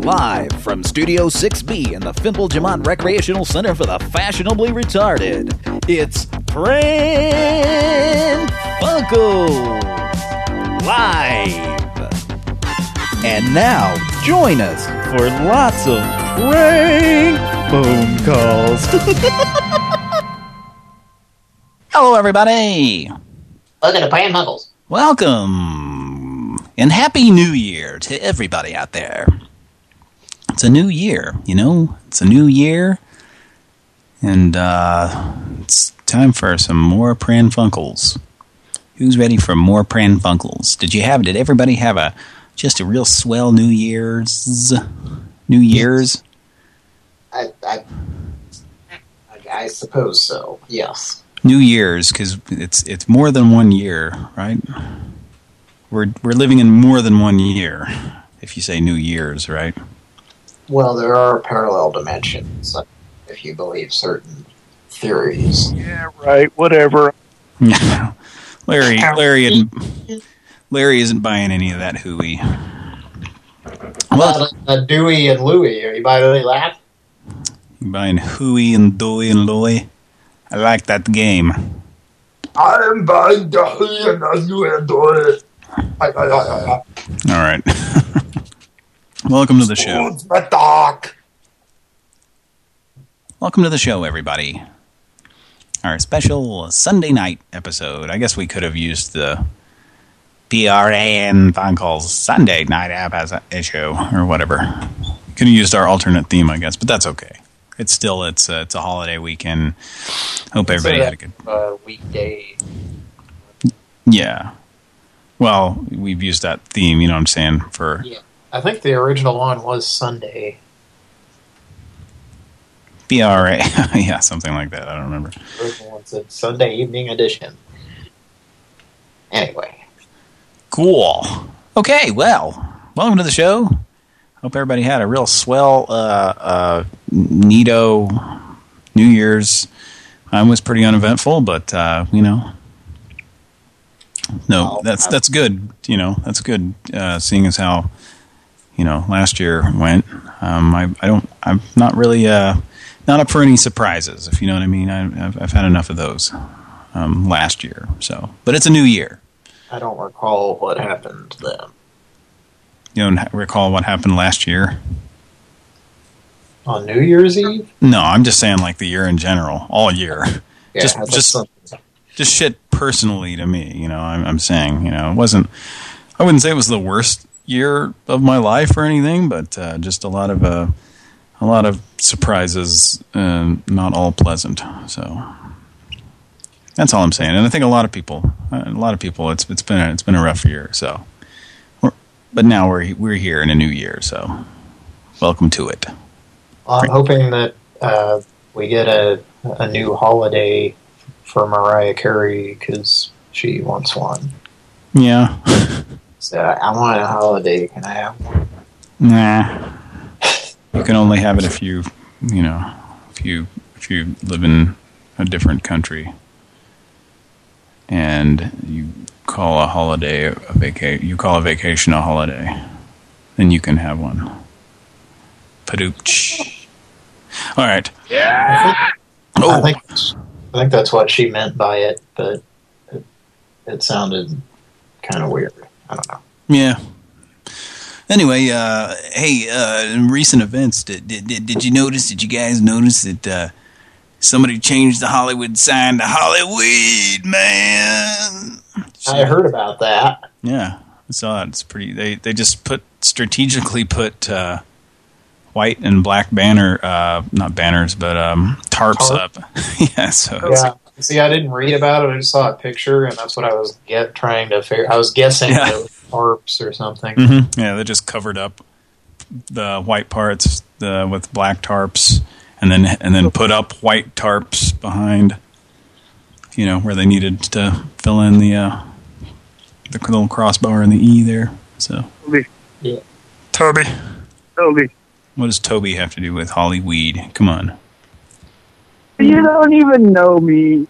Live from Studio 6B in the Fimple Jamont Recreational Center for the Fashionably Retarded, it's Pran Funkels Live. And now, join us for lots of prank phone calls. Hello, everybody. Welcome to Pran Funkels. Welcome. And Happy New Year to everybody out there. It's a new year, you know? It's a new year. And it's time for some more Pran Funkels. Who's ready for more Pran Funkels? Did everybody have just a real swell New Year's? New Year's? I suppose so, yes. New Year's, because it's more than 1 year, right? We're living in more than 1 year, if you say New Year's, right? Well, there are parallel dimensions, if you believe certain theories. Yeah, right, whatever. Larry isn't buying any of that hooey. Well, Dewey and Louie, are you buying any of that? You buying hooey and Dewey and Louie? I like that game. I'm buying the hooey and Louie. All right. Welcome to the show. Welcome to the show, everybody. Our special Sunday night episode. I guess we could have used the PRAN Phone Calls Sunday night app as an issue or whatever. Could have used our alternate theme, I guess, but that's okay. It's a holiday weekend. Hope everybody had a good weekday. Yeah. Well, we've used that theme, you know what I'm saying, for... Yeah. I think the original one was Sunday. BRA. Yeah, something like that. I don't remember. The original one said Sunday evening edition. Anyway. Cool. Okay, well, welcome to the show. Hope everybody had a real swell, neato New Year's. Mine was pretty uneventful, but, you know... No, that's good. You know, that's good. Seeing as how, you know, last year went. I'm not really not up for any surprises, if you know what I mean. I've had enough of those last year. So, but it's a new year. I don't recall what happened then. You don't recall what happened last year? On New Year's Eve? No, I'm just saying like the year in general, all year. Yeah, just shit personally to me, you know. I'm saying, you know, I wouldn't say it was the worst year of my life or anything, but just a lot of surprises, not all pleasant. So that's all I'm saying. And I think a lot of people, it's been a rough year. So, but now we're here in a new year. So, welcome to it. Well, I'm hoping that we get a new holiday for Mariah Carey, because she wants one. Yeah. So I want a holiday. Can I have one? Nah. You can only have it if you live in a different country and you call a holiday you call a vacation a holiday, then you can have one. Padooch. All right. Yeah. I think that's what she meant by it, but it sounded kind of weird. I don't know. Yeah. Anyway, hey, in recent events, did you notice? Did you guys notice that somebody changed the Hollywood sign to Hollyweed, man? I heard about that. Yeah, I saw it. It's pretty. They just strategically put white and black not banners, but tarps up. Yeah, so yeah. See, I didn't read about it. I just saw a picture, and that's what I was trying to figure. I was guessing it was tarps or something. Mm-hmm. Yeah, they just covered up the white parts with black tarps, and then put up white tarps behind. You know, where they needed to fill in the little crossbar and the E there. So, yeah, Toby. What does Toby have to do with Hollyweed? Come on. You don't even know me.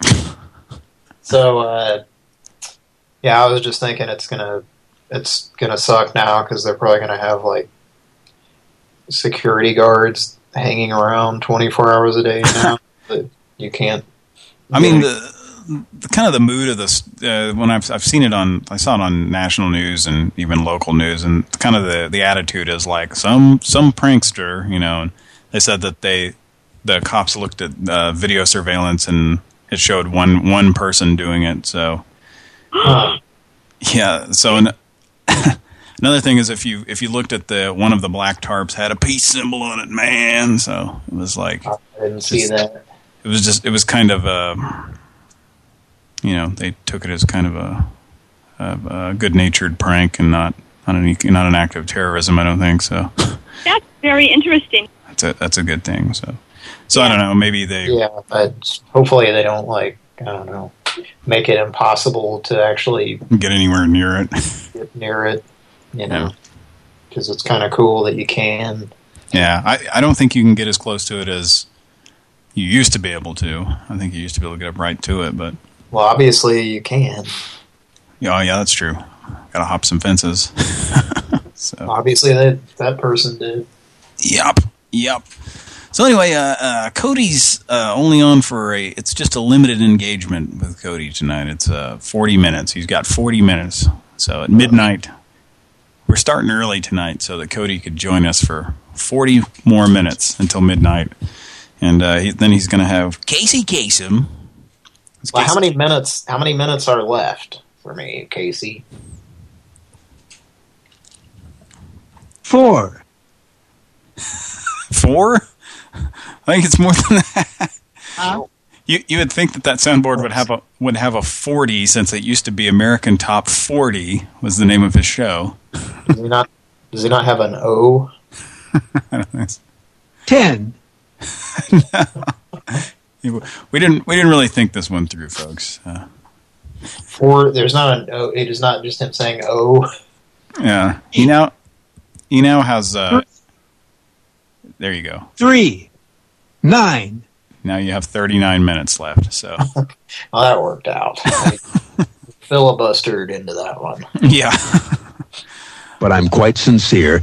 So, yeah, I was just thinking it's gonna suck now because they're probably gonna have like security guards hanging around 24 hours a day now. But you can't. I mean, the kind of the mood of this when I've seen it I saw it on national news and even local news, and kind of the attitude is like some prankster, you know. And they said that the cops looked at video surveillance and it showed one person doing it. So yeah. So another thing is if you looked at one of the black tarps had a peace symbol on it, man. So it was like I didn't see that. It was kind of you know, they took it as kind of a good-natured prank and not an act of terrorism. I don't think so. That's very interesting. That's a good thing. So I don't know. Maybe they. Yeah, but hopefully they don't I don't know, make it impossible to actually get anywhere near it. Get near it, you know, because it's kind of cool that you can. Yeah, I don't think you can get as close to it as you used to be able to. I think you used to be able to get up right to it, but. Well, obviously you can. Oh, yeah, that's true. Got to hop some fences. So. Obviously that person did. Yep. So anyway, Cody's only on for it's just a limited engagement with Cody tonight. It's 40 minutes. He's got 40 minutes. So at midnight, we're starting early tonight so that Cody could join us for 40 more minutes until midnight. And then he's going to have Casey Kasem. Well, how many minutes are left for me, Casey? 4. 4? I think it's more than that. You would think that soundboard would have a 40 since it used to be American Top 40 was the name of his show. Does he not have an O? I don't think so. 10. No. We didn't really think this one through, folks. 4. There's not an O. It is not just him saying O. Yeah. He now has. There you go. 3. 9. Now you have 39 minutes left. So. Well, that worked out. I filibustered into that one. Yeah. But I'm quite sincere.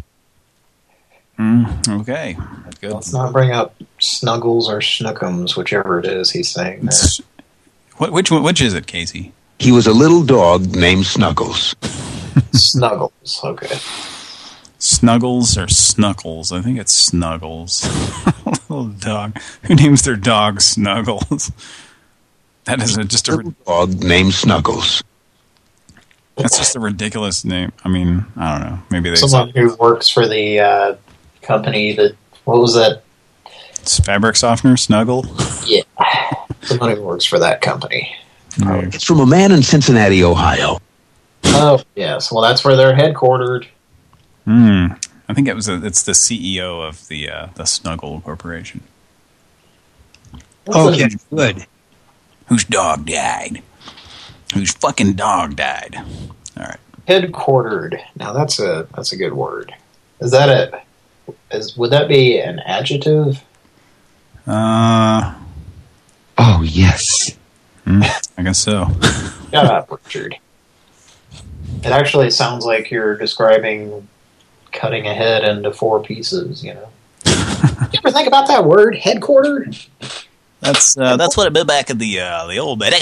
Okay. Good. Let's not bring up Snuggles or Snookums, whichever it is he's saying there. Which is it, Casey? He was a little dog named Snuggles. Snuggles, okay. Snuggles or Snuckles? I think it's Snuggles. Little dog. Who names their dog Snuggles? That is just a little dog named Snuggles. That's just a ridiculous name. I mean, I don't know. Maybe they someone who works for the company that, what was that? It's fabric softener, Snuggle? Yeah. Someone who works for that company. It's from a man in Cincinnati, Ohio. Oh, yes. Well, that's where they're headquartered. I think it's the CEO of the Snuggle Corporation. Okay, good. Whose dog died. Whose fucking dog died. All right. Headquartered. Now that's a good word. Is that would that be an adjective? Oh yes. I guess so. Shut up, Richard. It actually sounds like you're describing cutting a head into 4 pieces, you know. Did you ever think about that word, headquartered? That's what it meant back in the old days.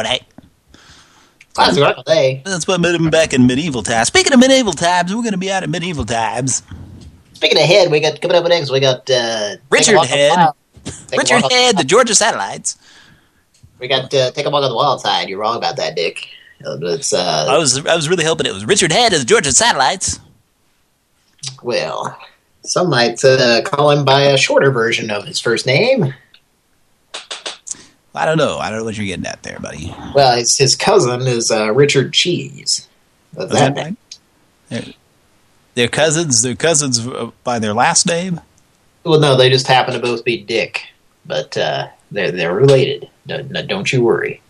That's what meant back in medieval times. Speaking of medieval times, we're going to be out at medieval times. Speaking of head, we got coming up next. We got Richard Head. Richard Head, the Georgia Satellites. We got Take a Walk on the Wild Side. You're wrong about that, Dick. It's I was really hoping it was Richard Head of the Georgia Satellites. Well, some might call him by a shorter version of his first name. I don't know. I don't know what you're getting at there, buddy. Well, his cousin is Richard Cheese. Is that right? They're cousins. They're cousins by their last name. Well, no, they just happen to both be Dick, but they're related. Don't you worry.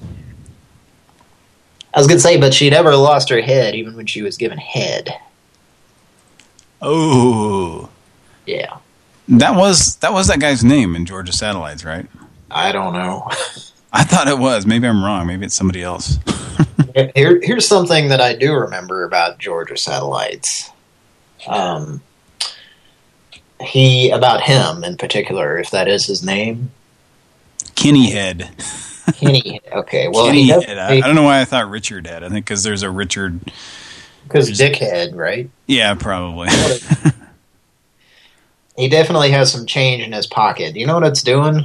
I was gonna say, but she never lost her head, even when she was given head. Oh, yeah. That was that guy's name in Georgia Satellites, right? I don't know. I thought it was. Maybe I'm wrong. Maybe it's somebody else. Here's something that I do remember about Georgia Satellites. about him in particular, if that is his name. Kenny Head. Kenny. Okay, well, Kenny Head. I don't know why I thought Richard Head. I think because there's a Richard. Because Dickhead, right? Yeah, probably. He definitely has some change in his pocket. Do you know what it's doing?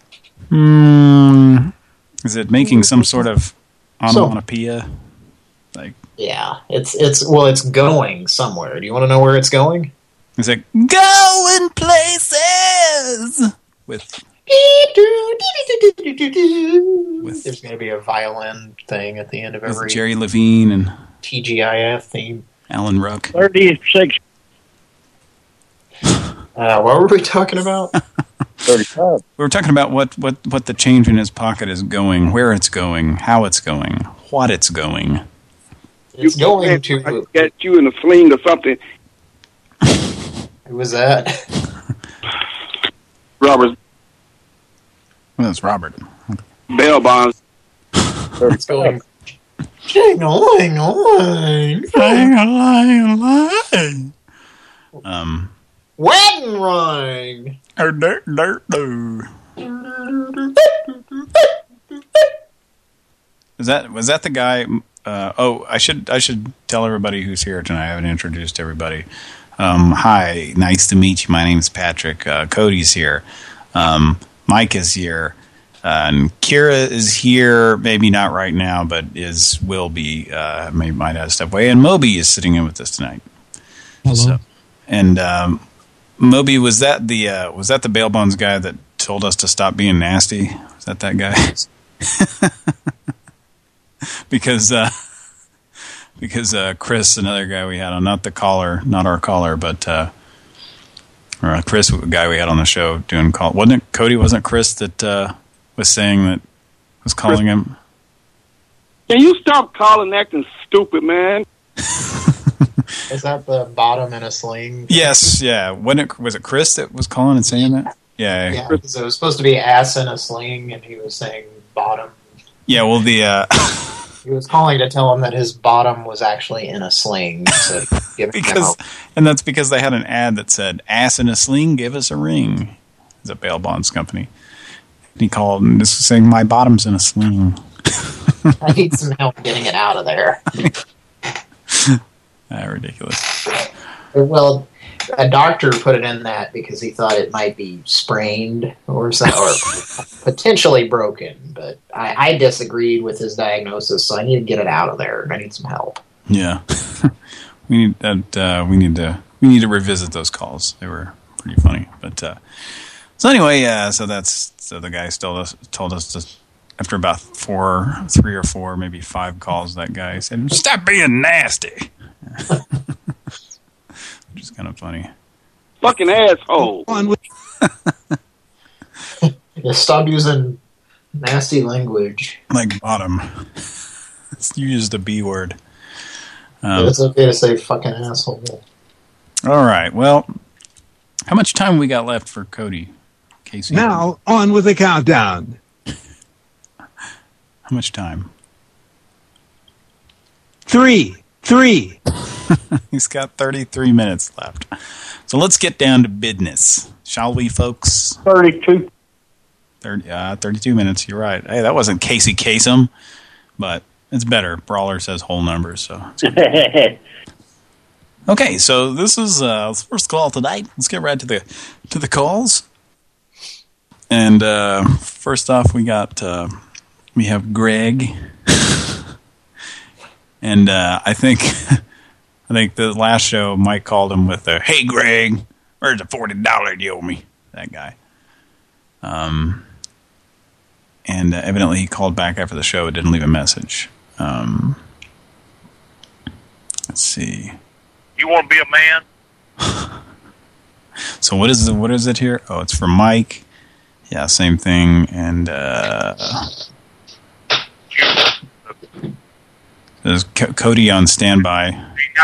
Is it making some sort of onomatopoeia? Like, yeah, it's going somewhere. Do you want to know where it's going? It's like going places with. There's going to be a violin thing at the end of every Jerry Levine and TGIF theme. Alan Ruck. 36. What were we talking about? 35. We were talking about what the change in his pocket is going, where it's going, how it's going, what it's going. It's going to get you in a sling or something. Who was that? Robert. Well, that's Robert. Bail bonds. It's going. Hang on. Wedding ring. Was that the guy? I should tell everybody who's here tonight. I haven't introduced everybody. Hi, nice to meet you. My name's Patrick. Cody's here. Mike is here. And Kira is here, maybe not right now, but will be. Might have stepped away. And Moby is sitting in with us tonight. Hello. So, and Moby, was that the bail bonds guy that told us to stop being nasty? Was that guy? because Chris, another guy we had on, not our caller, but Chris, the guy we had on the show doing call. Wasn't it Cody? Wasn't Chris that was saying that was calling him? Can you stop calling acting stupid, man? Is that the bottom in a sling? Yes, yeah. Was it Chris that was calling and saying that? Yeah. Yeah, because it was supposed to be ass in a sling, and he was saying bottom. Yeah, well, he was calling to tell him that his bottom was actually in a sling. So and that's because they had an ad that said, "Ass in a sling, give us a ring." It's a bail bonds company. And he called and just saying, "My bottom's in a sling." I need some help getting it out of there. Ridiculous. Well, a doctor put it in that because he thought it might be sprained or potentially broken. But I disagreed with his diagnosis, so I need to get it out of there, and I need some help. Yeah, we need that. We need to revisit those calls. They were pretty funny. But so anyway, so the guy still told us to. After about 3 or 4, maybe 5 calls, that guy said, "Stop being nasty." Which is kind of funny. Fucking asshole. Stop using nasty language. Like bottom. You used the B word. It's okay to say fucking asshole. All right. Well, how much time we got left for Cody? Casey? Now, on with the countdown. How much time? 3. He's got 33 minutes left. So let's get down to business, shall we, folks? 32. 32 minutes, you're right. Hey, that wasn't Casey Kasem, but it's better. Brawler says whole numbers, so. Okay, so this is first call tonight. Let's get right to the calls. And first off, we have Greg. And I think the last show Mike called him with the, "Hey Greg, where's the $40 you owe me?" That guy. And evidently he called back after the show. It didn't leave a message. Let's see. You want to be a man? So what is it here? Oh, it's for Mike. Yeah, same thing. And there's Cody on standby.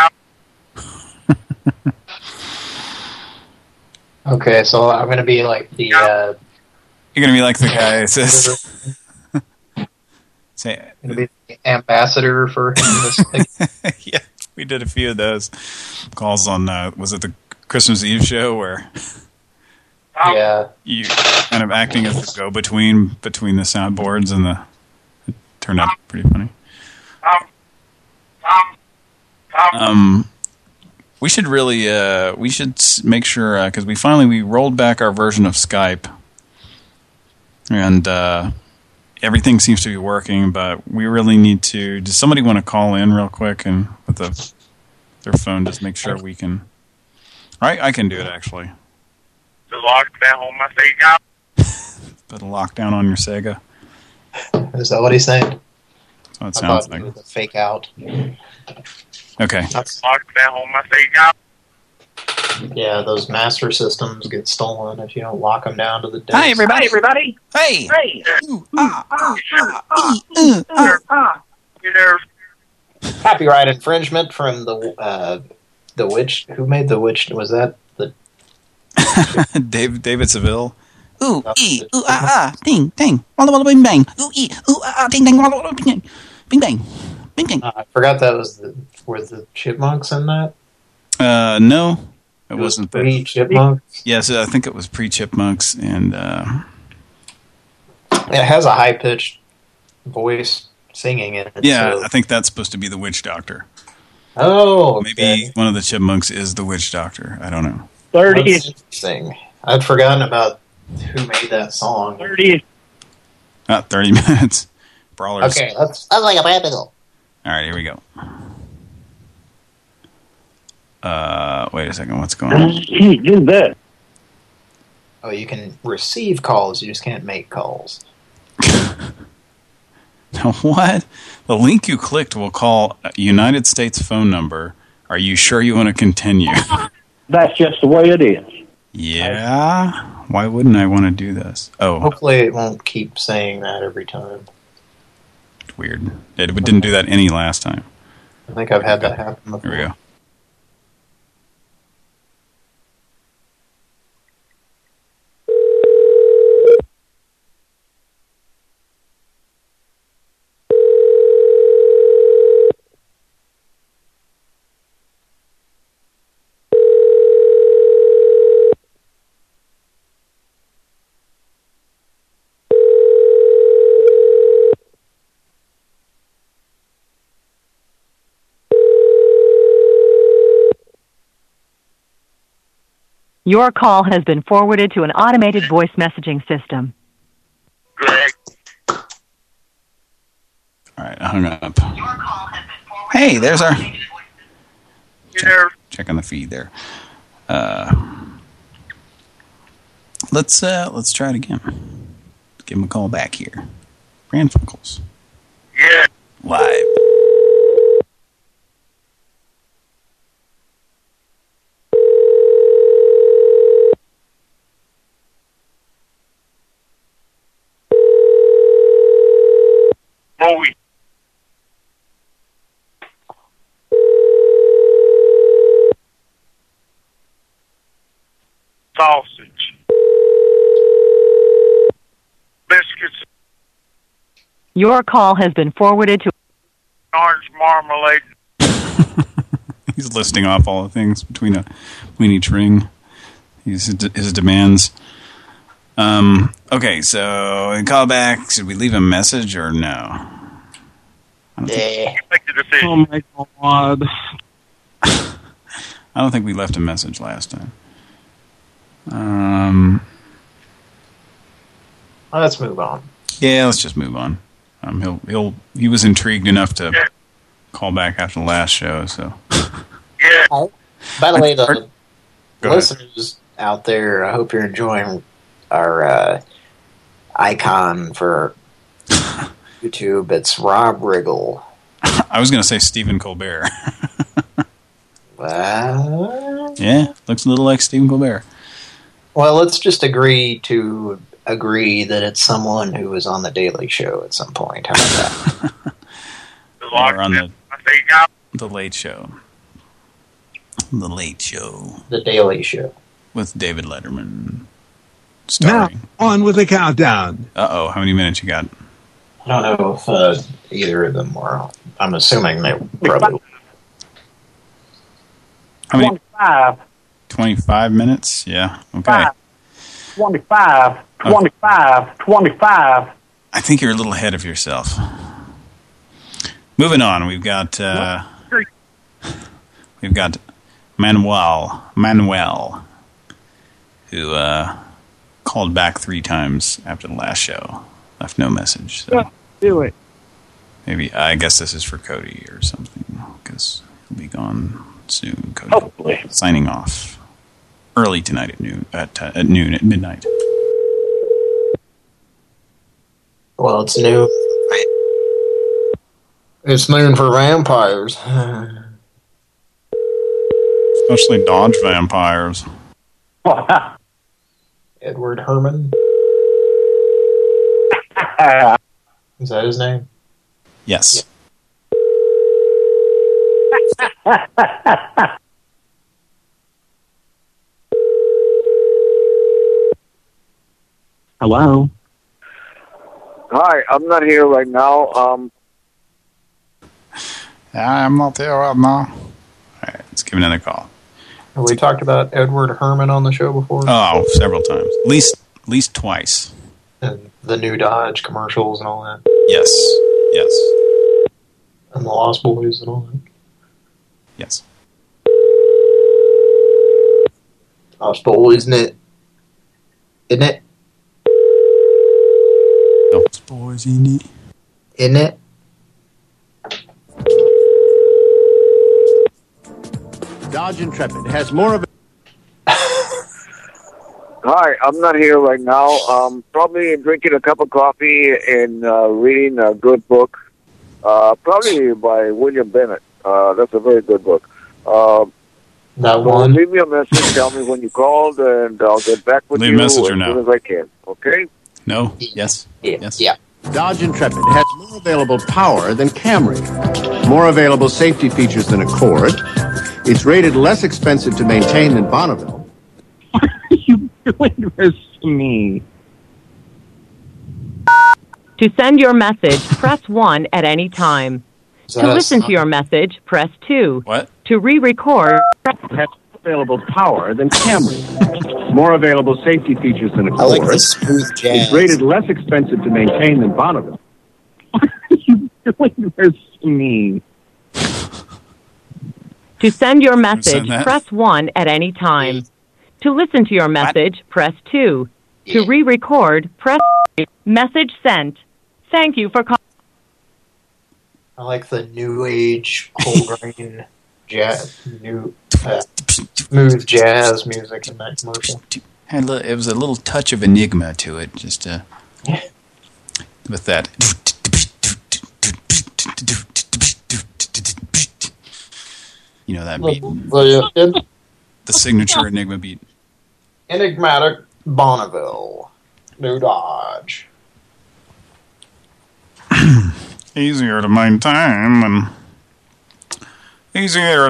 Okay, so I'm going to be like the... You're going to be like the guy that says... Going to be the ambassador for him. Yeah, we did a few of those calls on... was it the Christmas Eve show where you kind of acting as the go-between between the soundboards and it turned out pretty funny. We should really we should make sure because we rolled back our version of Skype and everything seems to be working, but we really need to. Does somebody want to call in real quick and with their phone, just make sure we can? I can do it actually. The lockdown on my Sega. Put a lockdown on your Sega. Is that what he's saying? That's what it sounds like. It was a fake out. Okay. That's lockdown on my Sega. Yeah, those master systems get stolen if you don't lock them down to the desk. Hi, everybody. Hey. Hey. Copyright infringement from the witch. Who made the witch? Was that the David Seville? Ooh, ee, ooh, ah, ding, ding, walla walla bing bang. Ooh, ee, ooh, ah, ding, ding, walla walla bing bang, bing bang. I forgot that was were the chipmunks in that? No, it wasn't that. Pre-chipmunks? Yes, I think it was pre-chipmunks, and it has a high-pitched voice singing in it. Yeah, so. I think that's supposed to be the witch doctor. Oh, okay. Maybe one of the chipmunks is the witch doctor. I don't know. 30. That's interesting. I'd forgotten about who made that song. 30. Not 30 minutes. Brawlers. Okay, that's like a bad deal. All right, here we go. Wait a second. What's going on? Do that. Oh, you can receive calls. You just can't make calls. What? The link you clicked will call a United States phone number. Are you sure you want to continue? That's just the way it is. Yeah? Why wouldn't I want to do this? Oh. Hopefully it won't keep saying that every time. Weird. It didn't do that any last time. I think I've had that happen before. Here we go. Your call has been forwarded to an automated voice messaging system. Greg. All right, I hung up. Hey, there's our... Check on the feed there. Let's try it again. Give him a call back here. Pran Funkels. Yeah. Live. Bowie. Sausage. Biscuits. Your call has been forwarded to Orange marmalade. He's listing off all the things between each ring. His demands. Okay, so call back. Should we leave a message or no? You make the decision. Oh my God. I don't think we left a message last time. Let's move on. Yeah, let's just move on. He was intrigued enough to call back after the last show, so. Yeah. By the way, the listeners out there, I hope you're enjoying our icon for YouTube. It's Rob Riggle. I was going to say Stephen Colbert. What? Yeah, looks a little like Stephen Colbert. Well, let's just agree that it's someone who was on The Daily Show at some point. How about that? Or on the Late Show. The Late Show. The Daily Show. With David Letterman. Starring. Now, on with the countdown. Uh-oh, how many minutes you got? I don't know if either of them were. I'm assuming they probably. How many? 25. 25 minutes? Yeah, okay. 25. I think you're a little ahead of yourself. Moving on, we've got Manuel, who called back 3 times after the last show. Left no message. So do it. Maybe, I guess this is for Cody or something, because he'll be gone soon. Cody. Hopefully. Signing off early tonight at noon, at midnight. Well, it's noon. It's noon for vampires. Especially Dodge vampires. Edward Herman. Is that his name? Yes. Hello? Hi, I'm not here right now. I'm not there right now. All right, let's give another call. Have we talked about Edward Herman on the show before? Oh, several times. At least twice. And the new Dodge commercials and all that. Yes. Yes. And the Lost Boys and all that. Yes. Lost Boys, isn't it? Isn't it? Lost Boys, isn't it? Isn't it? Dodge Intrepid has more of a... Hi, I'm not here right now. Probably drinking a cup of coffee and reading a good book. Probably by William Bennett. That's a very good book. That one. Leave me a message. Tell me when you called, and I'll get back with Leave you a message as or no? soon as I can. Okay? No? Yes? Yeah. Yes? Yeah. Dodge Intrepid has more available power than Camry, more available safety features than Accord. It's rated less expensive to maintain than Bonneville. Why are you doing this to me? To send your message, press 1 at any time. To listen to your message, press 2. What? To re-record, Has available power than Camry, more available safety features than I like Accord. the smooth jazz. It's rated less expensive to maintain than Bonneville. Why are you doing this to me? to send your Send message, that? press 1 at any time. To listen to your message, press 2. To re-record, press message sent. Thank you for calling. I like the new age whole grain jazz, smooth jazz music in that commercial. It was a little touch of enigma to it, just with that. You know that beat, the signature enigma beat. Enigmatic Bonneville, new Dodge. Easier to maintain and easier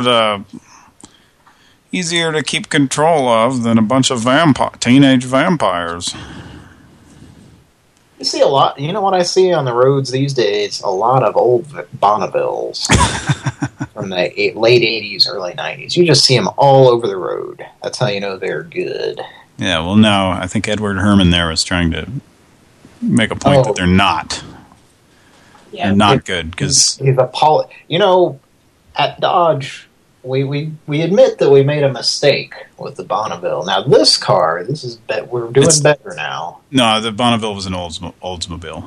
to keep control of than a bunch of teenage vampires. You see a lot. You know what I see on the roads these days? A lot of old Bonnevilles from the late 80s, early 90s. You just see them all over the road. That's how you know they're good. Yeah, well, no, I think Edward Herman there was trying to make a point that they're not. Yeah, they're not good because you know, at Dodge, we admit that we made a mistake with the Bonneville. Now this car, we're doing better now. No, the Bonneville was an Oldsmobile.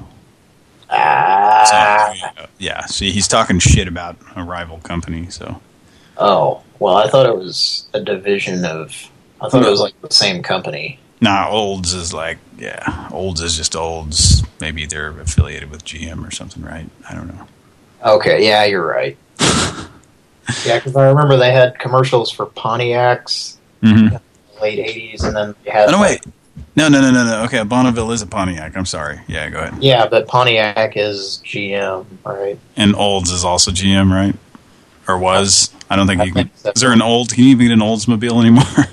Yeah, see, he's talking shit about a rival company, so. Oh, well, I thought it was a division of. I thought it was like the same company. Nah, Olds is like, yeah, Olds is just Olds. Maybe they're affiliated with GM or something, right? I don't know. Okay, yeah, you're right. Yeah, because I remember they had commercials for Pontiacs in the late 80s, and then they had... Oh, no, wait. No. Okay, Bonneville is a Pontiac. I'm sorry. Yeah, go ahead. Yeah, but Pontiac is GM, right? And Olds is also GM, right? Or was? I don't think you can... Is there an Olds? Can you even get an Oldsmobile anymore?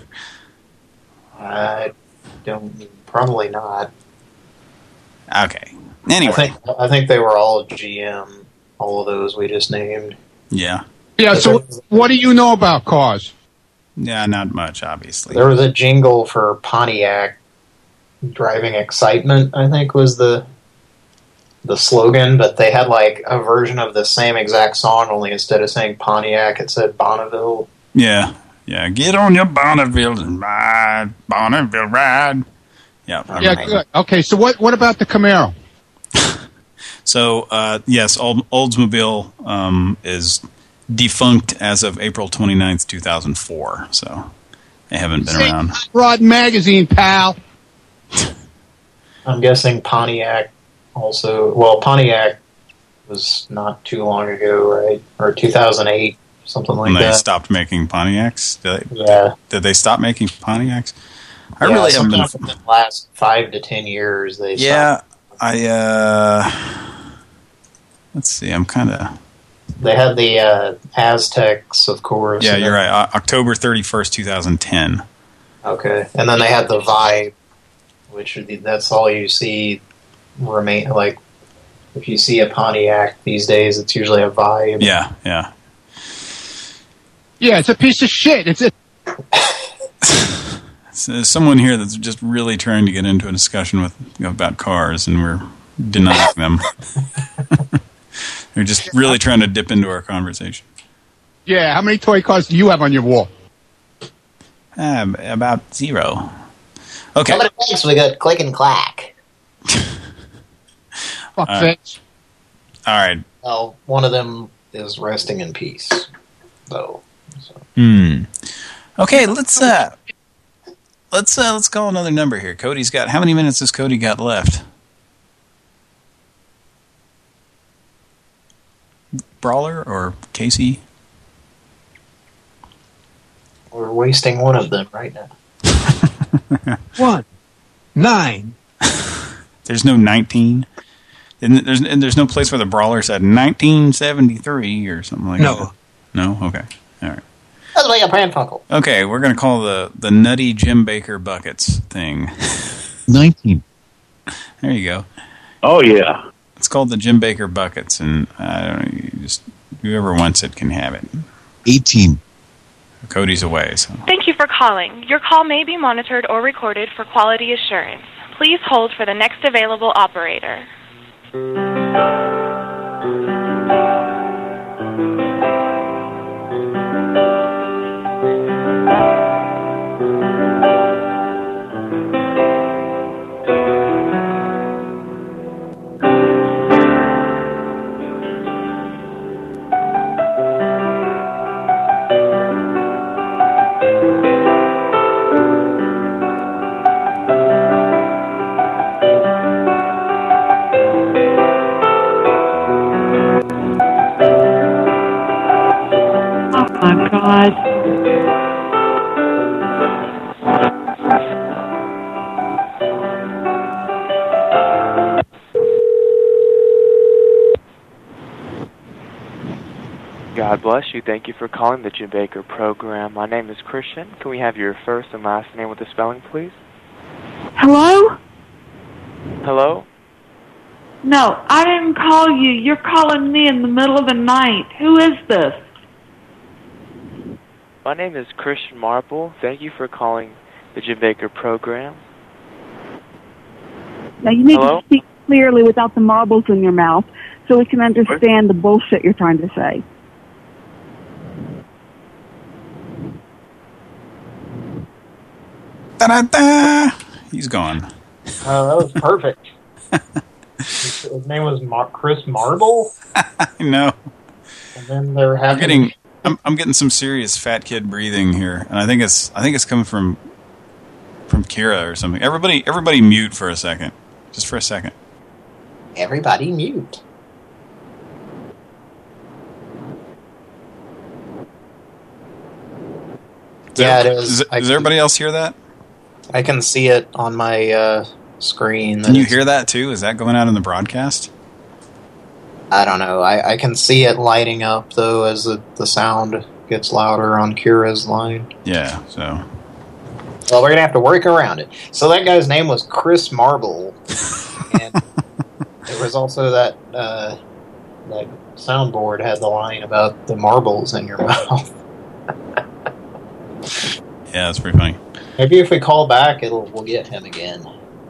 I don't... Probably not. Okay. Anyway. I think they were all GM, all of those we just named. Yeah. Yeah, so what do you know about cars? Yeah, not much, obviously. There was a jingle for Pontiac. Driving Excitement, I think, was the slogan, but they had like a version of the same exact song, only instead of saying Pontiac, it said Bonneville. Yeah. Get on your Bonneville and ride. Bonneville ride. Yeah. Yeah, good. Okay, so what about the Camaro? So, yes, Oldsmobile is defunct as of April 29th, 2004. So, they haven't been around. Hot Rod Magazine, pal. I'm guessing Pontiac also... Well, Pontiac was not too long ago, right? Or 2008, something like that. And they stopped making Pontiacs? Did they stop making Pontiacs? I yeah, really haven't been... in the last 5 to 10 years, they stopped. Let's see, I'm kind of... They had the Aztecs, of course. Yeah, you're right. October 31st, 2010. Okay. And then they had the Vibe, which that's all you see remain. Like, if you see a Pontiac these days, it's usually a Vibe. Yeah. Yeah, it's a piece of shit. There's someone here that's just really trying to get into a discussion about cars, and we're denying them. They're just really trying to dip into our conversation. Yeah, how many toy cars do you have on your wall? About 0. Okay. How many things we got? Click and clack. Fuck bitch. All right. Well, one of them is resting in peace, though. So. Okay, let's call another number here. Cody's got... How many minutes has Cody got left? Brawler or Casey? We're wasting one of them right now. 9. There's no 19. And there's no place where the Brawler said 1973 or something like that. No? Okay. All right. That's like a pranfuckle. Okay, we're going to call the Nutty Jim Baker Buckets thing. 19. There you go. Oh, yeah. It's called the Jim Baker Buckets, and I don't know, whoever wants it can have it. 18. Cody's away, so. Thank you for calling. Your call may be monitored or recorded for quality assurance. Please hold for the next available operator. Oh my God. God bless you. Thank you for calling the Jim Baker program. My name is Christian. Can we have your first and last name with the spelling, please? Hello? Hello? No, I didn't call you. You're calling me in the middle of the night. Who is this? My name is Christian Marple. Thank you for calling the Jim Baker program. Now you need to speak clearly without the marbles in your mouth so we can understand the bullshit you're trying to say. Da-da-da! He's gone. That was perfect. His name was Chris Marble? I know. And then they're having... I'm getting some serious fat kid breathing here, and I think it's coming from Kira or something. Everybody mute for a second. Just for a second. Everybody mute. Yeah, it is. Does everybody else hear that? I can see it on my screen. Can you hear that too? Is that going out in the broadcast? I don't know. I can see it lighting up, though, as the sound gets louder on Kira's line. Yeah, so... Well, we're going to have to work around it. So that guy's name was Chris Marble. And there was also that soundboard had the line about the marbles in your mouth. Yeah, that's pretty funny. Maybe if we call back, we'll get him again.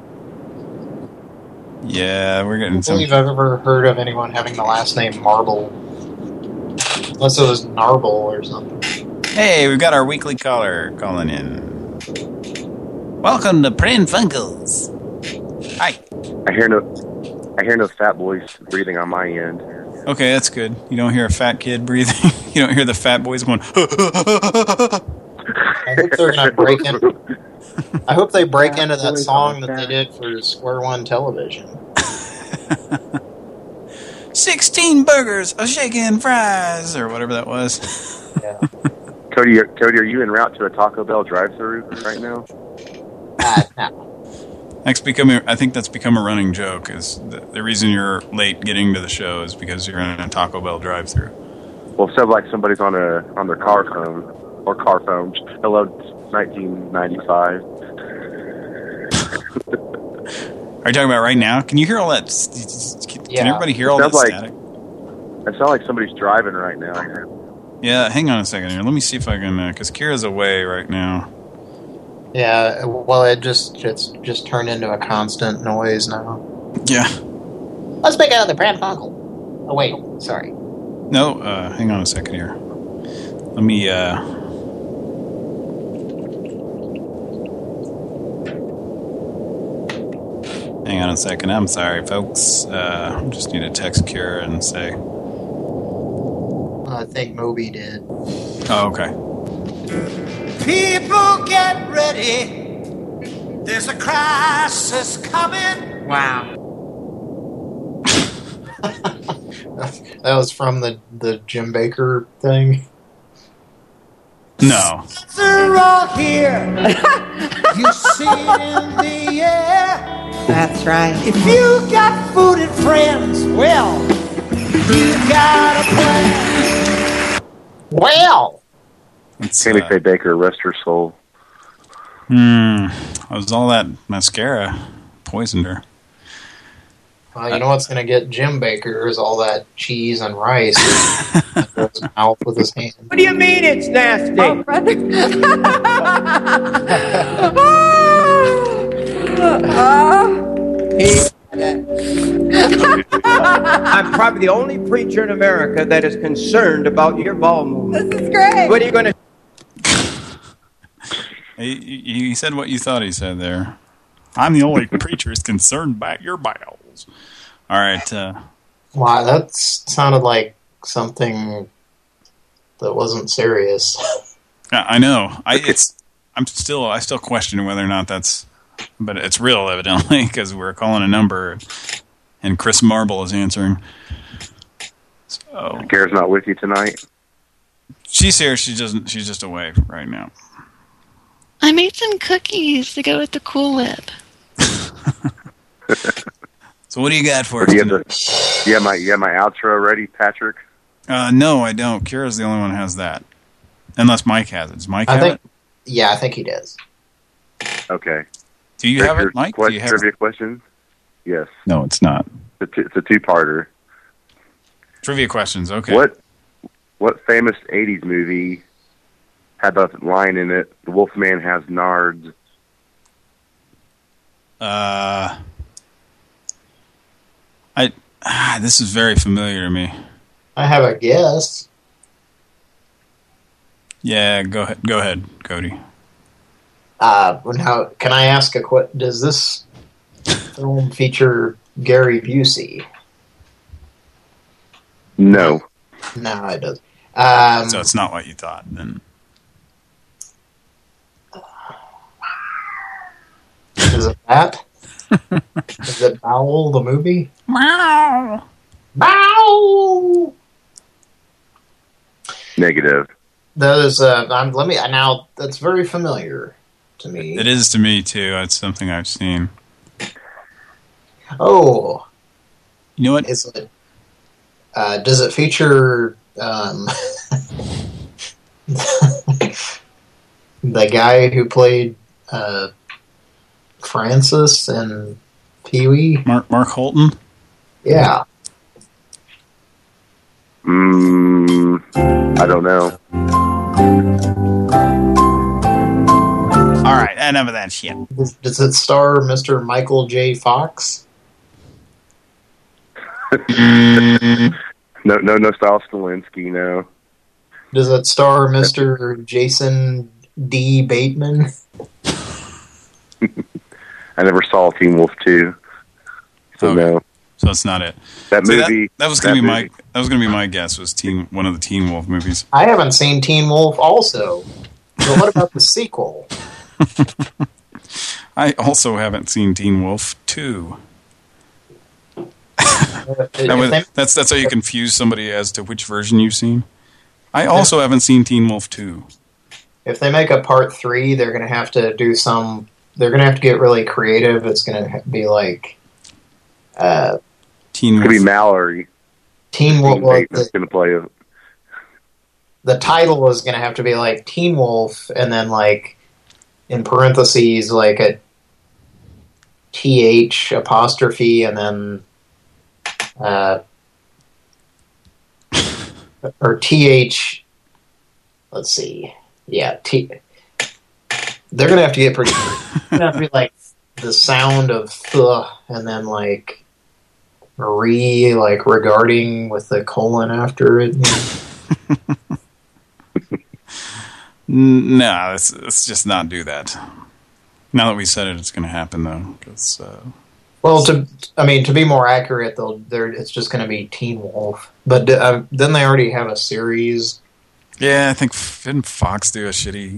Yeah, we're getting some. I don't believe I've ever heard of anyone having the last name Marble. Unless it was Narble or something. Hey, we've got our weekly caller calling in. Welcome to Pran Funkels. Hi. I hear no fat boys breathing on my end. Okay, that's good. You don't hear a fat kid breathing. You don't hear the fat boys going. I hope they're gonna break in. I hope they break into that song that they did for Square One Television. 16 burgers, a shake and fries, or whatever that was. Yeah. Cody, are you en route to a Taco Bell drive-thru right now? No. I think that's become a running joke. Is the reason you're late getting to the show is because you're in a Taco Bell drive-thru. Well, it sounds like somebody's on their car phone or car phone. Hello, 1995. Are you talking about right now? Can you hear all that? Can everybody hear all that static? It sounds like somebody's driving right now. Yeah, hang on a second here. Let me see if I can, because Kira's away right now. Yeah, well, it's just turned into a constant noise now. Yeah. Let's make another Pran Funkel. Oh wait, sorry. No, hang on a second here. Let me. Hang on a second. I'm sorry, folks. I just need to text Kira and say. I think Moby did. Oh, okay. People get ready. There's a crisis coming. Wow. That was from the Jim Baker thing. No. They're all here. You see it in the air. That's right. If you got food and friends, well, you got a plan. Well. Tammy Faye Baker, rest her soul. It was all that mascara poisoned her. Well, you know what's going to get Jim Baker is all that cheese and rice. His mouth with his hand. What do you mean it's nasty? Oh, brother. I'm probably the only preacher in America that is concerned about your bowel movement. This is great. What are you going to... He said what you thought he said there. I'm the only preacher who's concerned about your bowels. All right. Wow, that sounded like something that wasn't serious. I know. I still question whether or not that's, but it's real evidently because we're calling a number, and Chris Marble is answering. So Kara's not with you tonight. She's here. She's just away right now. I made some cookies to go with the Cool Whip. So what do you got for us? You have my outro ready, Patrick? No, I don't. Kira's the only one who has that. Unless Mike has it. Does Mike have it? Yeah, I think he does. Okay. Do you have it, Mike? Do you have trivia question? Yes. No, it's not. It's a two-parter. Trivia questions, okay. What famous 80s movie had that line in it, the Wolfman has nards? This is very familiar to me. I have a guess. Yeah, go ahead, Cody. Now, can I ask a question? Does this film feature Gary Busey? No. No, it doesn't. So it's not what you thought, then. Is it that? Is it Bowel, the movie? Wow. Bow. Negative. That is. Now that's very familiar to me. It is to me too. It's something I've seen. Oh. You know what? Is it? Does it feature the guy who played Francis and Pee-wee? Mark Holton? Yeah. I don't know. All right, enough of that shit. Does it star Mr. Michael J. Fox? No style Stilinski, no. Does it star Mr. Jason D. Bateman? I never saw Teen Wolf 2, so no. So that's not it. That movie. That was gonna be my guess. Was one of the Teen Wolf movies? I haven't seen Teen Wolf. Also, but what about the sequel? I also haven't seen Teen Wolf 2. That's how you confuse somebody as to which version you've seen. I also haven't seen Teen Wolf 2. If they make a part 3, they're going to have to do some. They're going to have to get really creative. It's going to be like. Teen Wolf. Could be Mallory. Teen Wolf. That's going to play a. The title is going to have to be like Teen Wolf, and then like in parentheses like a TH apostrophe, and then or TH. Let's see. Yeah, they're going to have to get pretty. It's going to have to be like the sound of th, and then like. Like regarding with the colon after it. No, let's just not do that. Now that we said it, it's going to happen though. Cause, well, to be more accurate, it's just going to be Teen Wolf. But then they already have a series. Yeah, I think didn't Fox do a shitty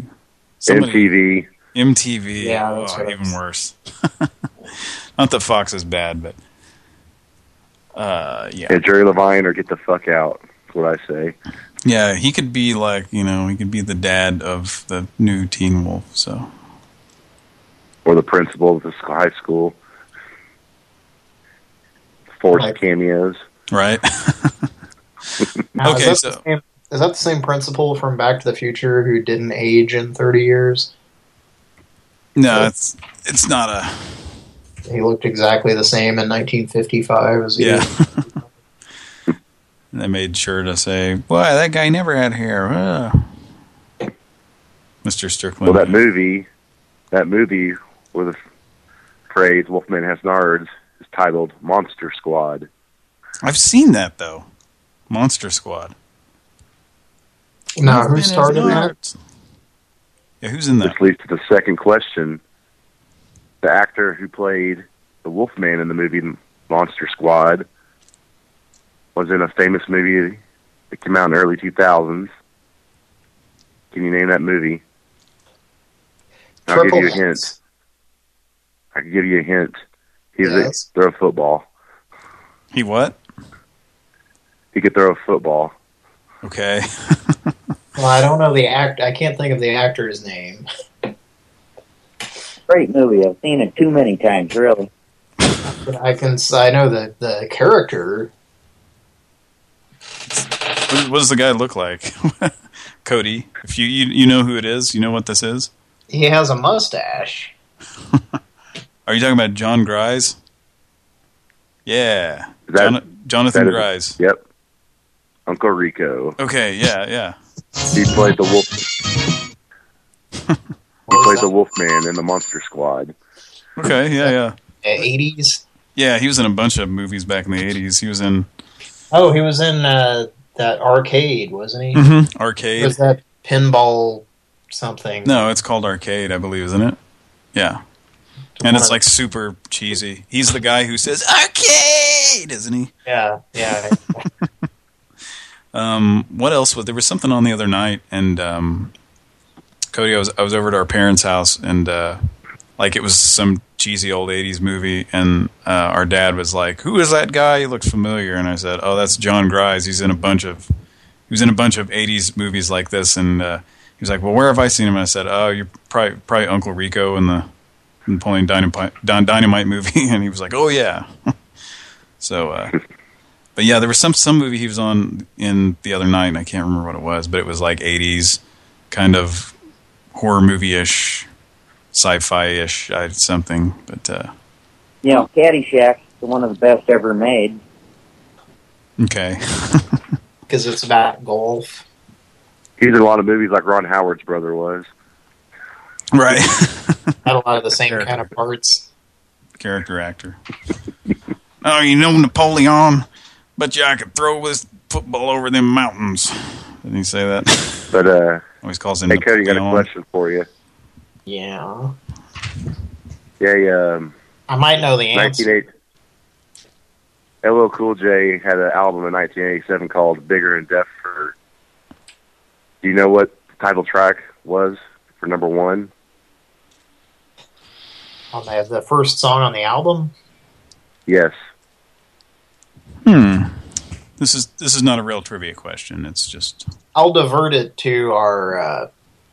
MTV? Yeah, that's even worse. Not that Fox is bad, but. Yeah, Jerry Levine or get the fuck out. That's what I say. Yeah, he could be like, he could be the dad of the new Teen Wolf, so. Or the principal of the high school. Forced cameos. Right. Now, okay, is that the same principal from Back to the Future who didn't age in 30 years? No, it's not a... He looked exactly the same in 1955 as he did. They made sure to say, boy, that guy never had hair. Mr. Strickland. Well, that movie where the phrase Wolfman has nards is titled Monster Squad. I've seen that, though. Monster Squad. No, who started that? Yeah, who's in that? This leads to the second question. The actor who played the Wolfman in the movie Monster Squad was in a famous movie that came out in the early 2000s. Can you name that movie? I'll give you a hint. I can give you a hint. He throw a football. He what? He could throw a football. Okay. Well, I don't know the act. I can't think of the actor's name. Great movie. I've seen it too many times, really. I know the character. What does the guy look like? Cody, if you know who it is, you know what this is? He has a mustache. Are you talking about John Grise? Yeah. Jonathan Grise. Yep. Uncle Rico. Okay, yeah. He played the wolf. He played the Wolfman in the Monster Squad. Okay, yeah. 80s? Yeah, he was in a bunch of movies back in the 80s. He was in... Oh, he was in that Arcade, wasn't he? Mm-hmm. Arcade. Was that Pinball something? No, it's called Arcade, I believe, isn't it? Yeah. And it's like super cheesy. He's the guy who says, Arcade! Isn't he? Yeah. What else? There was something on the other night, and Cody, I was over at our parents' house, and like it was some cheesy old 80s movie, and our dad was like, who is that guy? He looks familiar. And I said, oh, that's John Grise. He was in a bunch of 80s movies like this, and he was like, well, where have I seen him? And I said, oh, you're probably Uncle Rico in the Napoleon Dynamite movie. And he was like, oh yeah. So but yeah, there was some movie he was on in the other night, and I can't remember what it was, but it was like 80s kind of horror movie-ish, sci-fi-ish something. But Caddyshack is one of the best ever made. Okay. Because it's about golf. He's in a lot of movies like Ron Howard's brother was. Right. Had a lot of the same kind of parts. Character actor. Oh, you know Napoleon? Bet you I could throw this football over them mountains. Didn't he say that? But, always calls him hey, Cody, Napoleon. got a question for you. Yeah. Yeah, I might know the answer. LL Cool J had an album in 1987 called Bigger and Deffer. Do you know what the title track was for number 1? On the first song on the album? Yes. This is not a real trivia question. It's just... I'll divert it to our...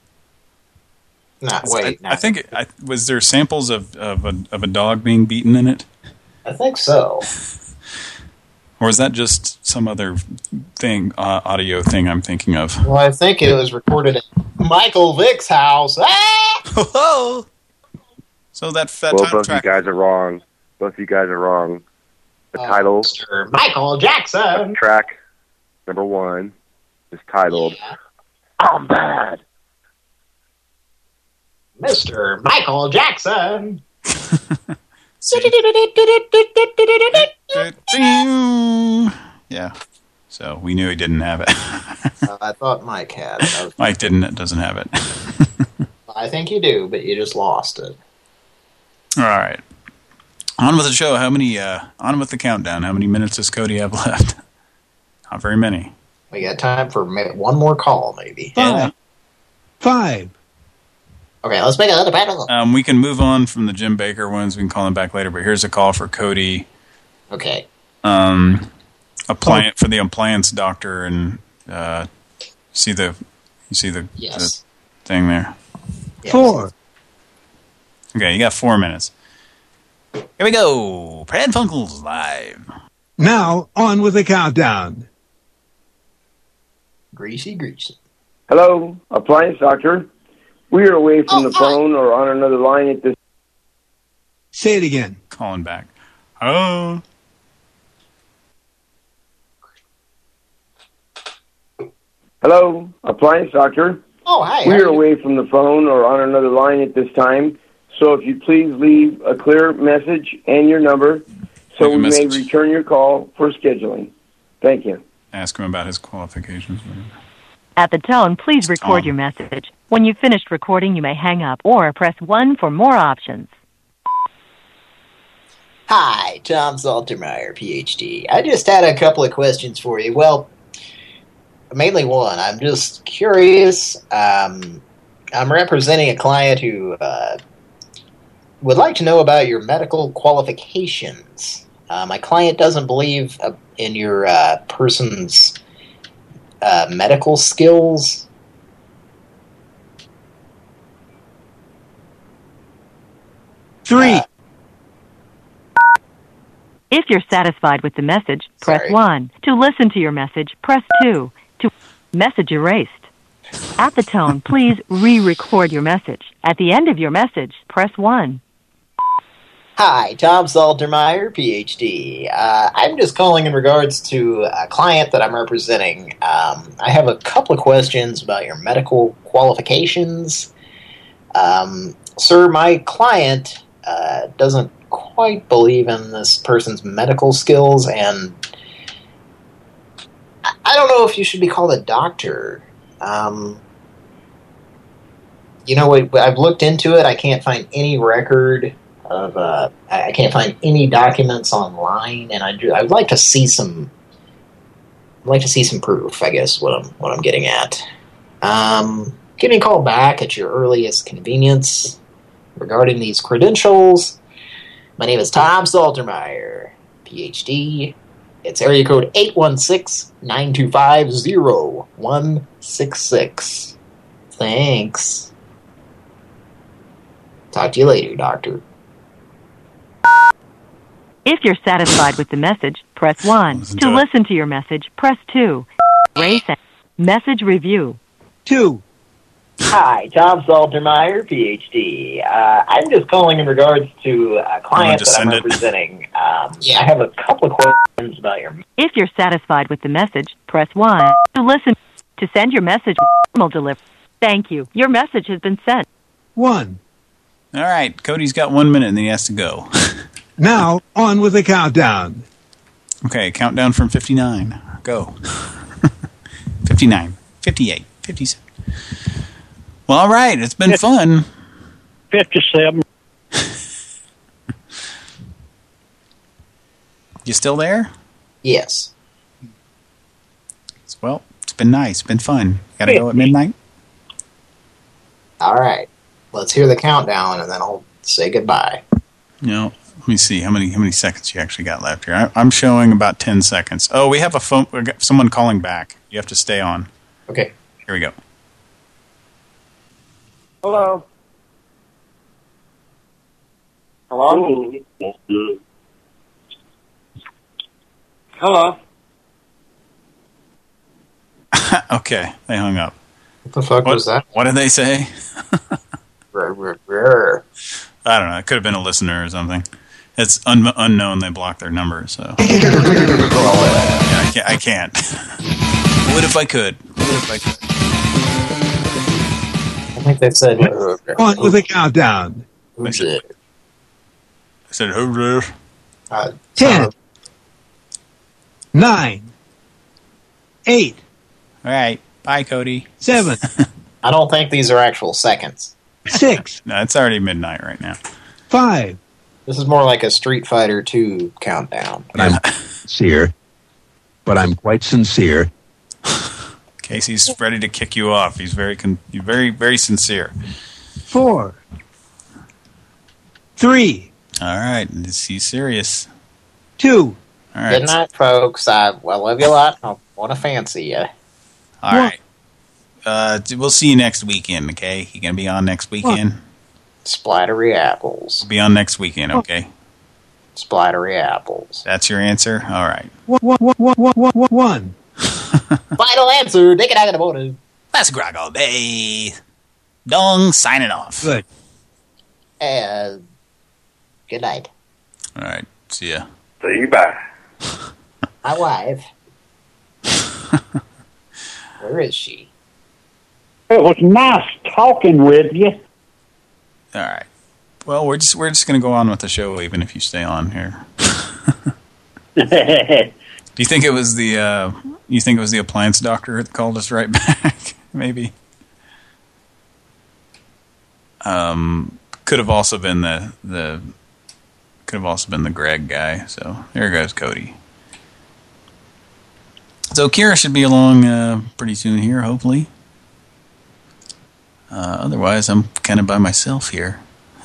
I think was there samples of a dog being beaten in it? I think so. Or is that just some other thing, audio thing I'm thinking of? Well, I think it was recorded at Michael Vick's house. Ah! Oh! So that well, both track... you guys are wrong. Both you guys are wrong. The title, Mr. Michael Jackson. Track number 1 is titled "I'm Bad." Mr. Michael Jackson. Yeah. So we knew he didn't have it. I thought Mike had it. Mike doesn't have it. I think you do, but you just lost it. All right. On with the show. On with the countdown. How many minutes does Cody have left? Not very many. We got time for one more call, maybe. 5. Okay, let's make another battle. We can move on from the Jim Baker ones. We can call him back later, but here's a call for Cody. Okay. For the appliance doctor, and you see the yes. the thing there. Yes. 4. Okay, you got 4 minutes. Here we go. Pran Funkels live. Now on with the countdown. Greasy. Hello, appliance doctor. We are away from the phone or on another line at this... Say it again. Calling back. Oh. Hello, appliance doctor. Oh, hi. We are away from the phone or on another line at this time, so if you please leave a clear message and your number so we may return your call for scheduling. Thank you. Ask him about his qualifications. At the tone, please record your message. When you've finished recording, you may hang up or press 1 for more options. Hi, Tom Saltermeyer, PhD. I just had a couple of questions for you. Well, mainly one. I'm just curious. I'm representing a client who would like to know about your medical qualifications. My client doesn't believe in your person's medical skills. Three. If you're satisfied with the message, press 1. To listen to your message, press 2. To message erased. At the tone, please re-record your message. At the end of your message, press 1. Hi, Tom Saltermeyer, PhD. I'm just calling in regards to a client that I'm representing. I have a couple of questions about your medical qualifications. Sir, my client doesn't quite believe in this person's medical skills, and I don't know if you should be called a doctor. You know, I've looked into it. I can't find any record of. I can't find any documents online, and I'd like to see some. I'd like to see some proof. I guess what I'm getting at. Give me a call back at your earliest convenience regarding these credentials. My name is Tom Saltermeyer, PhD. It's area code 816-925-0166. Thanks. Talk to you later, doctor. If you're satisfied with the message, press 1. To listen to your message, press 2. Race and message review. 2. Hi, Tom Saltermeyer, PhD. I'm just calling in regards to a client that I'm representing. I have a couple of questions about your... If you're satisfied with the message, press 1. To listen, to send your message, will deliver. Thank you. Your message has been sent. 1. All right, Cody's got 1 minute and then he has to go. Now, on with the countdown. Okay, countdown from 59. Go. 59, 58, 57. Well, all right, it's been fun. 57. You still there? Yes. Well, it's been nice. It's been fun. Gotta go at midnight? All right. Let's hear the countdown, and then I'll say goodbye. No, let me see how many seconds you actually got left here. I'm showing about 10 seconds. Oh, we have a phone. We got someone calling back. You have to stay on. Okay. Here we go. Hello. Hello. Hello. Okay, they hung up. What the fuck was that? What did they say? I don't know. It could have been a listener or something. It's unknown. They blocked their number, so yeah, I can't. What if I could? I think they said on with the countdown. I said who? 10, 9, 8. All right. Bye, Cody. 7. I don't think these are actual seconds. 6. No, it's already midnight right now. 5. This is more like a Street Fighter 2 countdown. I'm sincere, but I'm quite sincere. Casey's ready to kick you off. He's very sincere. 4. 3. All right. He's serious. 2. All right. Good night, folks. I love you a lot. I want to fancy you. All right. We'll see you next weekend, okay? You gonna be on next weekend? Splattery apples. We'll be on next weekend, okay? Splattery apples. That's your answer? All right. 1. Final answer. Take it out of the morning. That's Grog all day. Dong signing off. Good. Good night. All right. See ya. See you bye. My wife. Where is she? It was nice talking with you. All right. Well, we're just going to go on with the show even if you stay on here. Do you think it was the appliance doctor that called us right back? Maybe. Could have also been the Greg guy. So there goes Cody. So Kira should be along pretty soon here, hopefully. Otherwise, I'm kind of by myself here.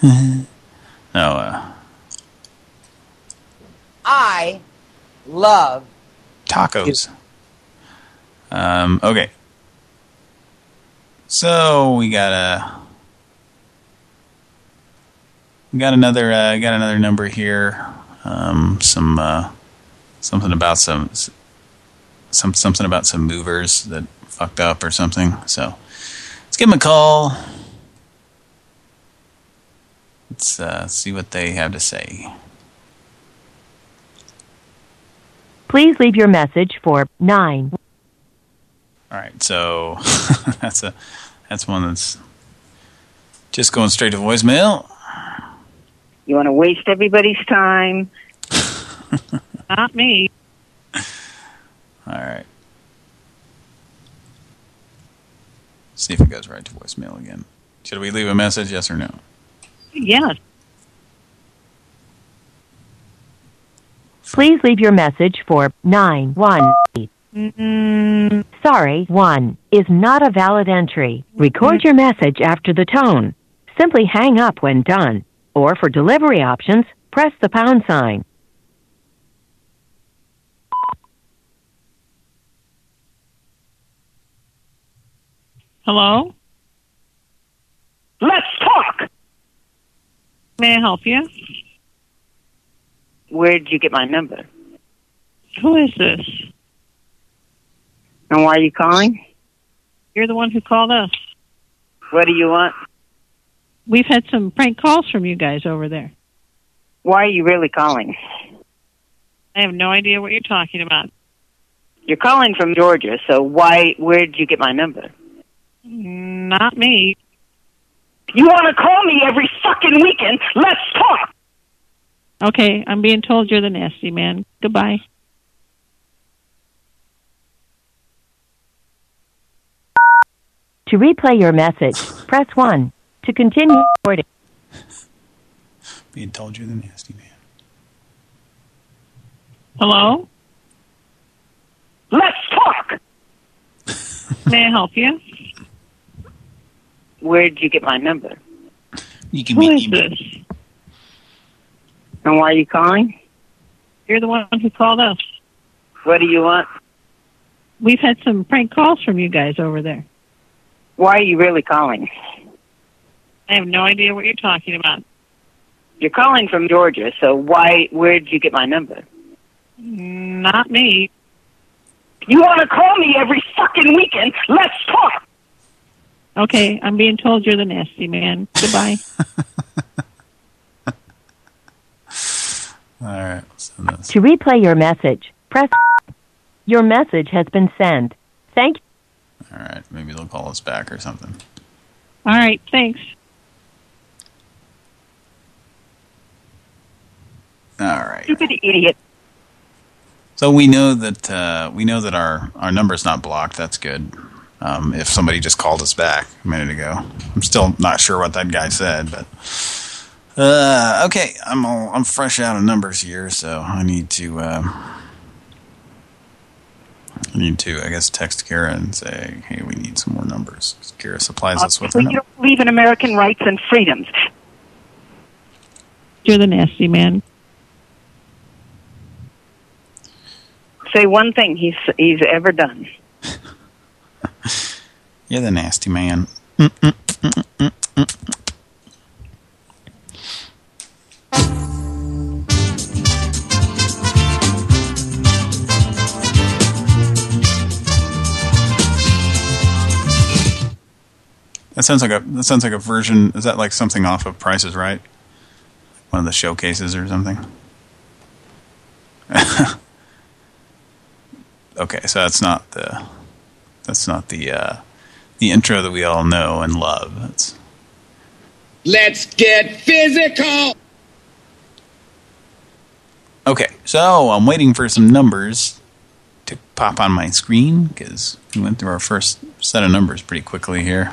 No. I love tacos. Okay. So we got another number here. Something about some movers that fucked up or something. So let's give them a call. Let's see what they have to say. Please leave your message for 9. All right, so that's one that's just going straight to voicemail. You want to waste everybody's time? Not me. All right. See if it goes right to voicemail again. Should we leave a message, yes or no? Yes. Please leave your message for 918. Sorry, 1 is not a valid entry. Record your message after the tone. Simply hang up when done. Or for delivery options, press the pound sign. Hello? Let's talk! May I help you? Where did you get my number? Who is this? And why are you calling? You're the one who called us. What do you want? We've had some prank calls from you guys over there. Why are you really calling? I have no idea what you're talking about. You're calling from Georgia, so where did you get my number? Not me. You want to call me every fucking weekend. Let's talk. Okay, I'm being told you're the nasty man. Goodbye. To replay your message, press 1. To continue recording. Being told you're the nasty man. Hello? Let's talk. May I help you? Where'd you get my number? You can Who is this? And why are you calling? You're the one who called us. What do you want? We've had some prank calls from you guys over there. Why are you really calling? I have no idea what you're talking about. You're calling from Georgia, so where'd you get my number? Not me. You want to call me every fucking weekend? Let's talk. Okay, I'm being told you're the nasty man. Goodbye. All right, send this. To replay your message, press. Your message has been sent. Thank you. All right, maybe they'll call us back or something. All right, thanks. All right. Stupid idiot. So we know that our number's not blocked. That's good. If somebody just called us back a minute ago, I'm still not sure what that guy said, but okay, I'm fresh out of numbers here, so I need to I guess text Kara and say, hey, we need some more numbers. Kara supplies us with. You don't believe in American rights and freedoms. You're the nasty man. Say one thing he's ever done. You're the nasty man. That sounds like a version. Is that like something off of Price is Right? One of the showcases or something? Okay, so that's not the intro that we all know and love. Let's get physical. Okay, so I'm waiting for some numbers to pop on my screen because we went through our first set of numbers pretty quickly here.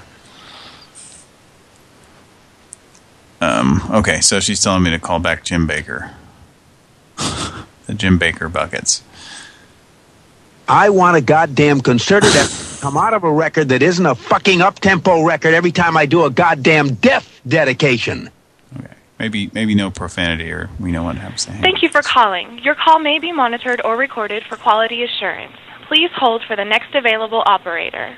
Okay, so she's telling me to call back Jim Baker. The Jim Baker buckets. I want a goddamn concerted effort to come out of a record that isn't a fucking up-tempo record every time I do a goddamn death dedication. Okay, maybe no profanity, or we know what I'm saying. Thank you for calling. Your call may be monitored or recorded for quality assurance. Please hold for the next available operator.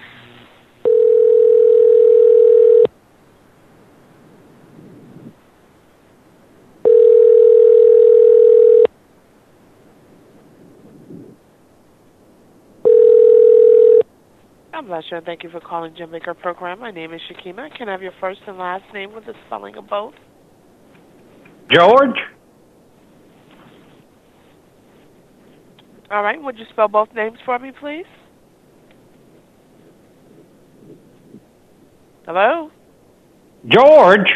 God bless you, and thank you for calling Jim Baker Program. My name is Shakima. Can I have your first and last name with the spelling of both? George? All right, would you spell both names for me, please? Hello? George?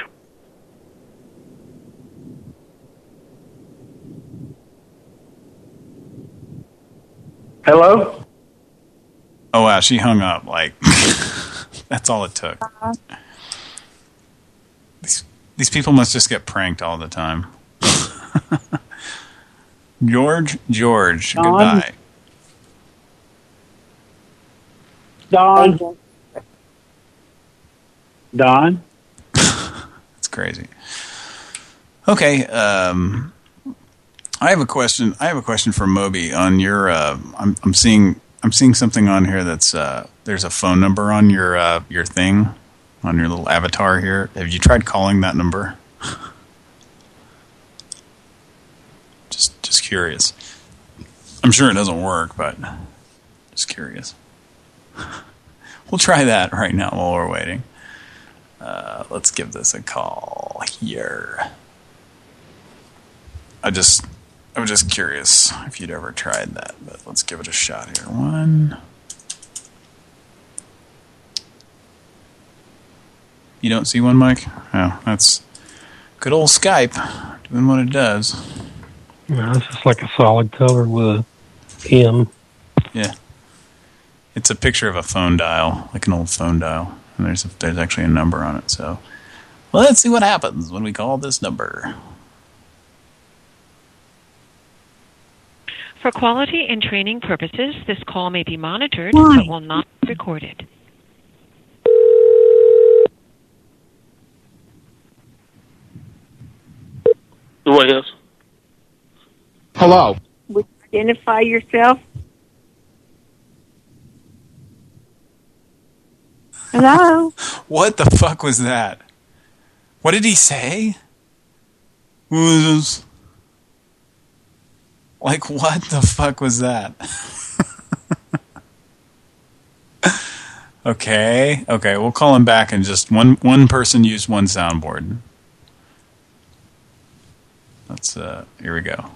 Hello? Oh, wow, she hung up. Like, that's all it took. These people must just get pranked all the time. George, Don? goodbye. Don? Don? That's crazy. Okay, I have a question. I have a question for Moby on your. I'm seeing something on here that's there's a phone number on your thing, on your little avatar here. Have you tried calling that number? Just curious. I'm sure it doesn't work, but just curious. We'll try that right now while we're waiting. Let's give this a call here. I was just curious if you'd ever tried that, but let's give it a shot here. One. You don't see one, Mike? Oh, that's Good old Skype, doing what it does. No, it's just like a solid color with a M. Yeah. It's a picture of a phone dial, like an old phone dial. And there's actually a number on it, so... Well, let's see what happens when we call this number. For quality and training purposes, this call may be monitored but will not be recorded. The White House. Hello. Would you identify yourself? Hello? What the fuck was that? What did he say? Like, what the fuck was that? Okay, we'll call him back and just one person used one soundboard. Let's, here we go.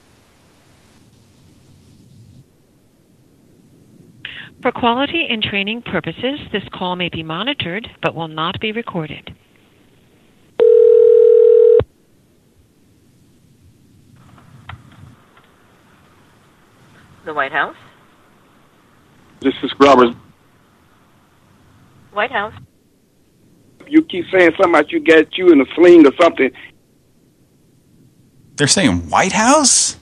For quality and training purposes, this call may be monitored but will not be recorded. The White House? This is Robert. White House? You keep saying something about you got you in a sling or something. They're saying White House?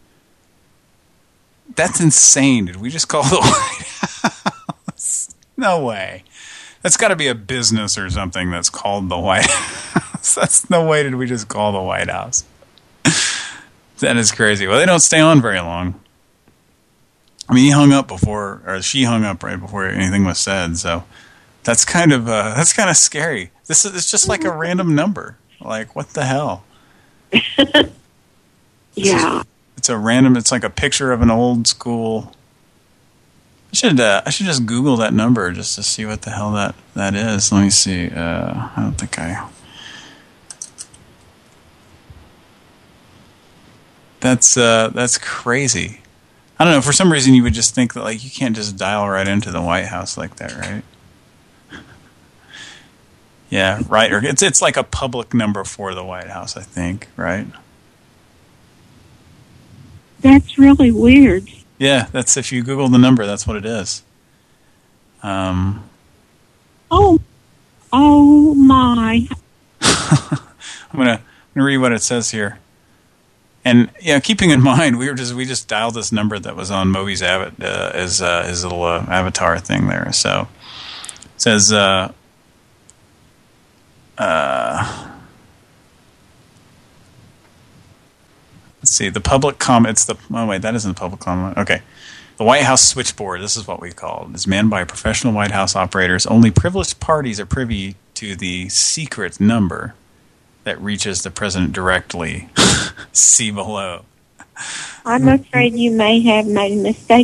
That's insane. Did we just call the White House? No way. That's got to be a business or something that's called the White House. That's no way did we just call the White House. That is crazy. Well, they don't stay on very long. I mean, he hung up before, or she hung up right before anything was said, so that's kind of scary. It's just like a random number. Like, what the hell? Yeah. It's a random, it's like a picture of an old school. I should just Google that number just to see what the hell that is. Let me see. I don't think that's crazy. I don't know, for some reason you would just think that like you can't just dial right into the White House like that, right? Yeah, right. Or it's like a public number for the White House, I think, right? That's really weird. Yeah, that's if you Google the number, that's what it is. Oh my. I'm gonna read what it says here. And yeah, keeping in mind, we just dialed this number that was on Moby's his little avatar thing there. So it says let's see, the public comment. Oh wait, that isn't the public comment. Okay. The White House switchboard, this is what we call it, is manned by professional White House operators. Only privileged parties are privy to the secret number that reaches the president directly. See below. I'm afraid you may have made a mistake.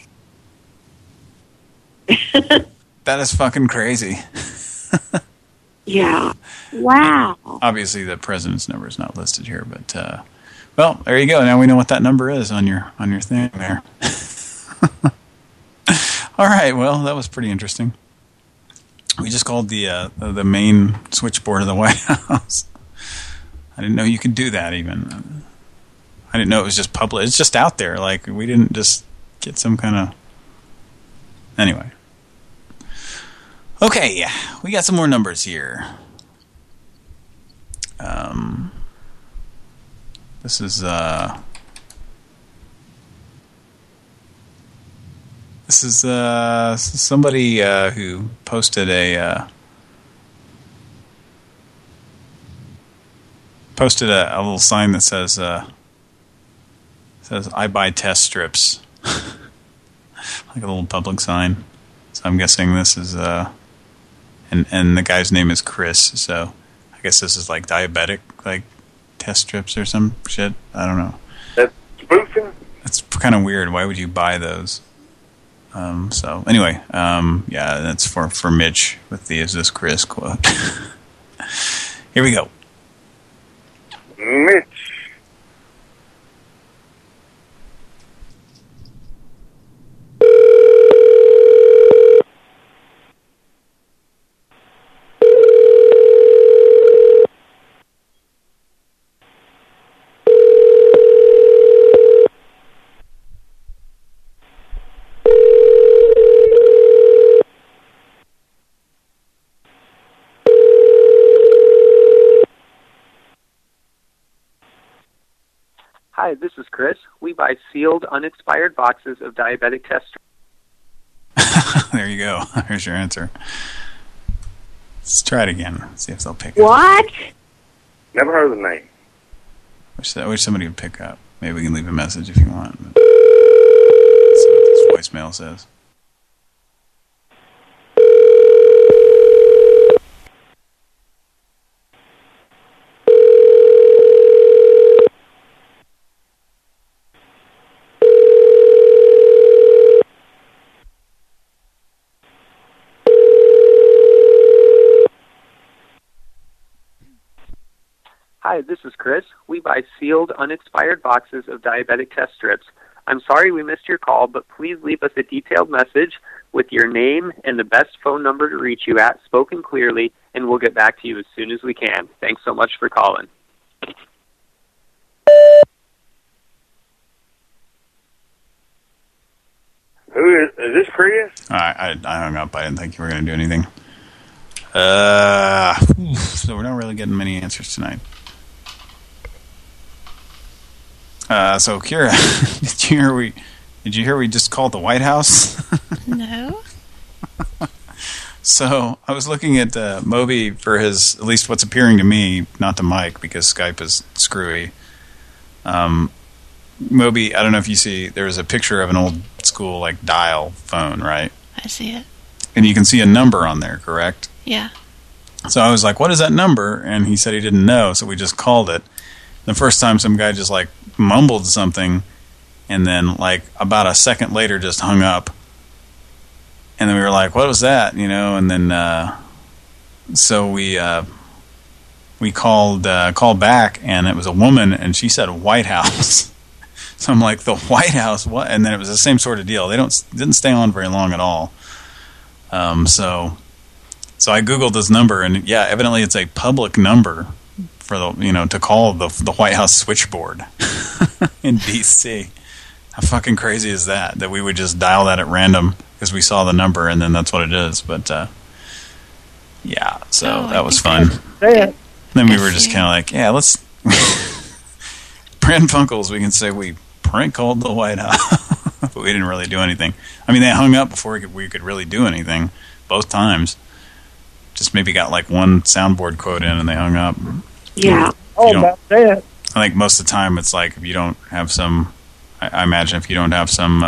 That is fucking crazy. Yeah. Wow. Obviously, the president's number is not listed here, but well, there you go. Now we know what that number is on your thing there. All right. Well, that was pretty interesting. We just called the main switchboard of the White House. I didn't know you could do that even. I didn't know it was just public. It's just out there. Like, we didn't just get some kind of... Anyway. Okay, we got some more numbers here. This is somebody who posted a little sign that says I buy test strips. Like a little public sign. So I'm guessing this is and the guy's name is Chris, so I guess this is like diabetic like test strips or some shit. I don't know. That's spoofing? That's kind of weird. Why would you buy those? So anyway, yeah, that's for Mitch with the "Is this Chris?" quote. Here we go. Mitch. Hi, this is Chris. We buy sealed, unexpired boxes of diabetic test strips. There you go. Here's your answer. Let's try it again. See if they'll pick up. What? Never heard of the name. Wish somebody would pick up. Maybe we can leave a message if you want. Let's see what this voicemail says. Hi, this is Chris. We buy sealed, unexpired boxes of diabetic test strips. I'm sorry we missed your call, but please leave us a detailed message with your name and the best phone number to reach you at, spoken clearly, and we'll get back to you as soon as we can. Thanks so much for calling. Who is this Chris? I hung up. I didn't think you were going to do anything. So we're not really getting many answers tonight. So Kira, did you hear we just called the White House? No. So I was looking at Moby for his, at least what's appearing to me, not to Mike because Skype is screwy. Moby, I don't know if you see, there's a picture of an old school like dial phone, right? I see it. And you can see a number on there, correct? Yeah. So I was like, what is that number? And he said he didn't know, so we just called it. The first time some guy just like mumbled something and then like about a second later just hung up. And then we were like, what was that? You know, and then so we called back and it was a woman and she said White House. So I'm like, the White House, what? And then it was the same sort of deal. They didn't stay on very long at all. So I Googled this number and yeah, evidently it's a public number for the, you know, to call the White House switchboard in DC. How fucking crazy is that? That we would just dial that at random because we saw the number and then that's what it is. But yeah, so that was fun. Then we were just kind of like, yeah, let's Pran Funkels. We can say we prank called the White House, but we didn't really do anything. I mean, they hung up before we could really do anything both times. Just maybe got like one soundboard quote in and they hung up. Yeah. About that. I think most of the time it's like if you don't have some, I imagine if you don't have some,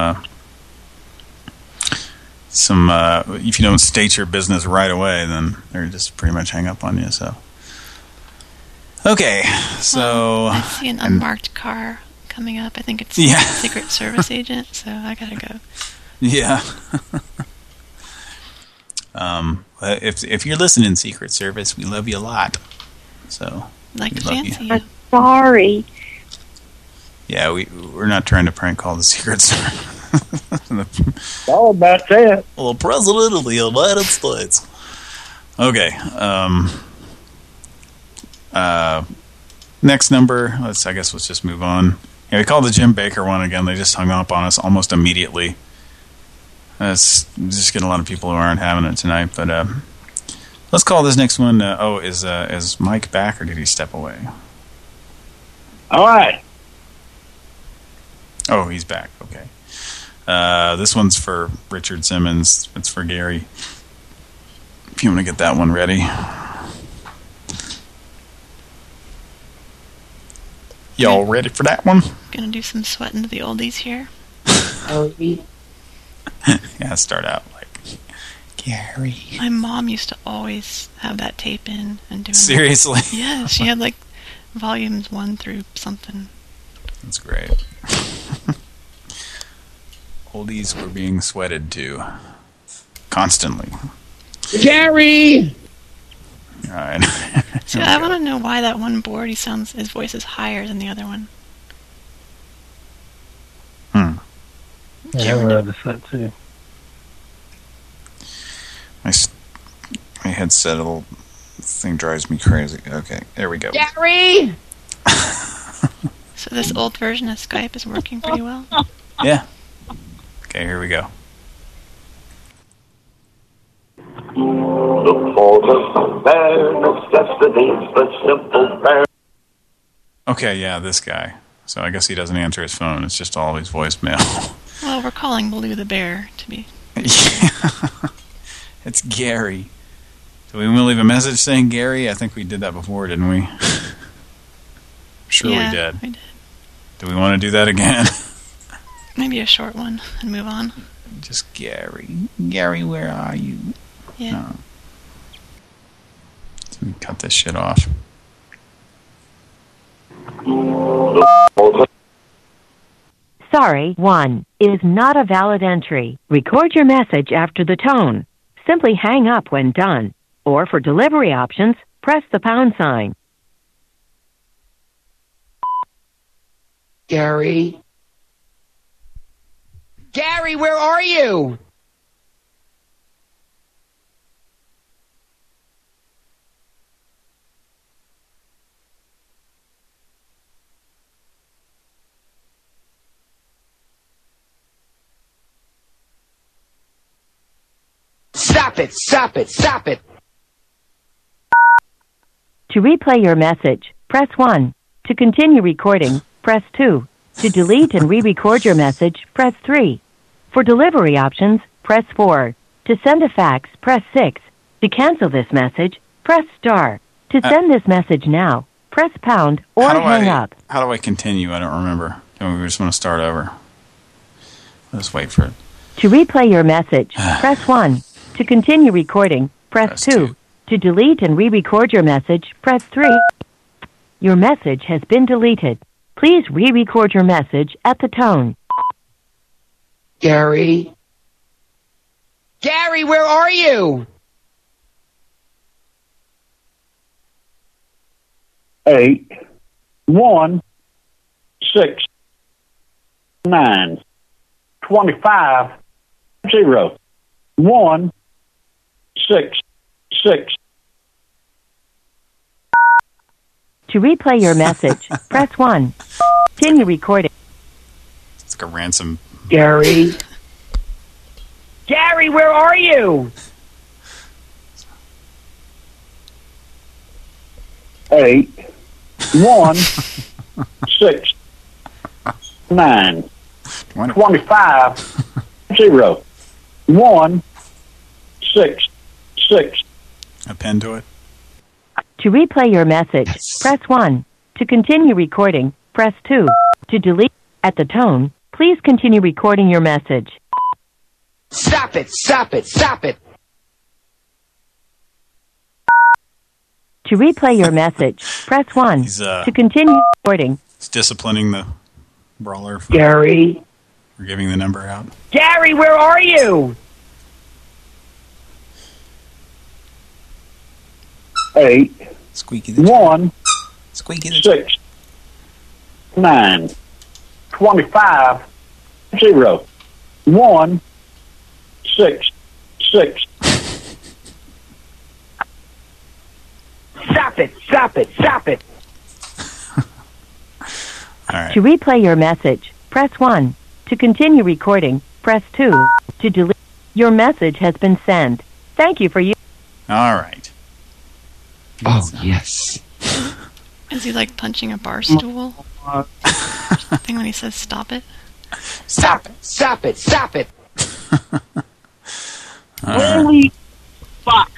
if you don't state your business right away, then they're just pretty much hang up on you. So, okay, so I see an unmarked car coming up. I think it's a Secret Service agent, so I gotta go. Yeah. If you're listening, Secret Service, we love you a lot. So like to fancy you. I'm sorry. Yeah, we're not trying to prank call the Secret Service. All about that. Well, the President of the United States. Okay. Next number. I guess let's just move on. Yeah, we called the Jim Baker one again. They just hung up on us almost immediately. That's just getting a lot of people who aren't having it tonight. But let's call this next one. Is Mike back or did he step away? All right. Oh, he's back. Okay. This one's for Richard Simmons. It's for Gary. If you want to get that one ready. Y'all ready for that one? Gonna do some sweating to the oldies here. Yeah, start out like Gary. My mom used to always have that tape in and do. Seriously? Yeah, she had like volumes 1 through something. That's great. Oldies were being sweated to constantly. Gary! All right. See, I want to know why that one board his voice is higher than the other one. Yeah, I noticed that too. My headset little thing drives me crazy. Okay, there we go. Gary! So this old version of Skype is working pretty well? Yeah. Okay, here we go. Look for the bare necessities, the simple bare. Okay, yeah, this guy. So I guess he doesn't answer his phone. It's just always voicemail. Well, we're calling Baloo the bear to be. Yeah. It's Gary. Do we want to leave a message saying Gary? I think we did that before, didn't we? Sure, yeah, we did. We did. Do we want to do that again? Maybe a short one and move on. Just Gary. Gary, where are you? Yeah. No. Let me cut this shit off. Sorry, 1 is not a valid entry. Record your message after the tone. Simply hang up when done. Or for delivery options, press the pound sign. Gary? Gary, where are you? Stop it! Stop it! Stop it! To replay your message, press 1. To continue recording, press 2. To delete and re-record your message, press 3. For delivery options, press 4. To send a fax, press 6. To cancel this message, press star. To send this message now, press pound or hang up. How do I continue? I don't remember. We just want to start over. Let's wait for it. To replay your message, press 1. To continue recording, press 2. To delete and re-record your message, press 3. Your message has been deleted. Please re-record your message at the tone. Gary? Gary, where are you? 8, 1, 6, 9, 25, 0, 1, 6, 6. To replay your message, press 1. Continue recording. It's like a ransom. Gary? Gary, where are you? 8, 1, 6, 9, 25, 0, 1, 6, 6. Append to it. To replay your message, press 1. To continue recording, press 2. To delete at the tone, please continue recording your message. Stop it! Stop it! Stop it! To replay your message, press 1. To continue recording. He's disciplining the brawler. Gary? We're giving the number out. Gary, where are you? 8, Squeaky 1, Squeaky 6, 9, 25, 0, 1, 6, 6. Stop it! Stop it! Stop it! All right. To replay your message, press 1. To continue recording, press 2. To delete, your message has been sent. Thank you for you. All right. Oh, yes. Is he like punching a bar stool? Thing when he says stop it? Stop it! Stop it! Stop it! Holy fuck.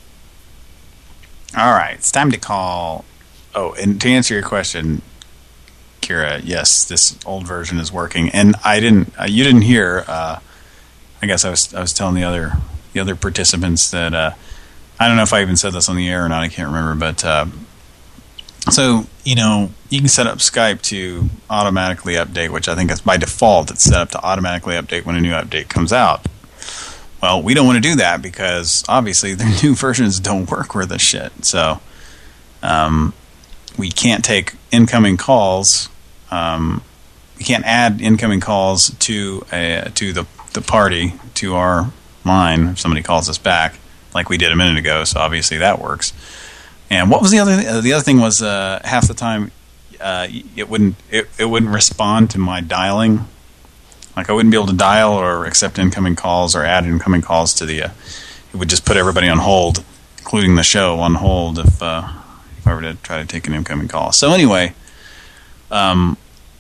All right. It's time to call. Oh, and to answer your question, Kira, yes, this old version is working. And I didn't, you didn't hear, I guess I was telling the other participants that, I don't know if I even said this on the air or not, I can't remember, but, so, you know, you can set up Skype to automatically update, which I think is by default, it's set up to automatically update when a new update comes out. Well, we don't want to do that because obviously the new versions don't work worth a shit. So, we can't take incoming calls. We can't add incoming calls to the party, to our line if somebody calls us back, like we did a minute ago. So obviously that works. And what was the other? The other thing was half the time it wouldn't respond to my dialing. Like I wouldn't be able to dial or accept incoming calls or add incoming calls to the. It would just put everybody on hold, including the show on hold if I were to try to take an incoming call. So anyway, I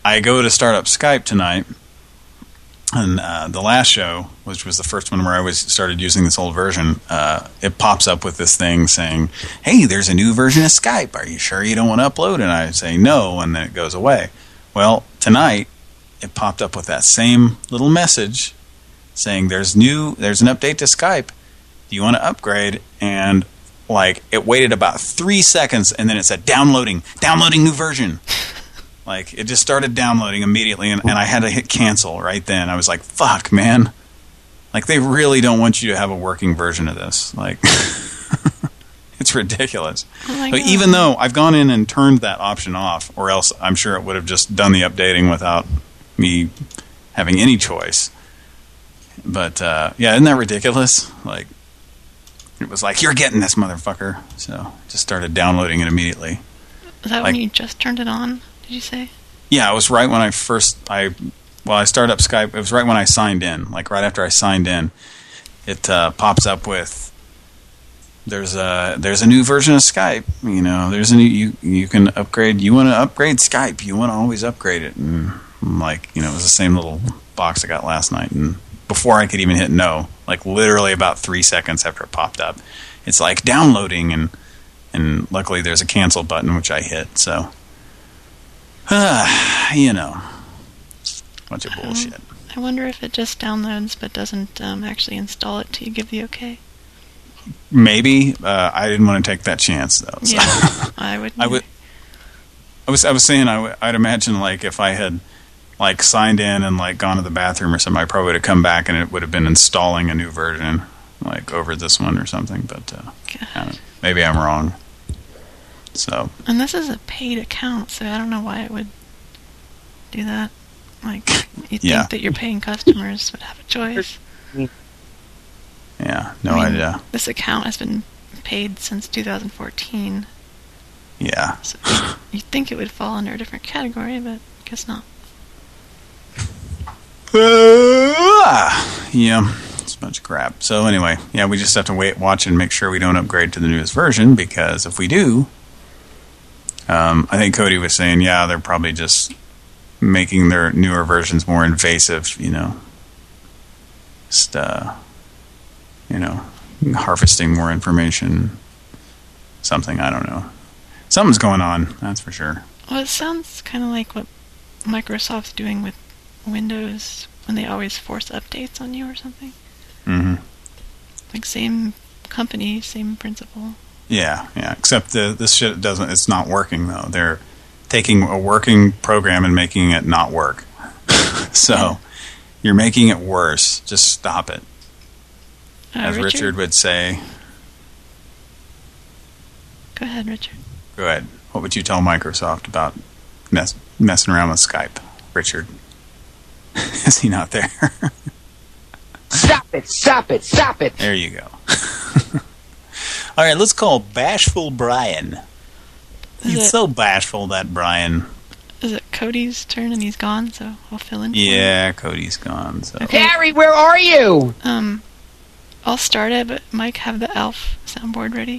I go to start up Skype tonight, and the last show, which was the first one where I started using this old version, it pops up with this thing saying, hey, there's a new version of Skype. Are you sure you don't want to upload? And I say no, and then it goes away. Well, tonight, it popped up with that same little message saying there's an update to Skype. Do you want to upgrade? And like it waited about 3 seconds, and then it said downloading new version. Like, it just started downloading immediately, and I had to hit cancel right then. I was like, fuck, man. Like, they really don't want you to have a working version of this. Like, it's ridiculous. But even though I've gone in and turned that option off, or else I'm sure it would have just done the updating without me having any choice. But, yeah, isn't that ridiculous? Like, it was like, you're getting this, motherfucker. So, just started downloading it immediately. Was that when you just turned it on? Did you say? Yeah, it was right when I started up Skype. It was right when I signed in. Like right after I signed in, it pops up with there's a new version of Skype. You know, there's a new you can upgrade. You want to upgrade Skype? You want to always upgrade it. And I'm like, you know, it was the same little box I got last night. And before I could even hit no, like literally about 3 seconds after it popped up, it's like downloading, and luckily there's a cancel button which I hit. So. You know, bunch of bullshit. I wonder if it just downloads but doesn't actually install it till you give the okay. Maybe. I didn't want to take that chance though. So. Yeah, I would. I was saying I'd imagine like if I had like signed in and like gone to the bathroom or something, I probably would have come back and it would have been installing a new version like over this one or something. But maybe I'm wrong. So. And this is a paid account, so I don't know why it would do that. Like, you'd think that your paying customers would have a choice. Yeah, no idea. This account has been paid since 2014. Yeah. So you'd think it would fall under a different category, but I guess not. Yeah. It's a bunch of crap. So anyway, yeah, we just have to watch and make sure we don't upgrade to the newest version, because if we do... I think Cody was saying, yeah, they're probably just making their newer versions more invasive, you know. Just, you know, harvesting more information. Something, I don't know. Something's going on, that's for sure. Well, it sounds kind of like what Microsoft's doing with Windows when they always force updates on you or something. Mm-hmm. Like same company, same principle. Yeah, except this shit it's not working though. They're taking a working program and making it not work. So, you're making it worse. Just stop it. As Richard would say. Go ahead, Richard. Go ahead. What would you tell Microsoft about messing around with Skype, Richard? Is he not there? Stop it, stop it, stop it. There you go. All right, let's call Bashful Brian. He's so bashful, that Brian. Is it Cody's turn and he's gone, so I'll fill in? Yeah, Cody's gone. So. Okay. Gary, where are you? I'll start it, but Mike, have the Alf soundboard ready.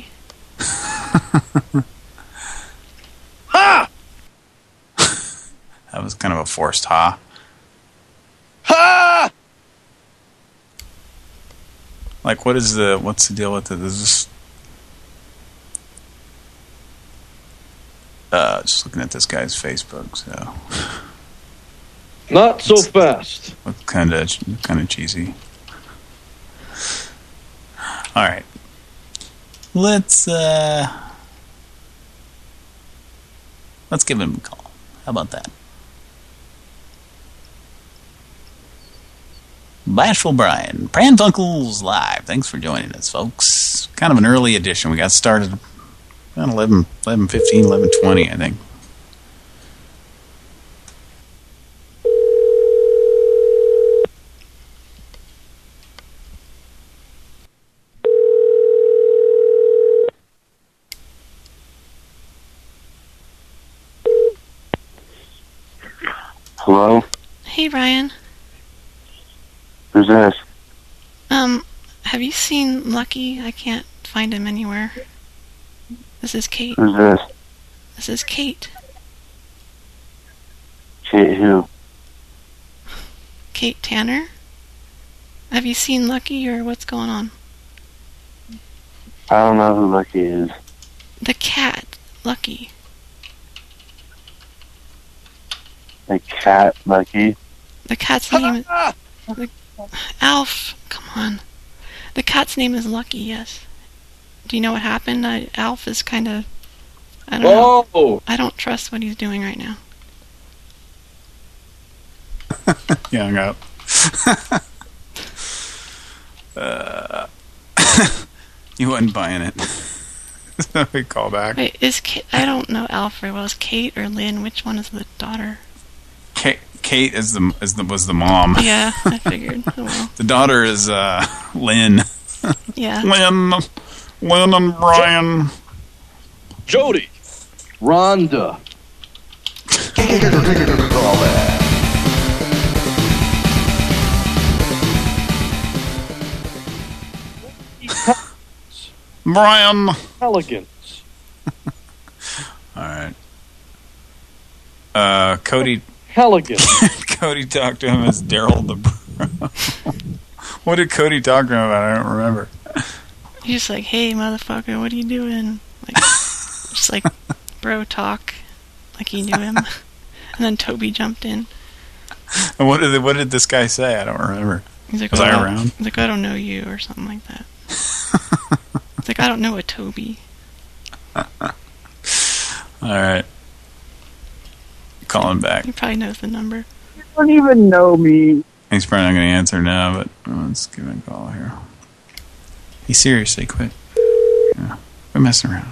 Ha! That was kind of a forced ha. Ha! Like, what's the deal with it? Is this... just looking at this guy's Facebook, so... Not so fast. What kind of cheesy. All right. Let's give him a call. How about that? Bashful Brian, Pran Funkels Live. Thanks for joining us, folks. Kind of an early edition. We got started around 11:15, 11:20, I think. Hello? Hey, Ryan. Who's this? Have you seen Lucky? I can't find him anywhere. This is Kate. Who's this? This is Kate. Kate who? Kate Tanner? Have you seen Lucky, or what's going on? I don't know who Lucky is. The cat, Lucky. The cat, Lucky? The cat's name is... Alf, come on. The cat's name is Lucky, yes. Do you know what happened? Alf is kind of... I don't know. I don't trust what he's doing right now. He hung up. You wasn't buying it. So we call back. Wait, is Kate... I don't know Alf very well. Is Kate or Lynn? Which one is the daughter? Kate was the mom. Yeah, I figured. Oh, well. The daughter is Lynn. Yeah. Lynn and Brian. Jody. Rhonda. Brian. Elegance. All right. Cody. Elegance. Cody talked to him as Daryl the Bro. What did Cody talk to him about? I don't remember. He's like, "Hey, motherfucker, what are you doing?" Like, just like bro talk, like he knew him. And then Toby jumped in. And what did this guy say? I don't remember. He's like, was I around? He's like, "I don't know you," or something like that. He's like, "I don't know a Toby." All right. Call him back. He probably knows the number. You don't even know me. He's probably not going to answer now, but let's give him a call here. He seriously quit. Yeah. We're messing around.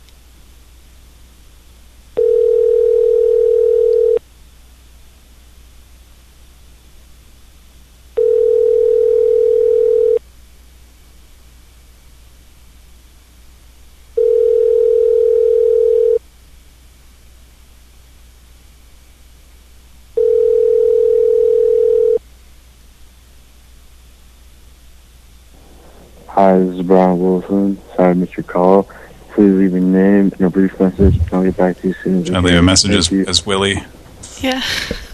Hi, this is Brian Wilson. Sorry I missed your call. Please leave your name and a brief message, and I'll get back to you soon as I can. I'll leave a message as Willie. Yeah.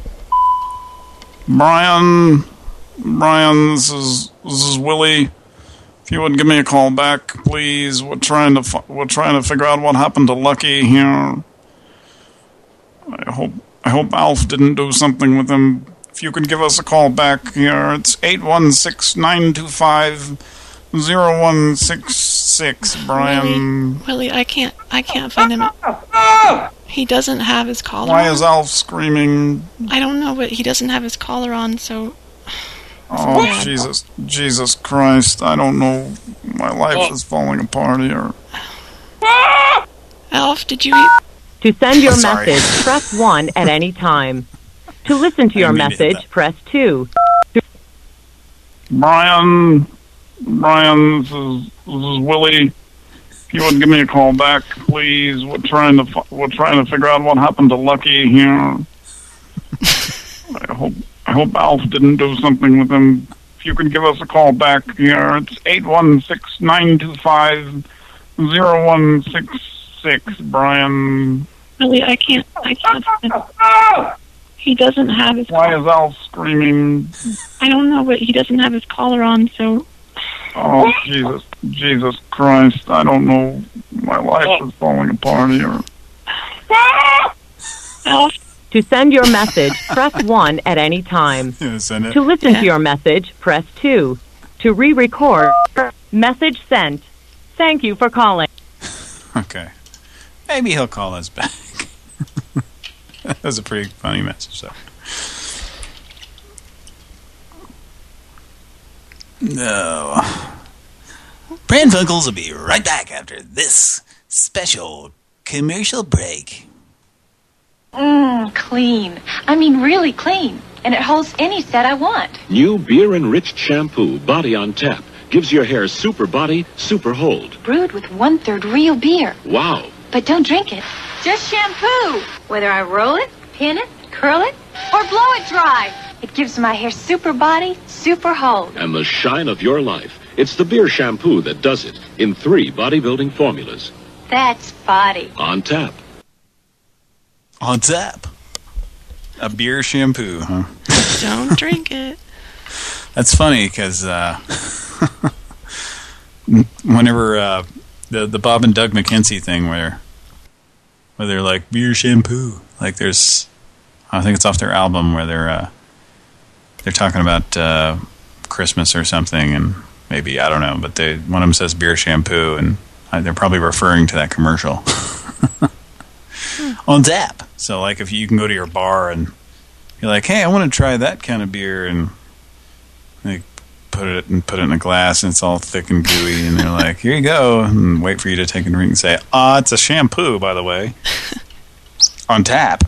Brian, this is Willie. If you would give me a call back, please. We're trying to figure out what happened to Lucky here. I hope Alf didn't do something with him. If you could give us a call back here, it's 816-925-0166, Brian. Willie, I can't find him. He doesn't have his collar on. Why is Alf screaming? I don't know, but he doesn't have his collar on, so... Oh, Jesus Christ, I don't know. My life is falling apart here. Alf, did you eat? To send your message, press 1 at any time. To listen to your message, press 2. Brian, this is Willie. If you would give me a call back, please. We're trying to figure out what happened to Lucky here. I hope Alf didn't do something with him. If you could give us a call back here, it's 816-925-0166, Brian. Willie, I can't. He doesn't have his. Why is Alf screaming? I don't know, but he doesn't have his collar on, so. Oh, Jesus Christ! I don't know. My life is falling apart here. Alf. To send your message, press 1 at any time. Send it. To listen to your message, press 2. To re-record, message sent. Thank you for calling. Okay. Maybe he'll call us back. That was a pretty funny message, though. No. Pran Funkels will be right back after this special commercial break. Clean. I mean really clean. And it holds any set I want. New beer-enriched shampoo, Body on Tap, gives your hair super body, super hold. Brewed with 1/3 real beer. Wow. But don't drink it. Just shampoo. Whether I roll it, pin it, curl it, or blow it dry. It gives my hair super body, super hold. And the shine of your life. It's the beer shampoo that does it in 3 bodybuilding formulas. That's body. On Tap. On Tap. A beer shampoo, huh? Don't drink it. That's funny because whenever the Bob and Doug McKenzie thing where they're like beer shampoo, like there's, I think it's off their album where they're talking about Christmas or something, and maybe, I don't know, but one of them says beer shampoo, and they're probably referring to that commercial on tap. So like if you can go to your bar and you're like, hey, I want to try that kind of beer, and they put it in a glass and it's all thick and gooey, and they're like, here you go, and wait for you to take a drink and say, it's a shampoo, by the way, on tap.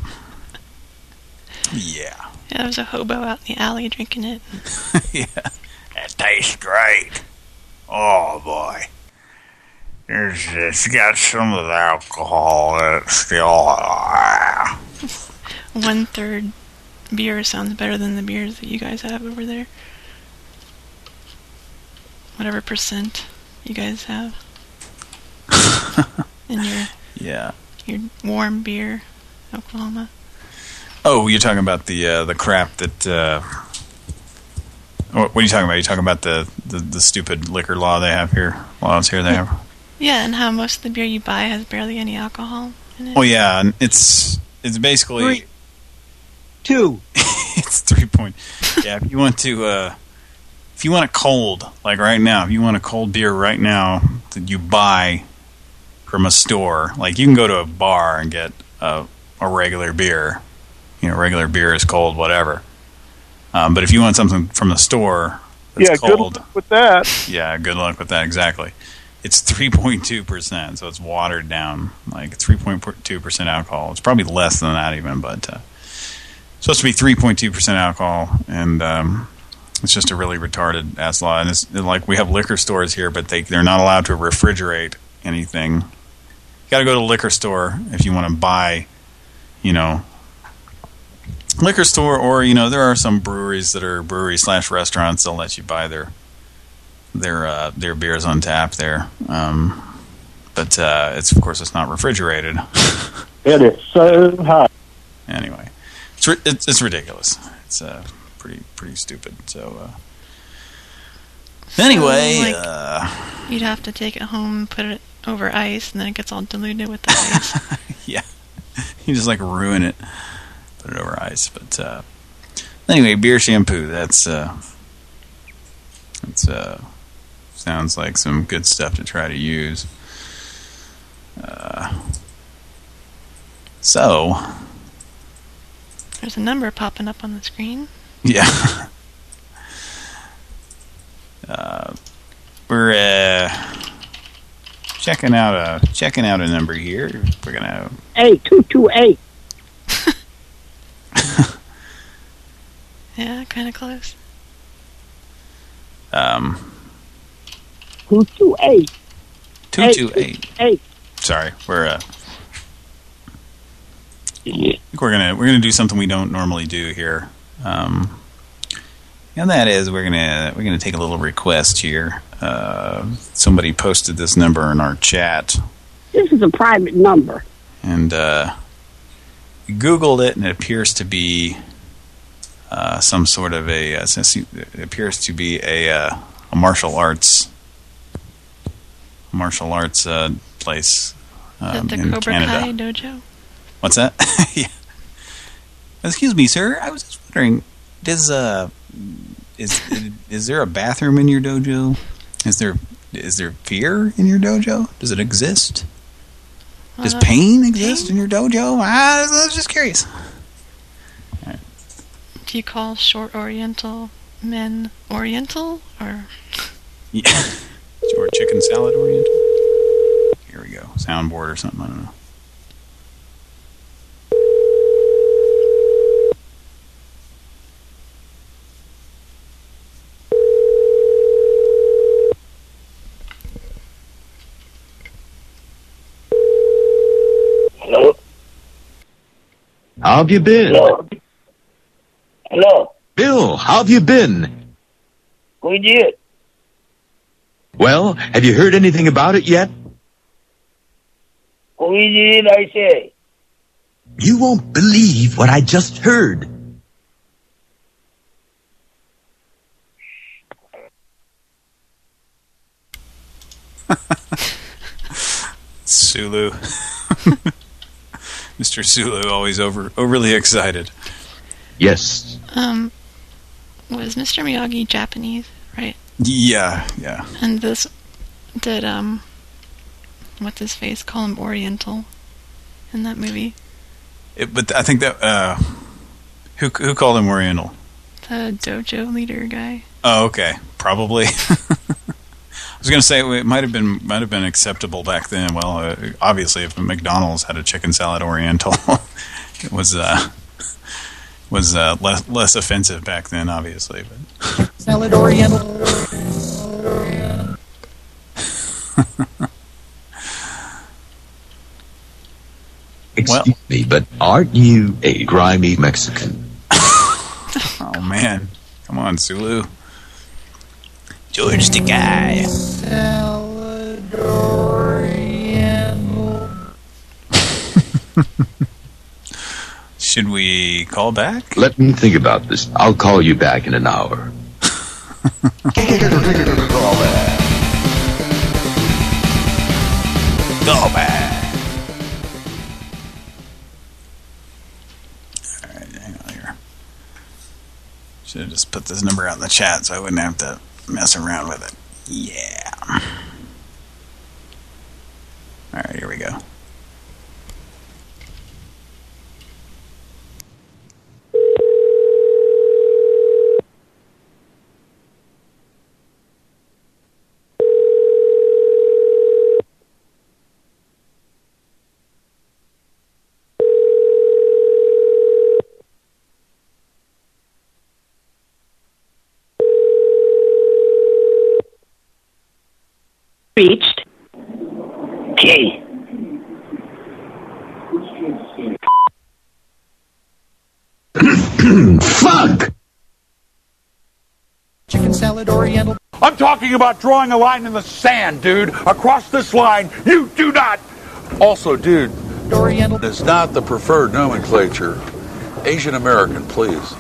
Yeah. Yeah, there was a hobo out in the alley drinking it. Yeah. It tastes great. Oh, boy. It's got some of the alcohol in it still. 1/3 beer sounds better than the beers that you guys have over there. Whatever percent you guys have. In your warm beer, Oklahoma. Oh, you're talking about the crap that... what are you talking about? You're talking about the stupid liquor law they have here? Laws here they have? Yeah, and how most of the beer you buy has barely any alcohol in it. Oh, yeah, and it's basically... 2. It's 3 point... Yeah, if you want to... if you want a cold, like right now, if you want a cold beer right now that you buy from a store, like you can go to a bar and get a regular beer. You know, regular beer is cold, whatever. But if you want something from the store that's cold... good luck with that. Yeah, good luck with that, exactly. It's 3.2%, so it's watered down. Like 3.2% alcohol. It's probably less than that even, but... it's supposed to be 3.2% alcohol, and it's just a really retarded ass law. And it's like we have liquor stores here, but they're not allowed to refrigerate anything. You got to go to a liquor store if you want to buy, you know, liquor store, or you know, there are some breweries that are brewery/restaurants. They'll let you buy their beers on tap there, but it's, of course, it's not refrigerated. It is so hot. Anyway, it's ridiculous. It's pretty stupid. So anyway, you'd have to take it home and put it over ice, and then it gets all diluted with the ice. Yeah, you just like ruin it. Put it over ice, but anyway, beer shampoo. That's sounds like some good stuff to try to use. So there's a number popping up on the screen. Yeah. We're checking out a number here. We're gonna 8228. Yeah, kind of close. 228. 228. Sorry, we're we're gonna do something we don't normally do here, and that is we're gonna take a little request here. Somebody posted this number in our chat. This is a private number, and we Googled it, and it appears to be some sort of a martial arts place Is it the in Cobra Canada. Kai dojo? What's that? Yeah. Excuse me, sir. I was just wondering, is there a bathroom in your dojo? Is there fear in your dojo? Does it exist? Does pain exist in your dojo? I was just curious. Right. Do you call short Oriental men Oriental, or? Yeah. Or chicken salad Oriental? Here we go. Soundboard or something, I don't know. Hello? How have you been? Hello? Hello? Bill, how have you been? We did. Well, have you heard anything about it yet? We did, I say. You won't believe what I just heard. Sulu. Mr. Sulu, always overly excited. Yes. Was Mr. Miyagi Japanese, right? Yeah. And this did what's his face call him Oriental in that movie? But I think that who called him Oriental? The dojo leader guy. Oh, okay, probably. I was going to say it might have been acceptable back then. Well, obviously, if McDonald's had a chicken salad Oriental, it was less offensive back then, obviously. But salad Oriental. Excuse me, but aren't you a grimy Mexican? Oh man, come on, Sulu. George the guy. Salad Oriental. Should we call back? Let me think about this. I'll call you back in an hour. Call back. Alright, hang on here. Should have just put this number out in the chat so I wouldn't have to mess around with it. Yeah. Alright, here we go. Reached. Key. Fuck! Chicken salad Oriental. I'm talking about drawing a line in the sand, dude. Across this line, you do not. Also, dude, Oriental is not the preferred nomenclature. Asian American, please.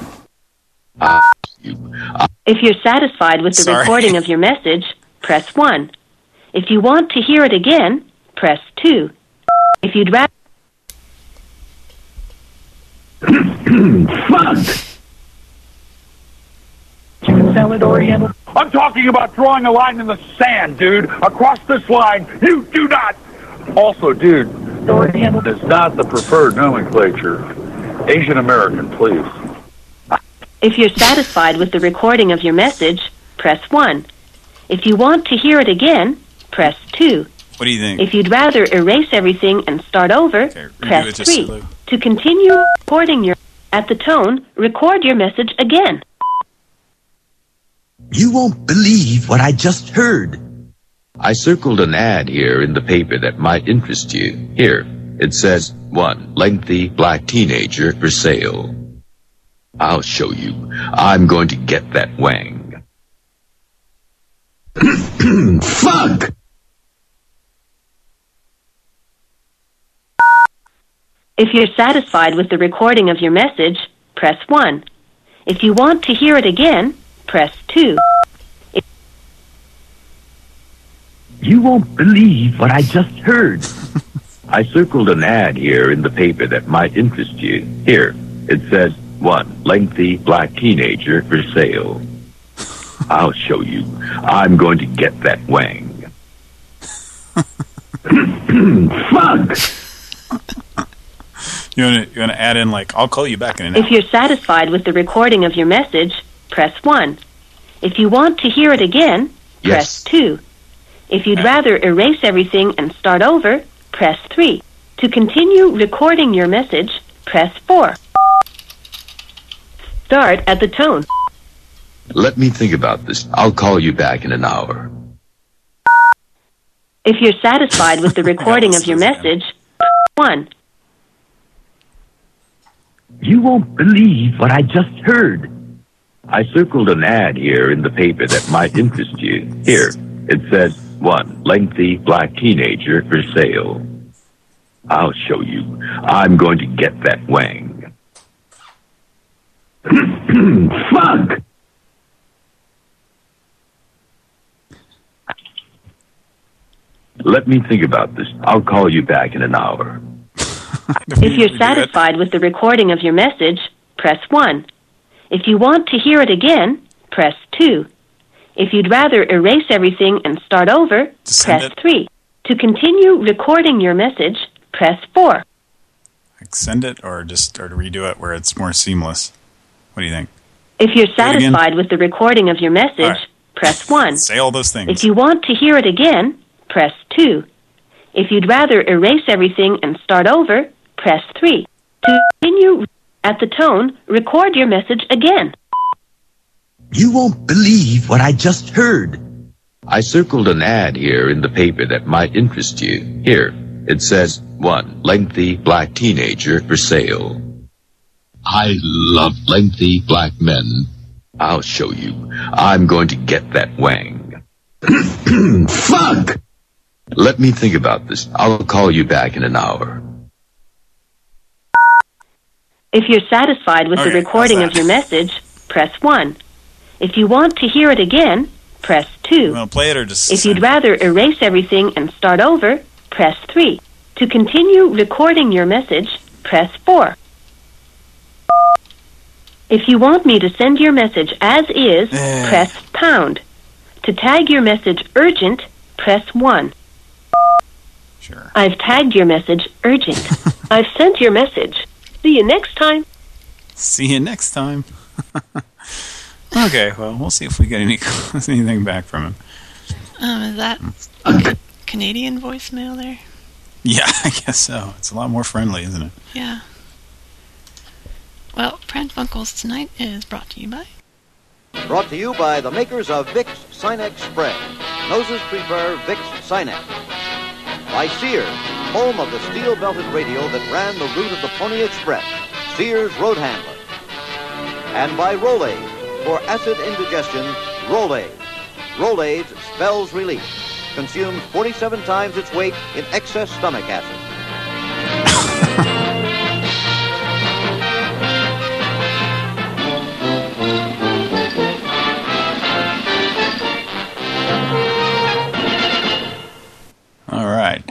If you're satisfied with the recording of your message, press 1. If you want to hear it again, press 2. If you'd rather... Fuck! Chicken salad Oriental. I'm talking about drawing a line in the sand, dude. Across this line, you do not. Also, dude, Oriental is not the preferred nomenclature. Asian American, please. If you're satisfied with the recording of your message, press 1. If you want to hear it again, press 2. What do you think? If you'd rather erase everything and start over, press 3. To continue recording at the tone, record your message again. You won't believe what I just heard. I circled an ad here in the paper that might interest you. Here, it says, 1 lengthy black teenager for sale. I'll show you. I'm going to get that wang. Fuck! If you're satisfied with the recording of your message, press 1. If you want to hear it again, press 2. You won't believe what I just heard. I circled an ad here in the paper that might interest you. Here, it says, 1 lengthy black teenager for sale. I'll show you. I'm going to get that wang. Fuck! You want to add in, like, I'll call you back in an hour. If you're satisfied with the recording of your message, press 1. If you want to hear it again, press 2. If you'd rather erase everything and start over, press 3. To continue recording your message, press 4. Start at the tone. Let me think about this. I'll call you back in an hour. If you're satisfied with the recording of your message, press 1. You won't believe what I just heard. I circled an ad here in the paper that might interest you. Here, it says, 1 lengthy black teenager for sale. I'll show you. I'm going to get that wang. Fuck! Let me think about this. I'll call you back in an hour. If you're satisfied with the recording of your message, press 1. If you want to hear it again, press 2. If you'd rather erase everything and start over, press 3. To continue recording your message, press 4. Like send it or to redo it where it's more seamless. What do you think? If you're satisfied with the recording of your message, press 1. Say all those things. If you want to hear it again, press 2. If you'd rather erase everything and start over, press 3. To continue at the tone, record your message again. You won't believe what I just heard. I circled an ad here in the paper that might interest you. Here, it says, 1, lengthy black teenager for sale. I love lengthy black men. I'll show you. I'm going to get that wang. Fuck! Let me think about this. I'll call you back in an hour. If you're satisfied with the recording of your message, press 1. If you want to hear it again, press 2. Well, play it or just... If you'd rather erase everything and start over, press 3. To continue recording your message, press 4. If you want me to send your message as is, press pound. To tag your message urgent, press 1. Sure. I've tagged your message urgent. I've sent your message. See you next time. See you next time. Okay, well, we'll see if we get anything back from him. Is that Canadian voicemail there? Yeah, I guess so. It's a lot more friendly, isn't it? Yeah. Well, Pran Funkels tonight is brought to you by... Brought to you by the makers of Vicks Sinex Spray. Noses prefer Vicks Sinex. By Sears, home of the steel-belted radio that ran the route of the Pony Express, Sears Road Handler. And by Rolaids, for acid indigestion, Rolaids. Rolaids spells relief. Consumes 47 times its weight in excess stomach acid. All right.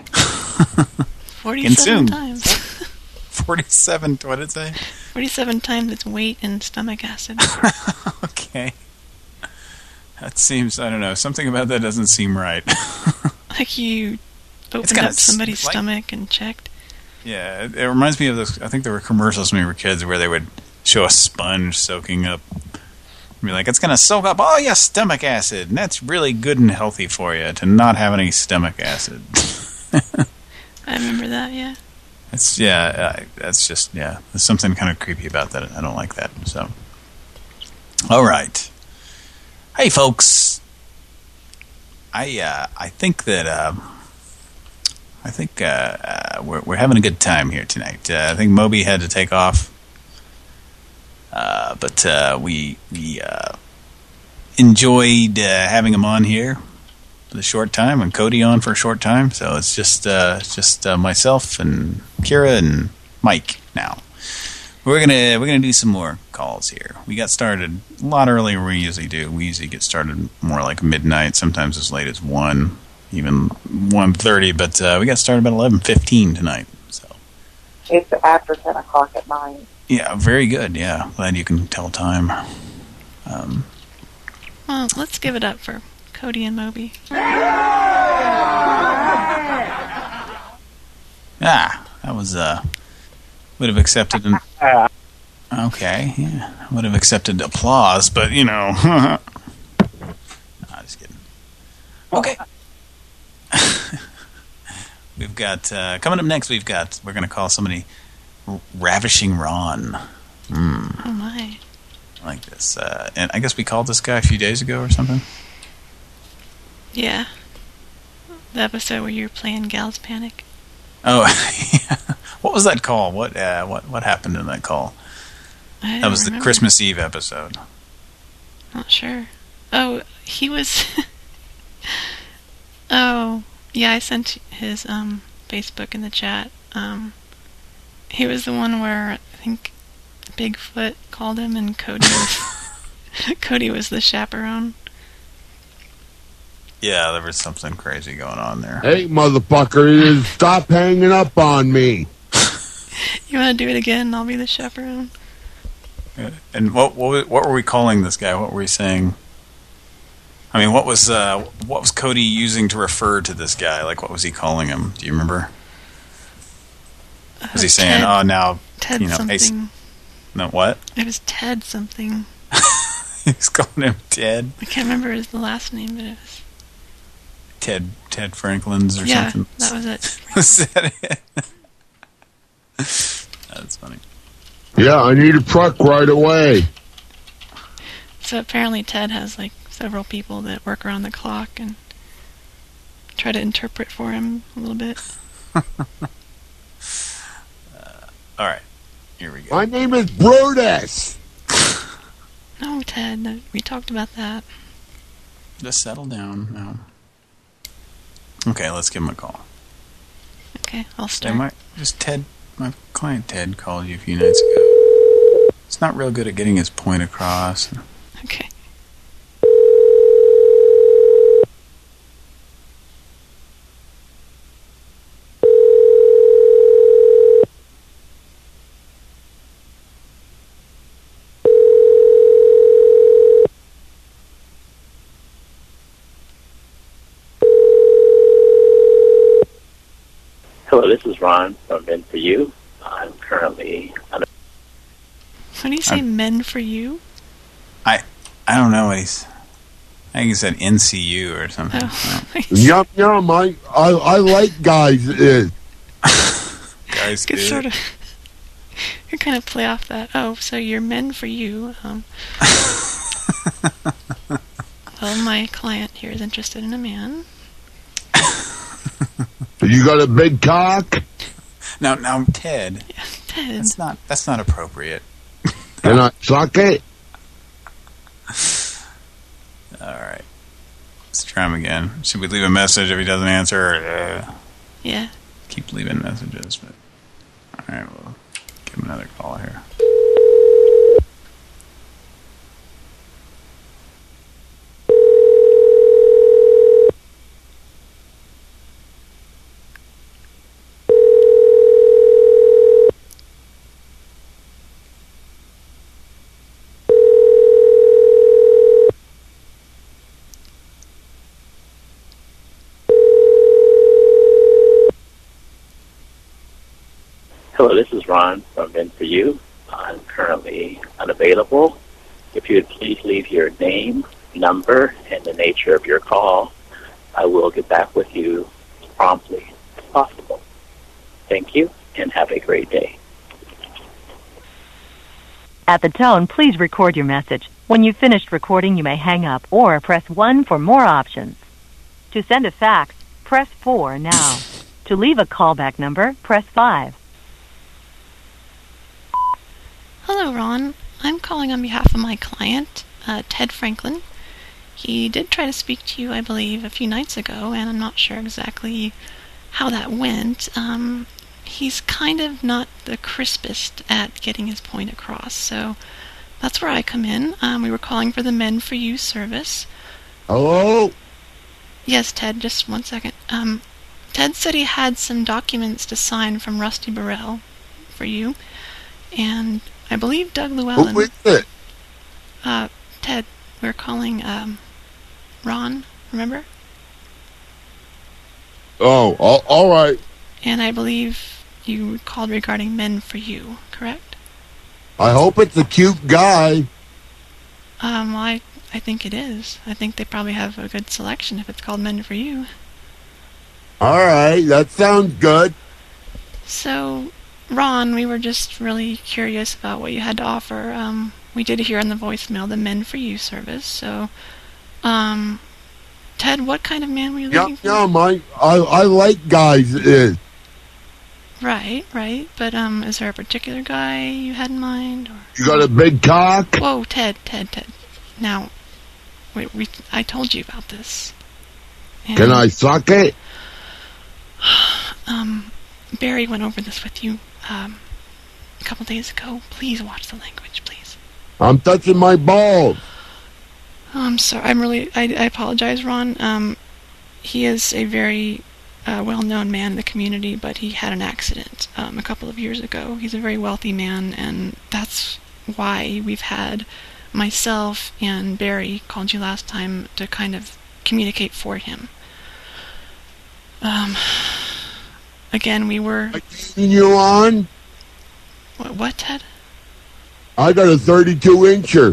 47 times. 47, what did it say? 47 times its weight in stomach acid. Okay. That seems, I don't know, something about that doesn't seem right. Like you opened up somebody's stomach and checked. Yeah, it reminds me of those, I think there were commercials when we were kids where they would show a sponge soaking up. Be like, it's going to soak up all your stomach acid, and that's really good and healthy for you, to not have any stomach acid. I remember that, yeah. That's just, there's something kind of creepy about that. I don't like that, so. All right. Hey, folks. I think that, we're having a good time here tonight. I think Moby had to take off. But we enjoyed having him on here for a short time, and Cody on for a short time. So it's just myself and Kira and Mike now. We're gonna do some more calls here. We got started a lot earlier than we usually do. We usually get started more like midnight, sometimes as late as 1, even 1:30. But we got started about 11:15 tonight. So it's after 10 o'clock at night. Yeah, very good. Yeah, glad you can tell time. Well, let's give it up for Cody and Moby. That was would have accepted an okay. Yeah, would have accepted applause, but you know, no, just kidding. Okay. We've got coming up next. We're going to call somebody. Ravishing Ron. Oh my. I like this. And I guess we called this guy a few days ago or something? Yeah. The episode where you were playing Gal's Panic. Oh, yeah. What was that call? What happened in that call? That was the Christmas Eve episode. Not sure. Oh, he was... Oh, yeah, I sent his Facebook in the chat. He was the one where I think Bigfoot called him and Cody was the chaperone. Yeah, there was something crazy going on there. Hey, motherfucker, stop hanging up on me. You want to do it again? I'll be the chaperone. And what were we calling this guy? What were we saying? I mean, what was Cody using to refer to this guy? Like, what was he calling him? Do you remember? Was he saying, Ted, "Oh, now Ted something"? No, what? It was Ted something. He was calling him Ted. I can't remember the last name, but it was Ted Franklin's or something. Yeah, that was it. Was that it? That's funny. Yeah, I need a truck right away. So apparently Ted has like several people that work around the clock and try to interpret for him a little bit. All right, here we go. My name is Brutus. No, Ted, we talked about that. Just settle down now. Okay, let's give him a call. Okay, I'll start. My client Ted called you a few nights ago. He's not real good at getting his point across. Okay. Hello, this is Ron from Men For You. I'm currently... What do you say, Men For You? I don't know what he's... I think he said NCU or something. Oh. Yum, yum, I like guys. Guys could sort of... You kind of play off that. Oh, so you're Men For You. Well, my client here is interested in a man. You got a big cock? Now, Ted. Yeah, Ted. That's not appropriate. Can I suck it? All right. Let's try him again. Should we leave a message if he doesn't answer? Yeah. Keep leaving messages. But all right, we'll give him another call here. Hello, this is Ron from Men For You. I'm currently unavailable. If you would please leave your name, number, and the nature of your call, I will get back with you as promptly as possible. Thank you, and have a great day. At the tone, please record your message. When you've finished recording, you may hang up or press 1 for more options. To send a fax, press 4 now. To leave a callback number, press 5. Hello, Ron. I'm calling on behalf of my client, Ted Franklin. He did try to speak to you, I believe, a few nights ago, and I'm not sure exactly how that went. He's kind of not the crispest at getting his point across, so that's where I come in. We were calling for the Men For You service. Hello? Yes, Ted, just 1 second. Ted said he had some documents to sign from Rusty Burrell for you, and I believe Doug Llewellyn... Who is it? Ted, we're calling, Ron, remember? Oh, all right. And I believe you called regarding Men For You, correct? I hope it's a cute guy. I think it is. I think they probably have a good selection if it's called Men For You. All right, that sounds good. So, Ron, we were just really curious about what you had to offer. We did hear on the voicemail the Men For You service, so, Ted, what kind of man were you looking for? I like guys. Right, but, is there a particular guy you had in mind? Or? You got a big cock? Whoa, Ted. Now, I told you about this. And, can I suck it? Barry went over this with you a couple days ago. Please watch the language, please. I'm touching my balls. Oh, I'm sorry. I apologize, Ron. He is a very well-known man in the community, but he had an accident a couple of years ago. He's a very wealthy man, and that's why we've had myself and Barry called you last time to kind of communicate for him. Again, we were... You on? What, Ted? I got a 32-incher.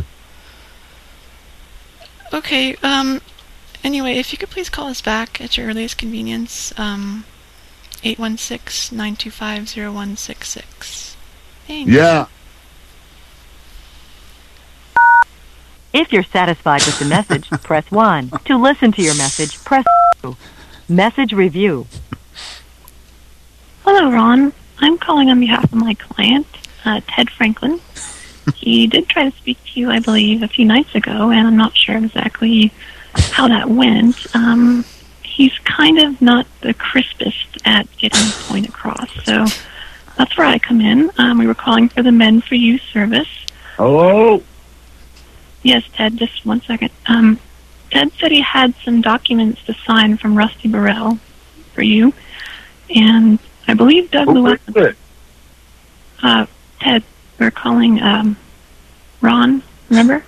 Okay, anyway, if you could please call us back at your earliest convenience, 816-925-0166. Thanks. Yeah. If you're satisfied with the message, press 1. To listen to your message, press 2. Message review. Hello, Ron. I'm calling on behalf of my client, Ted Franklin. He did try to speak to you, I believe, a few nights ago, and I'm not sure exactly how that went. He's kind of not the crispest at getting the point across, so that's where I come in. We were calling for the Men for You service. Hello? Yes, Ted, just 1 second. Ted said he had some documents to sign from Rusty Burrell for you, and I believe Doug Lewis. Ted, we're calling Ron, remember?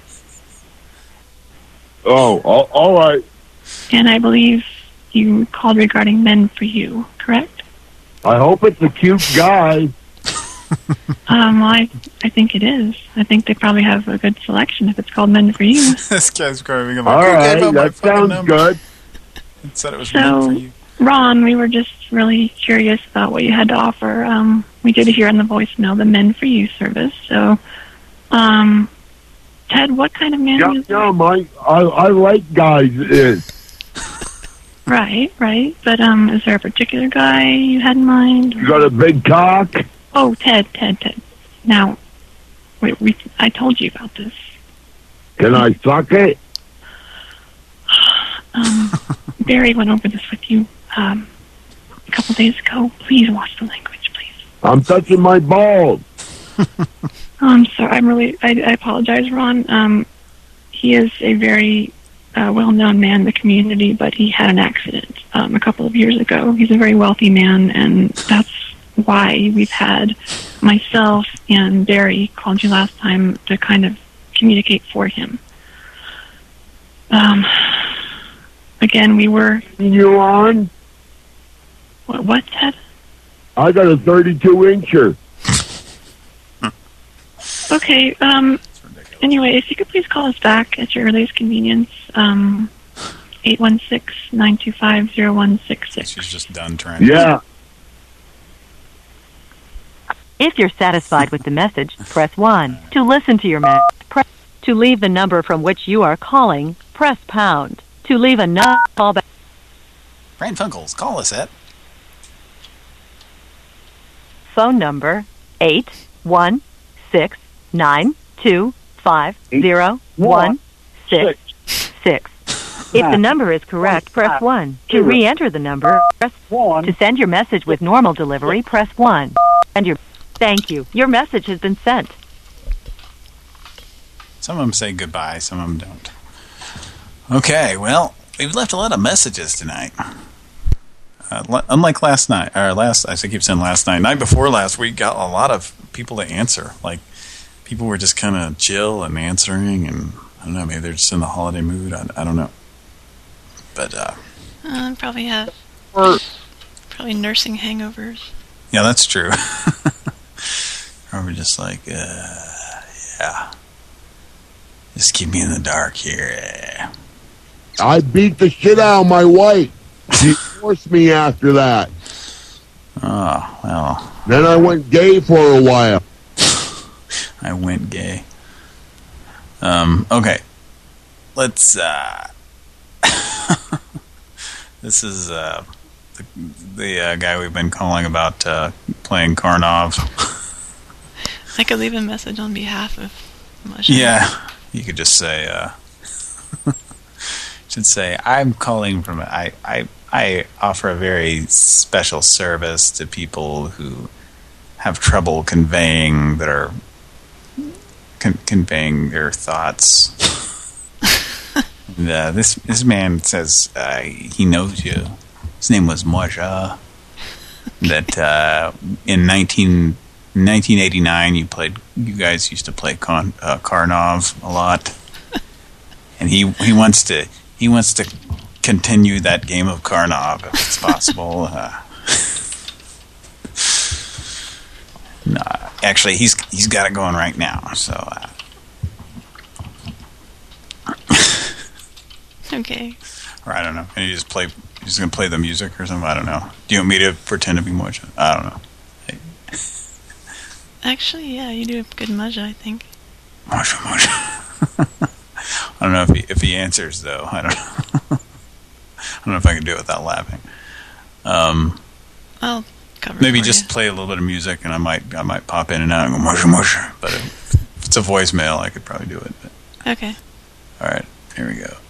Oh, all right. And I believe you called regarding Men for You, correct? I hope it's a cute guy. I think it is. I think they probably have a good selection if it's called Men for You. This guy's grabbing him. All right, that sounds good. It said it was Men for You. Ron, we were just really curious about what you had to offer. We did hear on the voicemail the Men for You service. So, Ted, what kind of man? I like guys. Right. But is there a particular guy you had in mind? You got a big cock? Oh, Ted. Now, I told you about this. Can I suck it? Barry went over this with you a couple days ago. Please watch the language, please. I'm touching my balls. I'm sorry. I apologize, Ron. He is a very well-known man in the community, but he had an accident a couple of years ago. He's a very wealthy man, and that's why we've had myself and Barry called you last time to kind of communicate for him. Again, we were... You on? What, Ted? I got a 32-incher. Okay, anyway, if you could please call us back at your earliest convenience, 816-925-0166. She's just done trying to... Yeah. If you're satisfied with the message, press 1. To listen to your message, press... To leave the number from which you are calling, press pound. To leave a call back... Pran Funkels, call us at... Phone number 816-925-0166. If the number is correct, press 1. To re-enter the number, press 1. To send your message with normal delivery, press 1. Thank you. Your message has been sent. Some of them say goodbye, some of them don't. Okay, well, we've left a lot of messages tonight. Unlike last night, or I keep saying last night before last, we got a lot of people to answer. Like, people were just kind of chill and answering, and I don't know, maybe they're just in the holiday mood. I don't know. But, probably nursing hangovers. Yeah, that's true. Or we're just like, yeah. Just keep me in the dark here. I beat the shit out of my wife. She forced me after that. Oh, well. Then I went gay for a while. I went gay. Okay. Let's, this is, the guy we've been calling about, playing Karnov. I could leave a message on behalf of Musha. Yeah. You could just say, should say, I'm calling from, I I offer a very special service to people who have trouble conveying their thoughts. And, this man says he knows you. His name was Moja. That in 1989 you guys used to play Karnov a lot, and he wants to continue that game of Karnov if it's possible. No, actually he's got it going right now, so okay. Or I don't know. And he's gonna play the music or something. I don't know. Do you want me to pretend to be Moja? I don't know. Actually, yeah, you do a good Moja, I think. Moja. I don't know if he answers though. I don't know. I don't know if I can do it without laughing. I'll cover. Maybe just play a little bit of music, and I might pop in and out and go Moja. But if it's a voicemail, I could probably do it. But. Okay. All right. Here we go.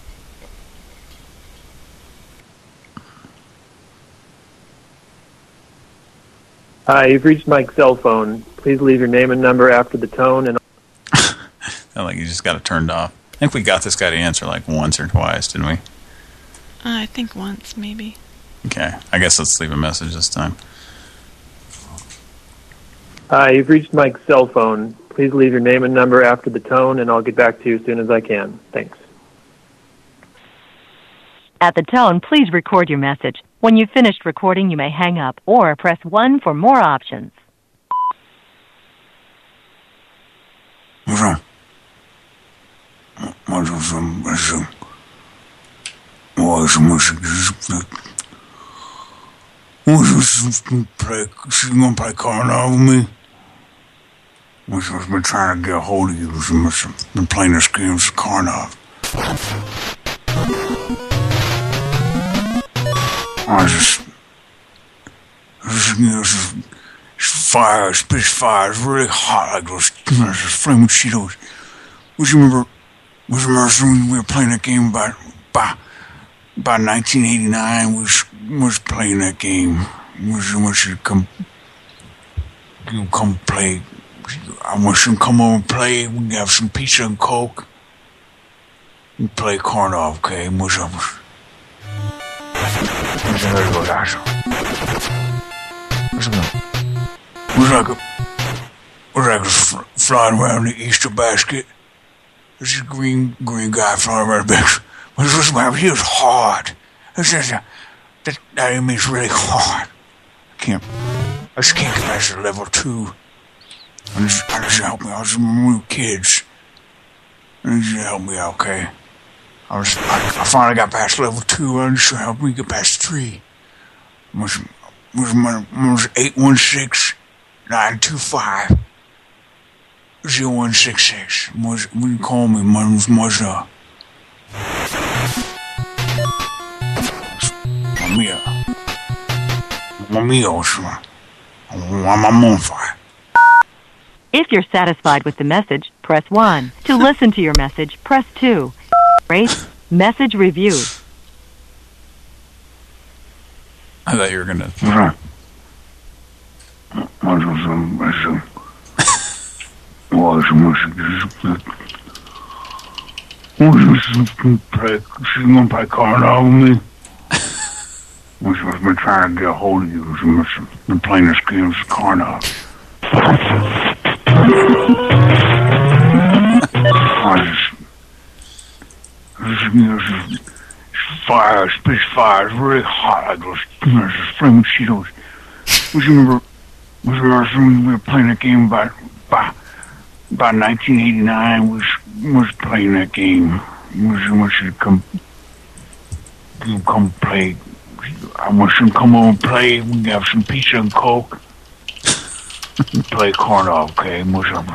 Hi, you've reached Mike's cell phone. Please leave your name and number after the tone. And like you just got it turned off. I think we got this guy to answer like once or twice, didn't we? I think once, maybe. Okay, I guess let's leave a message this time. Hi, you've reached Mike's cell phone. Please leave your name and number after the tone, and I'll get back to you as soon as I can. Thanks. At the tone, please record your message. When you've finished recording, you may hang up or press 1 for more options. She's gonna play Karnov with me. She's been trying to get a hold of you. She's been playing this game of Karnov. Fire, spits fire, it's really hot, like those flaming Cheetos. We remember when we were playing that game about 1989. We was playing that game. We want you to come play. I want you to come over and play. We can have some pizza and Coke. We play Karnov, okay? What's up? We're like flying around the Easter basket. There's a green guy flying around the basket. He was hard. That means really hard. I just can't get past level 2. I just help me. I was when we were kids. I need you to help me out, okay? I finally got past level 2. I just help me get past 3. Was 816-925-0166. When you call me, my name's Moja. I'm on fire. If you're satisfied with the message, press 1. To listen to your message, press 2. Rate, message review. I thought you were going to... She's gonna play Karnov with me. She's been trying to get a hold of you. She's been playing this game of Karnov. Fire, spits fire, it's really hot, like those flaming Cheetos. We remember when we were playing that game about 1989. We was playing that game. We want you to come play. I want you to come over and play. We can have some pizza and Coke. Play Karnov, okay? What's up?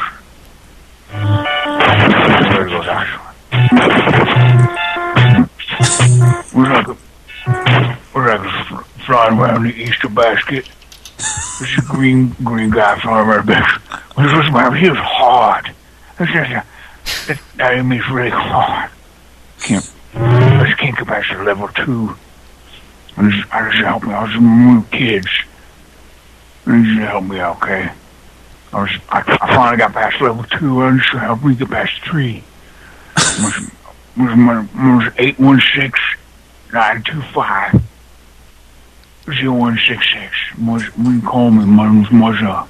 We're like flying around the Easter basket. There's a green guy flying around the basket. He was hard. That means really hard. I just can't get past to level 2. I I just help me. I was with kids. I need you to help me out, okay? I finally got past level 2. I just help me get past 3. was 816-925-0166. You can call me. My name's Muzza.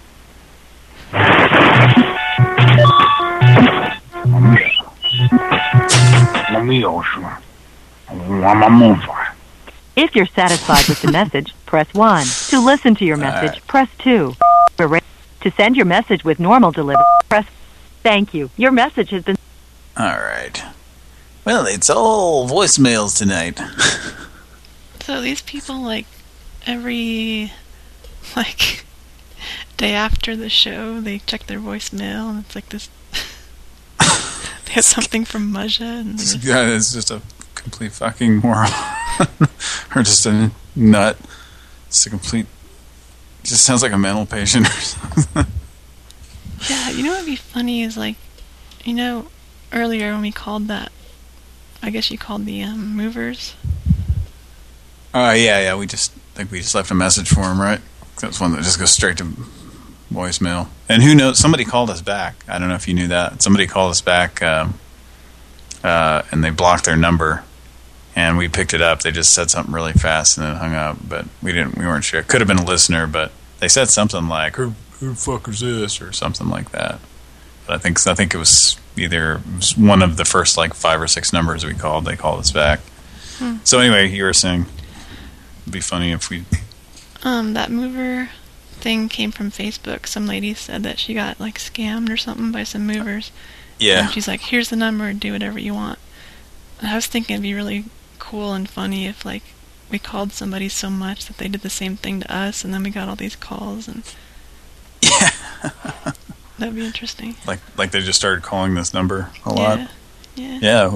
I'm on fire. If you're satisfied with the message, press 1. To listen to your message, press 2. To send your message with normal delivery, press... Thank you. Your message has been... All right. Well, it's all voicemails tonight. So these people, like, every, like, day after the show, they check their voicemail, and it's like this... they have something from Muzza. And this guy is just a complete fucking moron. Or just a nut. It's a complete... Just sounds like a mental patient or something. Yeah, you know what would be funny is, like, you know, earlier when we called that, I guess you called the movers. Yeah. We just left a message for him, right? That's one that just goes straight to voicemail. And who knows? Somebody called us back. I don't know if you knew that. Somebody called us back, and they blocked their number. And we picked it up. They just said something really fast and then hung up. But we weren't sure. It could have been a listener, but they said something like, "Who the fuck is this?" or something like that. But I think it was one of the first like 5 or 6 numbers we called. They called us back. So anyway, you were saying it'd be funny if we. That mover thing came from Facebook. Some lady said that she got like scammed or something by some movers. Yeah. And she's like, "Here's the number. Do whatever you want." And I was thinking it'd be really cool and funny if like we called somebody so much that they did the same thing to us, and then we got all these calls, and yeah, that'd be interesting. Like they just started calling this number a lot. Yeah.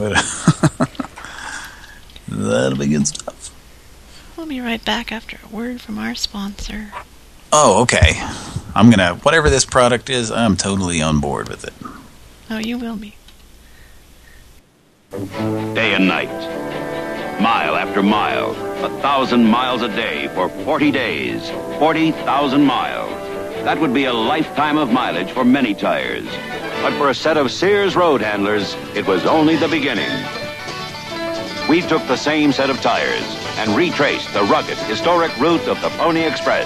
That'll be good stuff. We'll be right back after a word from our sponsor. Oh, okay. I'm gonna whatever this product is, I'm totally on board with it. Oh, you will be. Day and night, mile after mile, 1,000 miles a day for 40 days, 40,000 miles. That would be a lifetime of mileage for many tires. But for a set of Sears road handlers, it was only the beginning. We took the same set of tires and retraced the rugged, historic route of the Pony Express.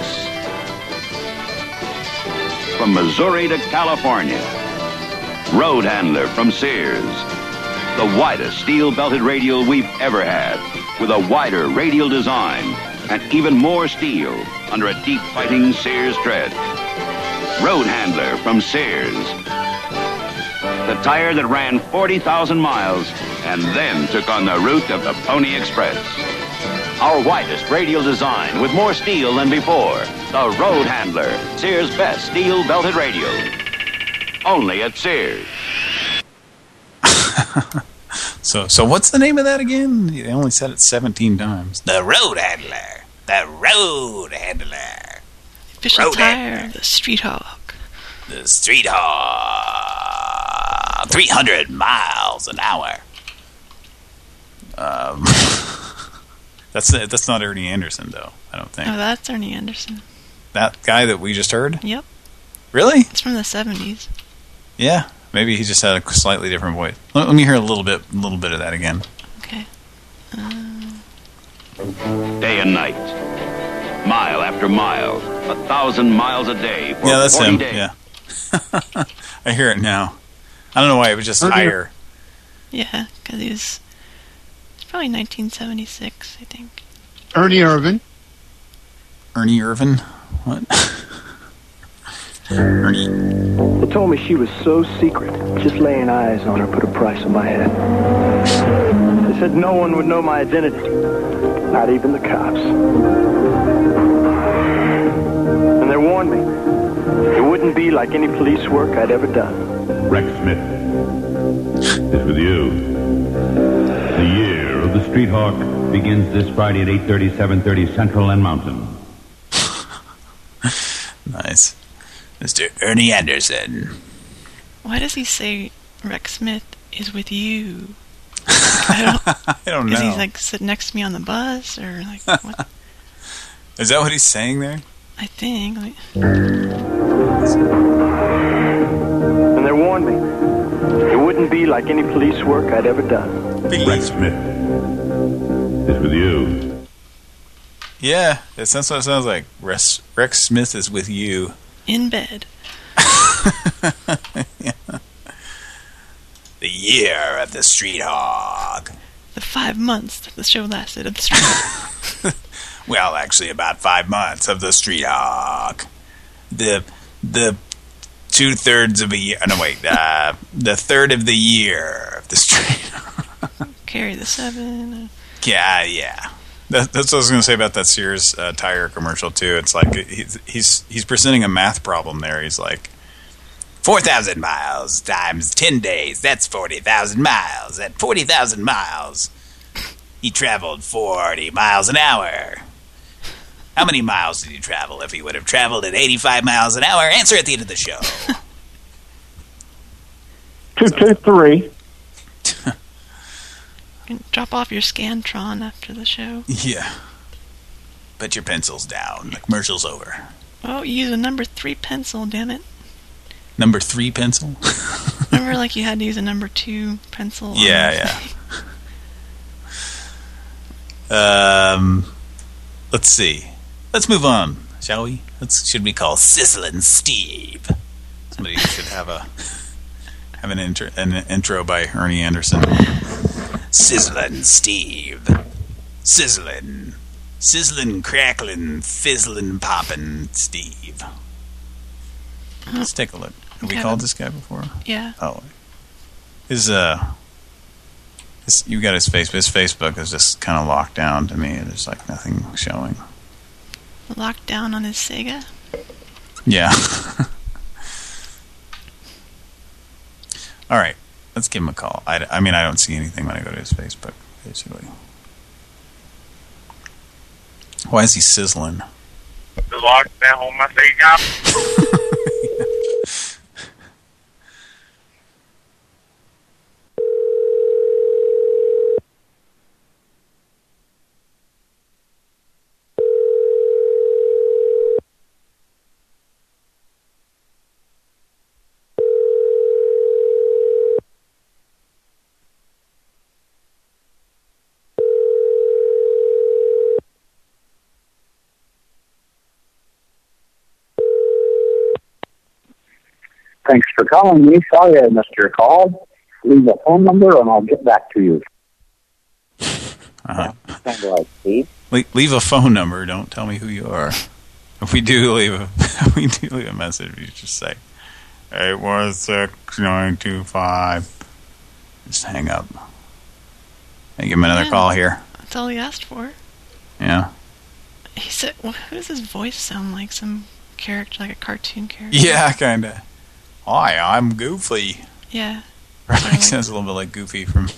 From Missouri to California, road handler from Sears. The widest steel-belted radial we've ever had, with a wider radial design and even more steel under a deep-fighting Sears tread. Road handler from Sears. The tire that ran 40,000 miles and then took on the route of the Pony Express. Our widest radial design with more steel than before. The Road Handler, Sears' best steel-belted radial. Only at Sears. So what's the name of that again? They only said it 17 times. The Road Handler. The Road Handler. Official road tire handler. The Street Hawk. The Street Hawk. 300 miles an hour. That's not Ernie Anderson, though, I don't think. Oh, that's Ernie Anderson. That guy that we just heard? Yep. Really? It's from the 70s. Yeah. Maybe he just had a slightly different voice. Let me hear a little bit of that again. Okay. Day and night, mile after mile, 1,000 miles a day for 40 that's him. days. Yeah. I hear it now. I don't know why it was just higher. Yeah, because it's probably 1976, I think. Ernie Irvin. Ernie Irvin? What? Ernie. They told me she was so secret, just laying eyes on her put a price on my head. They said no one would know my identity, not even the cops. And they warned me, it wouldn't be like any police work I'd ever done. Rex Smith is with you. The year of the Street Hawk begins this Friday at 8:30, 7:30 Central and Mountain. Nice. Mr. Ernie Anderson. Why does he say Rex Smith is with you? I don't know. Is he like sitting next to me on the bus or like what? Is that what he's saying there? I think. And they warned me. It wouldn't be like any police work I'd ever done. Rex Smith is with you. Yeah, that's what it sounds like. Rex Smith is with you. In bed. Yeah. The year of the Street Hawk. The 5 months that the show lasted of the Street Hawk. Well, actually, about 5 months of the Street Hawk. The 2/3 of a year. No, wait. The third of the year of the Street Hawk. Carry the 7. Yeah. That's what I was going to say about that Sears tire commercial too. It's like he's presenting a math problem there. He's like, 4,000 miles times 10 days. That's 40,000 miles. At 40,000 miles, he traveled 40 miles an hour. How many miles did he travel if he would have traveled at 85 miles an hour? Answer at the end of the show. 223. Drop off your Scantron after the show. Yeah. Put your pencils down. The commercial's over. Oh, you use a number 3 pencil, damn it. Number 3 pencil? Remember, like, you had to use a number 2 pencil? Yeah. Let's see. Let's move on, shall we? Should we call Sizzlin' Steve? Somebody should have an intro by Ernie Anderson. Sizzlin' Steve. Sizzlin', cracklin', fizzlin', poppin' Steve. Let's take a look. Have we called this guy before? Yeah. Oh. You got his Facebook. His Facebook is just kind of locked down to me. There's like nothing showing. Locked down on his Sega? Yeah. All right. Let's give him a call. I mean, I don't see anything when I go to his Facebook, basically. Why is he sizzling? Locked down on my Sega. Thanks for calling me. Sorry I missed your call. Leave a phone number and I'll get back to you. Leave a phone number. Don't tell me who you are. If we do leave a message, you just say 816-925. Just hang up. Hey, give him another call here. That's all he asked for. Yeah. He said, well, who does his voice sound like? Some character, like a cartoon character? Yeah, kind of. Hi, I'm Goofy. Yeah. Right, sounds a little bit like Goofy from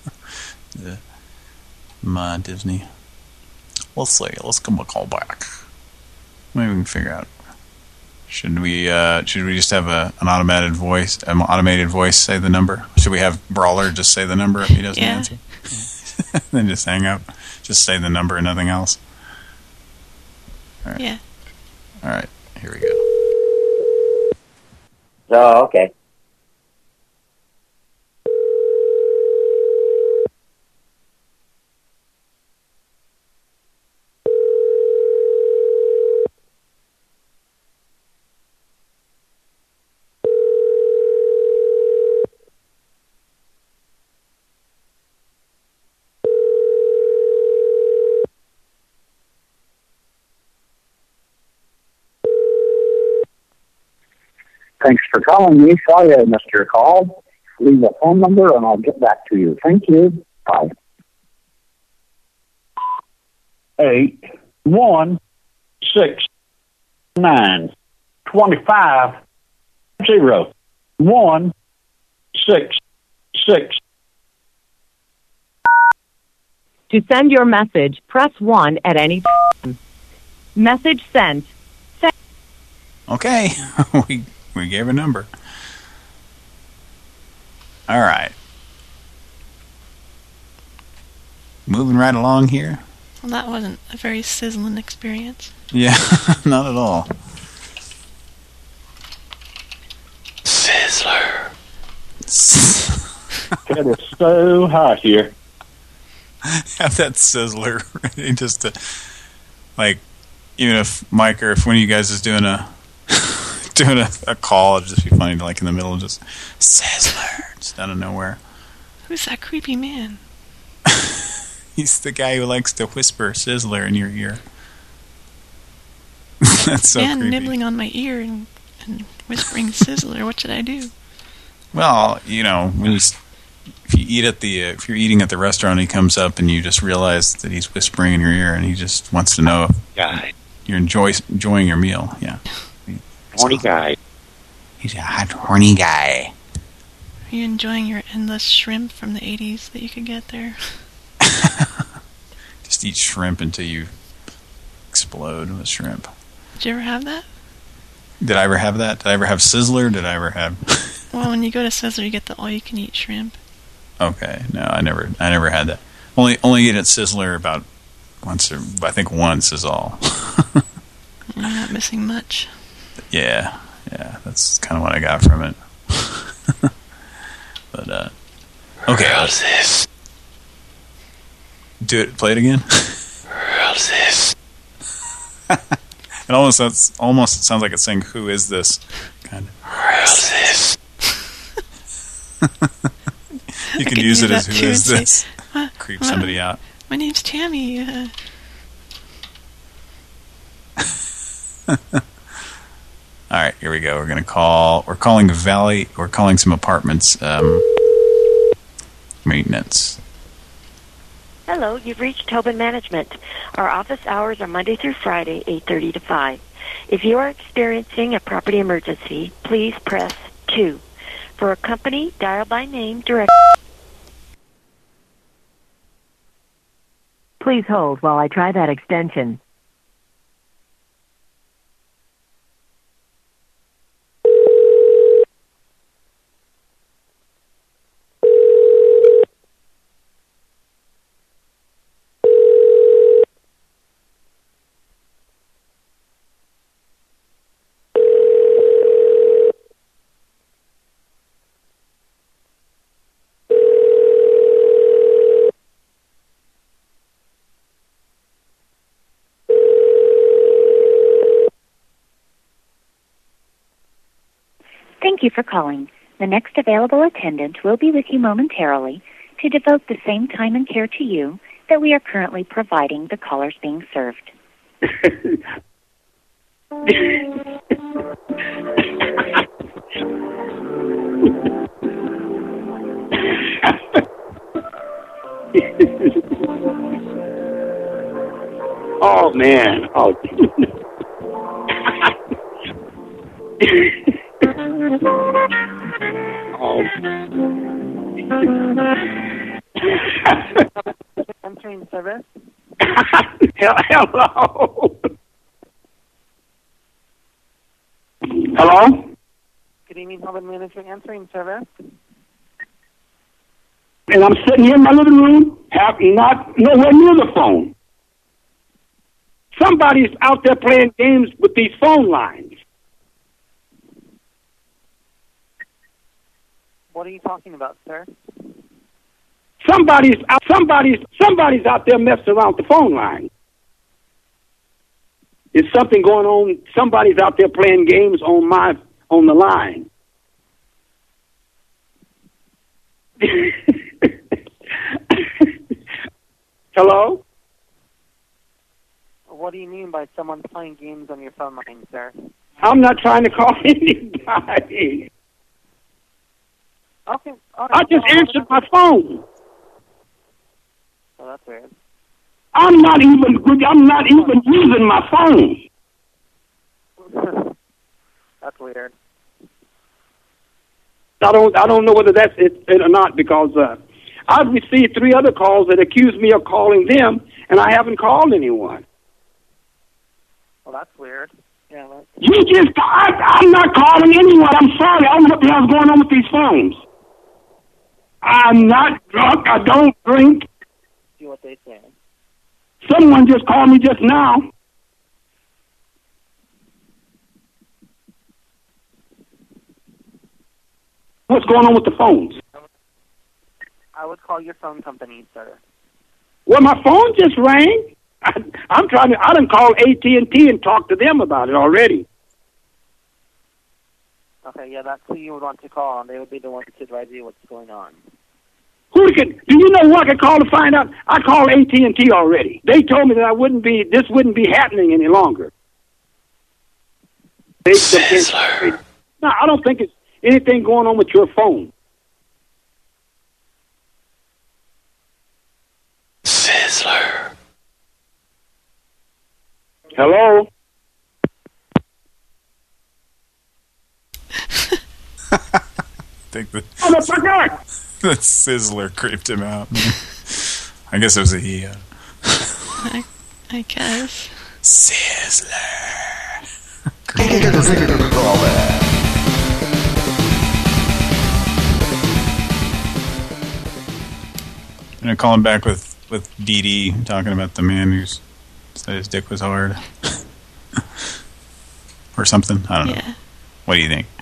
Disney. Let's see. Let's give him a call back. Maybe we can figure out. Should we just have an automated voice say the number? Should we have Brawler just say the number if he doesn't answer? Then just hang up. Just say the number and nothing else. All right. Yeah. All right. Here we go. Oh, okay. Thanks for calling me. Sorry I missed your call. Leave a phone number and I'll get back to you. Thank you. Bye. 816-925-0166. To send your message, press 1 at any time. Message sent. Okay. We gave a number. All right. Moving right along here. Well, that wasn't a very sizzling experience. Yeah, not at all. Sizzler. It is so hot here. Have that sizzler ready just to, like, even if Mike or if one of you guys is doing a call, it'd just be funny to, like, in the middle, just sizzler, just out of nowhere. Who's that creepy man? He's the guy who likes to whisper sizzler in your ear. That's so man creepy. Nibbling on my ear and whispering sizzler. What should I do? Well, you know, if you're eating at the restaurant, he comes up and you just realize that he's whispering in your ear, and he just wants to know if you're enjoying your meal. Yeah, horny guy. He's a hot, horny guy. Are you enjoying your endless shrimp from the 80s that you could get there? Just eat shrimp until you explode with shrimp. Did you ever have that? Did I ever have that? Did I ever have Sizzler? Did I ever have... Well, when you go to Sizzler, you get the all-you-can-eat shrimp. Okay, no, I never had that. Only eat at Sizzler about once, or I think once is all. You're not missing much. Yeah, that's kind of what I got from it. But okay, how's this? Do it. Play it again. How's this? It almost sounds like it's saying, "Who is this?" Kind of. How's this? You can use it as "Who is this?" Creep somebody out. My name's Tammy. All right, here we go. We're calling Valley. We're calling some apartments. Maintenance. Hello, you've reached Tobin Management. Our office hours are Monday through Friday, 8:30 to 5. If you are experiencing a property emergency, please press 2. For a company, dial by name directly. Please hold while I try that extension. Thank you for calling. The next available attendant will be with you momentarily to devote the same time and care to you that we are currently providing the callers being served. Oh, man. Oh. Answering service. Hello. Hello? Good evening, Tobin Management answering service. And I'm sitting here in my living room, not nowhere near the phone. Somebody's out there playing games with these phone lines. What are you talking about, sir? Somebody's out there messing around with the phone line. There's something going on. Somebody's out there playing games on the line. Hello? What do you mean by someone playing games on your phone line, sir? I'm not trying to call anybody. Okay. I just answered my phone. Oh, that's weird. I'm not even using my phone. That's weird. I don't know whether that's it or not, because I've received 3 other calls that accuse me of calling them, and I haven't called anyone. Well, that's weird. Yeah. I'm not calling anyone. I'm sorry. I don't know what the hell's going on with these phones. I'm not drunk. I don't drink. See what they say. Someone just called me just now. What's going on with the phones? I would call your phone company, sir. Well, my phone just rang. I done called AT&T and talked to them about it already. Okay, yeah, that's who you would want to call, and they would be the ones to advise you what's going on. Do you know who I could call to find out? I called AT&T already. They told me that this wouldn't be happening any longer. No, I don't think it's anything going on with your phone. Sizzler. Hello? I think the Sizzler creeped him out. I guess it was a he. I guess. Sizzler. I'm gonna call him back with Dee Dee talking about the man who said his dick was hard. Or something. I don't know. What do you think?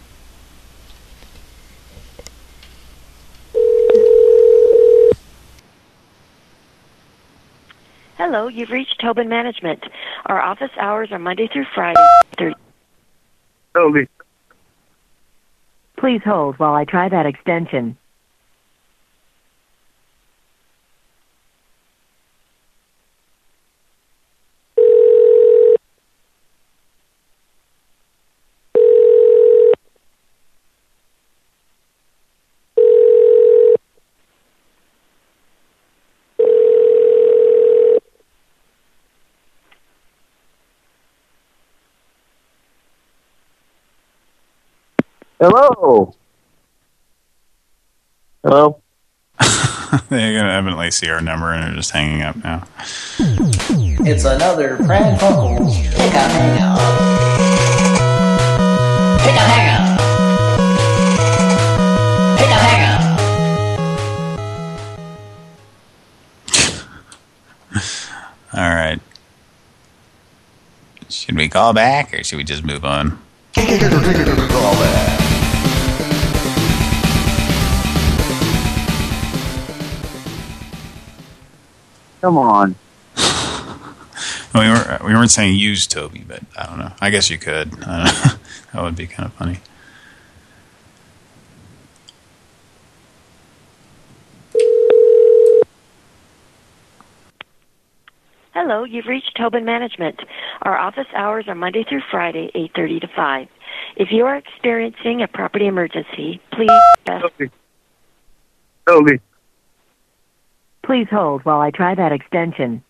Hello, you've reached Tobin Management. Our office hours are Monday through Friday. Toby. Please hold while I try that extension. Hello. Hello. They're gonna evidently see our number and they're just hanging up now. It's another Pran Funkels Pick a Hang Up. Pick a Hang Up. Pick a Hang Up. All right. Should we call back or should we just move on? Call back. Come on. We weren't saying use Toby, but I don't know. I guess you could. I don't know. That would be kind of funny. Hello, you've reached Tobin Management. Our office hours are Monday through Friday, 8:30 to 5. If you are experiencing a property emergency, please press... Toby. Please hold while I try that extension.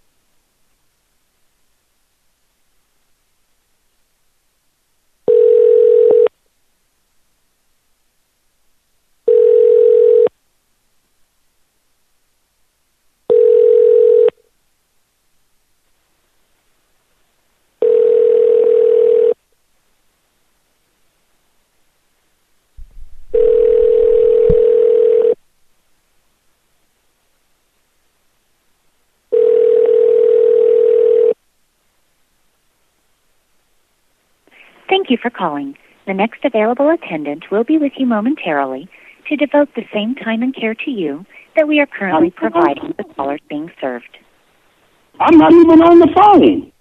Thank you for calling. The next available attendant will be with you momentarily to devote the same time and care to you that we are currently providing the callers being served. I'm not even on the phone.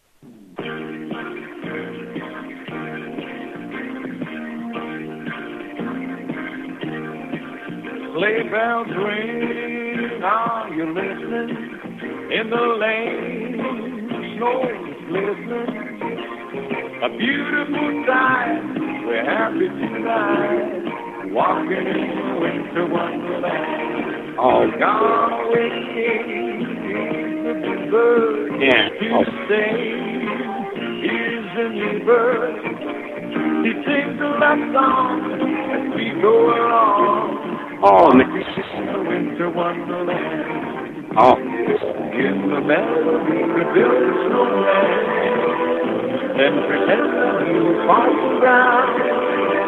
Sleigh bells ring, are you listening? In the lane, snow's glistening. A beautiful sight, we're happy tonight, walking in the winter wonderland. Oh, gone away the bird to stay. Here's a new bird, he sings a love song as we go along. Oh, man. In the winter wonderland. Oh. In the melody, we build a snowman. Then pretend that we will fight around.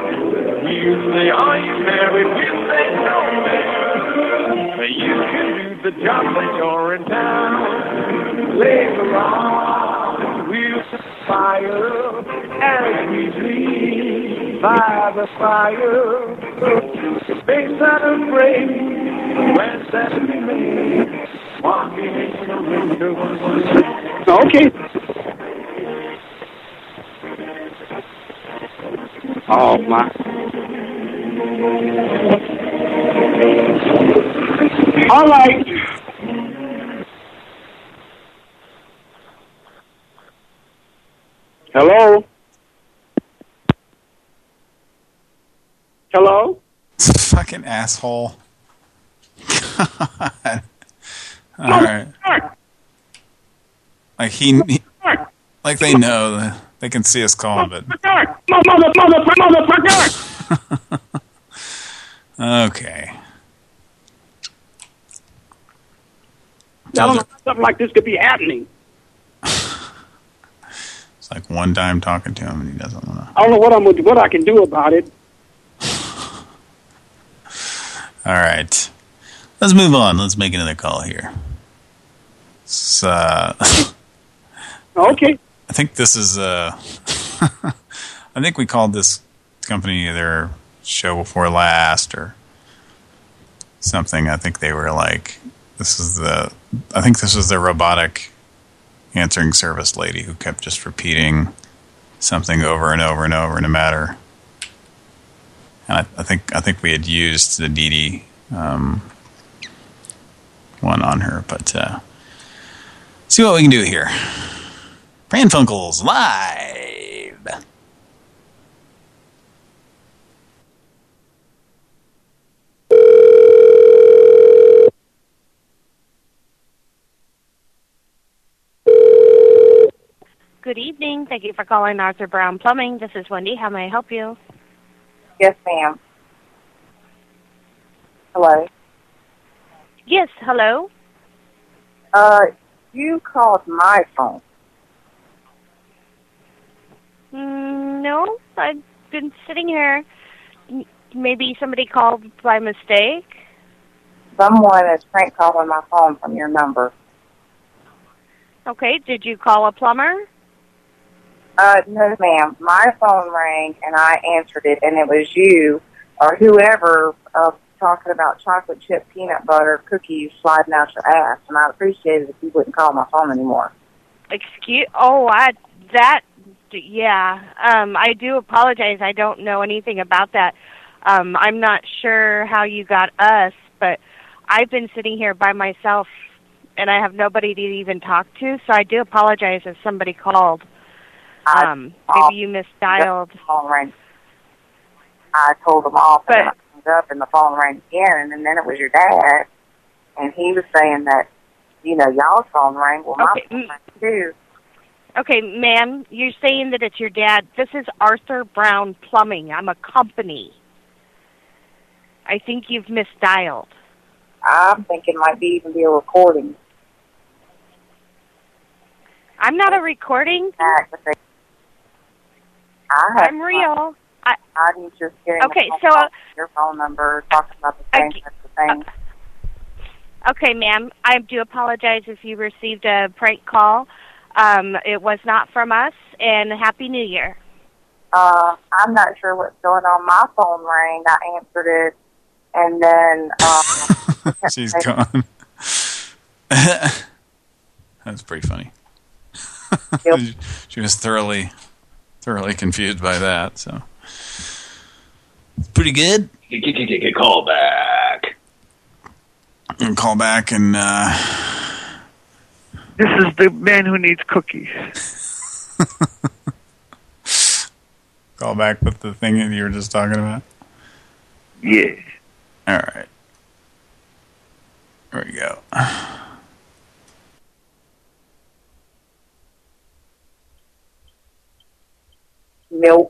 You say, are you married? We say, no, man. You can do leave the job when you're in town. Later on, we'll fire as we sleep by the fire. Face unafraid when Saturday May walking in the window. Okay. Oh, my. All right. Hello? Hello? Fucking asshole. God. All right. Like like they know that they can see us calling, but Motherfucker! okay. I don't know how something like this could be happening. It's like one time talking to him and he doesn't want to. I don't know what I can do about it. All right. Let's move on. Let's make another call here. Okay. I think this is I think we called this company their show before last or something. I think they were like, I think this was the robotic answering service lady who kept just repeating something over and over and over in a matter. And I think we had used the Dee Dee one on her, but see what we can do here. Pran Funkels live. Good evening. Thank you for calling Arthur Brown Plumbing. This is Wendy. How may I help you? Yes, ma'am. Hello? Yes, hello? You called my phone. No, I've been sitting here. Maybe somebody called by mistake? Someone is prank calling my phone from your number. Okay, did you call a plumber? No, ma'am. My phone rang, and I answered it, and it was you or whoever talking about chocolate chip peanut butter cookies sliding out your ass, and I'd appreciate it if you wouldn't call my phone anymore. Yeah. I do apologize. I don't know anything about that. I'm not sure how you got us, but I've been sitting here by myself, and I have nobody to even talk to, so I do apologize if somebody called. Maybe you misdialed. The phone rang. I told them off, and then I hung up, and the phone rang again, and then it was your dad, and he was saying that, y'all's phone rang. Well, my phone rang too. Okay, ma'am, you're saying that it's your dad. This is Arthur Brown Plumbing. I'm a company. I think you've misdialed. I'm thinking it might even be a recording. I'm not a recording. I'm real. I'm just getting your phone number, talking about the same types of things. Okay, ma'am, I do apologize if you received a prank call. It was not from us, and Happy New Year. I'm not sure what's going on. My phone rang. I answered it, and then... She's gone. That's pretty funny. Yep. She was thoroughly confused by that, so... Pretty good. Call back. And call back and... This is the man who needs cookies. Call back with the thing that you were just talking about? Yeah. All right. There we go. Milk.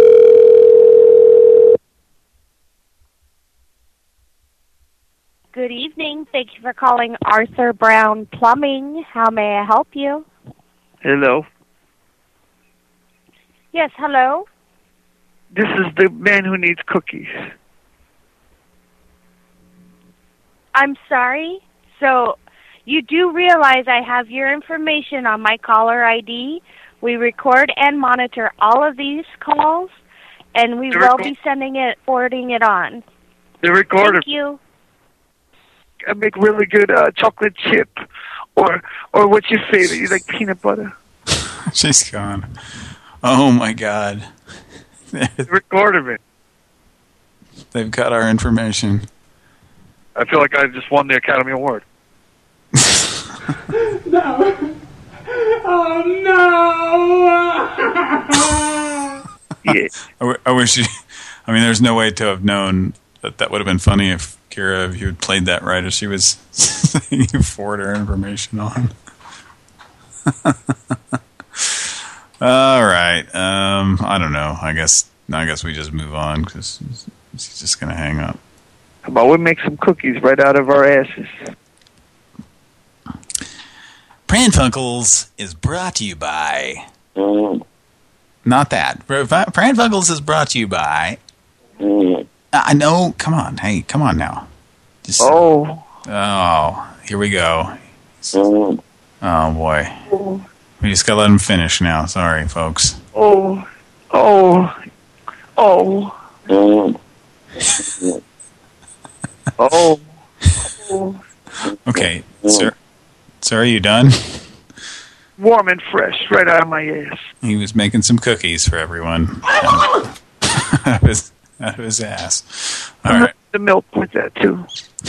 Good evening. Thank you for calling Arthur Brown Plumbing. How may I help you? Hello. Yes, hello? This is the man who needs cookies. I'm sorry? So you do realize I have your information on my caller ID. We record and monitor all of these calls, and we will be forwarding it on. The recorder. Thank you. I make really good chocolate chip, or what's your favorite? You like peanut butter? She's gone. Oh my God. Record me. They've got our information. I feel like I just won the Academy Award. No. Oh no! Yeah. I wish you. I mean, there's no way to have known that would have been funny if Kira, if you had played that right as she was saying you forward her information on. All right. I don't know. I guess we just move on because she's just gonna hang up. How about we make some cookies right out of our asses? Pran Funkels is brought to you by... Not that. Pran Funkels is brought to you by... I know. Come on. Hey, come on now. Just, oh, here we go. Oh, boy. We just gotta let him finish now. Sorry, folks. Okay, sir. Sir, are you done? Warm and fresh, right out of my ass. He was making some cookies for everyone. out of his ass. All right. The milk with that, too.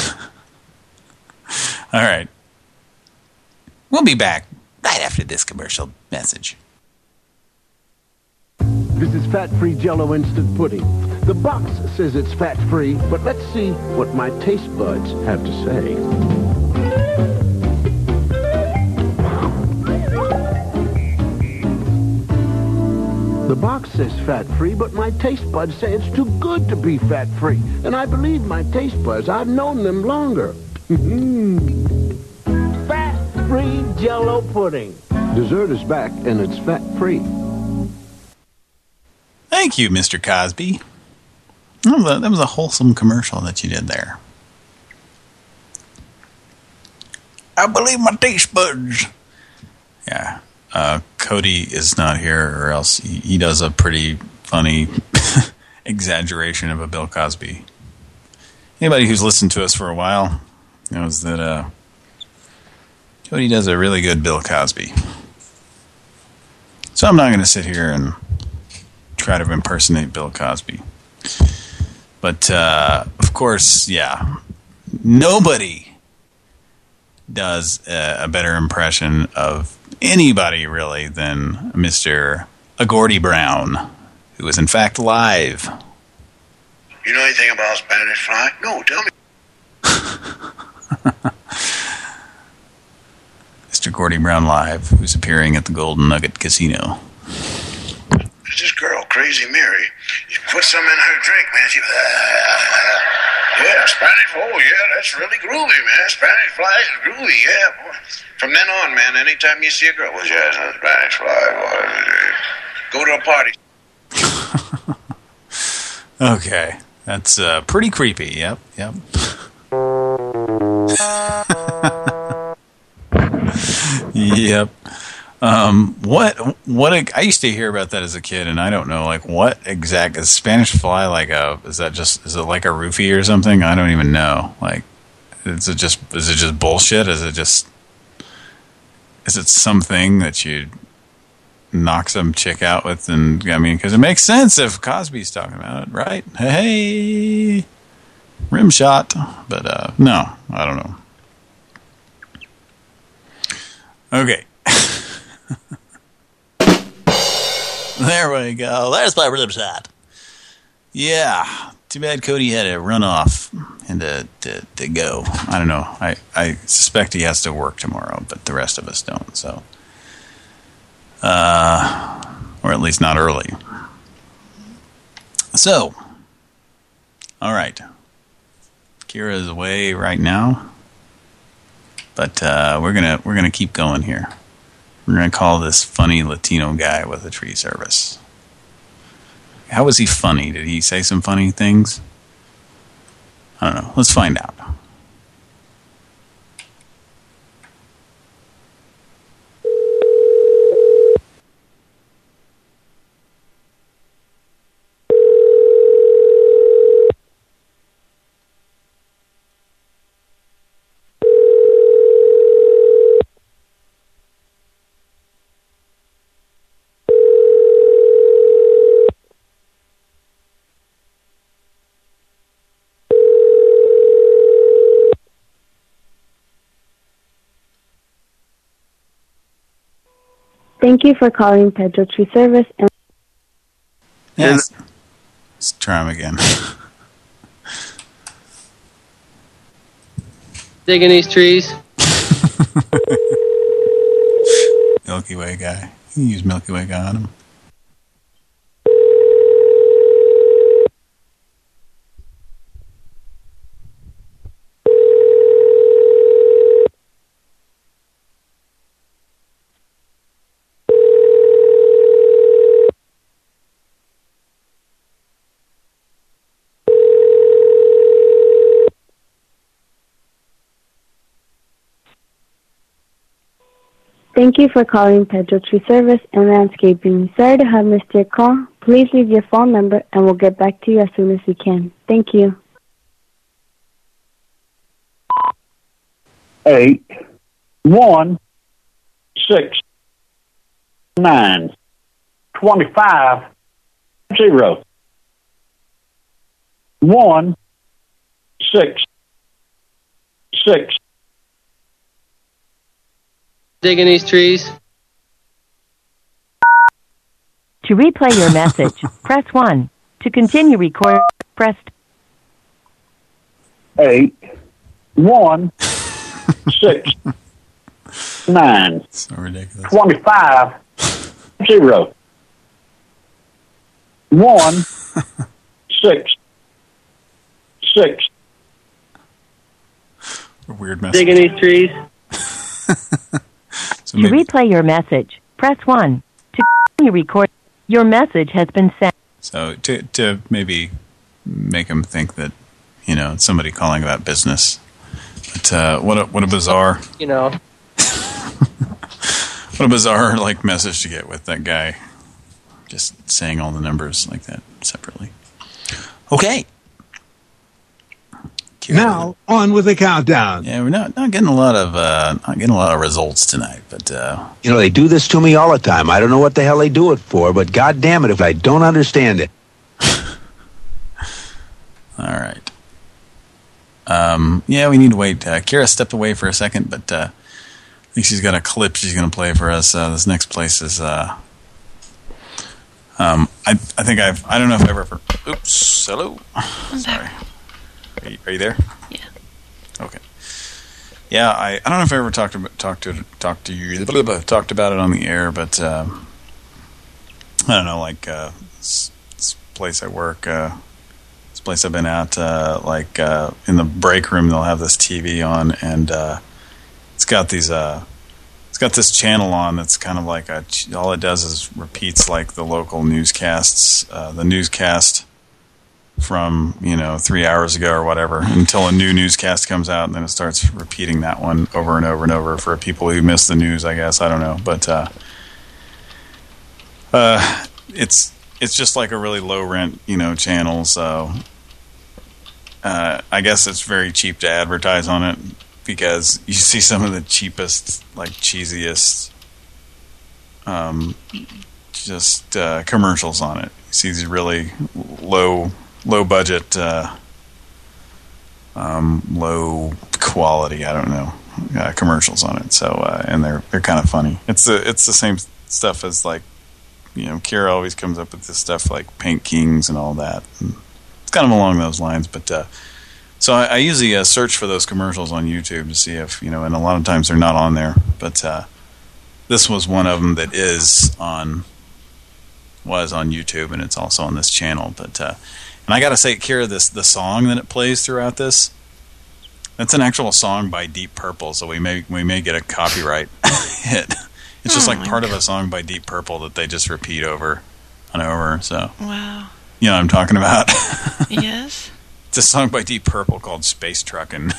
All right. We'll be back right after this commercial message. This is fat-free Jell-O instant pudding. The box says it's fat-free, but let's see what my taste buds have to say. The box says fat-free, but my taste buds say it's too good to be fat-free. And I believe my taste buds. I've known them longer. Fat-free Jell-O pudding. Dessert is back, and it's fat-free. Thank you, Mr. Cosby. That was a wholesome commercial that you did there. I believe my taste buds. Yeah. Cody is not here, or else he does a pretty funny exaggeration of a Bill Cosby. Anybody who's listened to us for a while knows that Cody does a really good Bill Cosby. So I'm not going to sit here and try to impersonate Bill Cosby. But, of course, yeah, nobody does a better impression of anybody, really, than Mr. Agordy Brown, who is, in fact, live. You know anything about Spanish Fly? No, tell me. Mr. Gordy Brown live, who's appearing at the Golden Nugget Casino. It's this girl, Crazy Mary. You put some in her drink, man. She... yeah, Spanish. Oh, yeah, that's really groovy, man. Spanish Fly is groovy, yeah. Boy. From then on, man, anytime you see a girl, well, yeah, it's a Spanish Fly, boy. Go to a party. Okay, that's pretty creepy. Yep. Yep. What I used to hear about that as a kid, and I don't know, like, what exact is Spanish Fly like is it like a roofie or something? I don't even know. Like, is it just bullshit? Is it something that you knock some chick out with? And I mean, because it makes sense if Cosby's talking about it, right? Hey, rim shot. But no, I don't know. Okay. There we go. There's my rim shot. Yeah. Too bad Cody had to run off and to go. I don't know. I suspect he has to work tomorrow, but the rest of us don't. So, or at least not early. So, all right. Kira is away right now, but we're gonna keep going here. We're gonna call this funny Latino guy with a tree service. How was he funny? Did he say some funny things? I don't know. Let's find out. Thank you for calling Pedro Tree Service. And yes. Let's try him again. Digging these trees. Milky Way guy. You can use Milky Way guy on him. thank you for calling Pedro Tree Service and Landscaping. Sorry to have missed your call. Please leave your phone number and we'll get back to you as soon as we can. Thank you. 8 1 6 9 25 0 1 6 6. Digging these trees. To replay your message, press 1. To continue recording, press 8 1 6 9 so ridiculous. 25 0 1 6 6. Weird message. Digging these trees. So to replay your message, press 1. To continue recording, your message has been sent. So to maybe make him think that, you know, it's somebody calling about business. But what a bizarre, You know. what a bizarre like message to get with that guy, just saying all the numbers like that separately. Okay. Now on with the countdown. Yeah, we're not getting a lot of results tonight, but You know, they do this to me all the time. I don't know what the hell they do it for, but God damn it if I don't understand it. all right. Yeah, we need to wait. Kira stepped away for a second, but I think she's got a clip she's going to play for us. This next place is I think I don't know if I've ever. Oops, hello. Sorry. Are you there? Yeah. Okay. Yeah, I don't know if I ever talked about it on the air, but I don't know, like this place I work, this place I've been at, in the break room they'll have this TV on, and it's got this channel on that's kind of like all it does is repeats like the local newscasts, the newscast from 3 hours ago or whatever, until a new newscast comes out, and then it starts repeating that one over and over and over for people who miss the news, I guess. I don't know, but it's just like a really low rent channel, so I guess it's very cheap to advertise on it, because you see some of the cheapest, like cheesiest commercials on it. You see these really low budget, low quality, I don't know, commercials on it. So and they're kind of funny. It's the same stuff as, like, Kira always comes up with this stuff like Paint Kings and all that. And it's kind of along those lines. But so I usually search for those commercials on YouTube to see if and a lot of times they're not on there. But this was one of them that was on YouTube, and it's also on this channel. But and I gotta say, Kira, the song that it plays throughout this, that's an actual song by Deep Purple, so we may get a copyright hit. It's just like part of a song by Deep Purple that they just repeat over and over. So wow, you know what I'm talking about? Yes. It's a song by Deep Purple called Space Truckin'.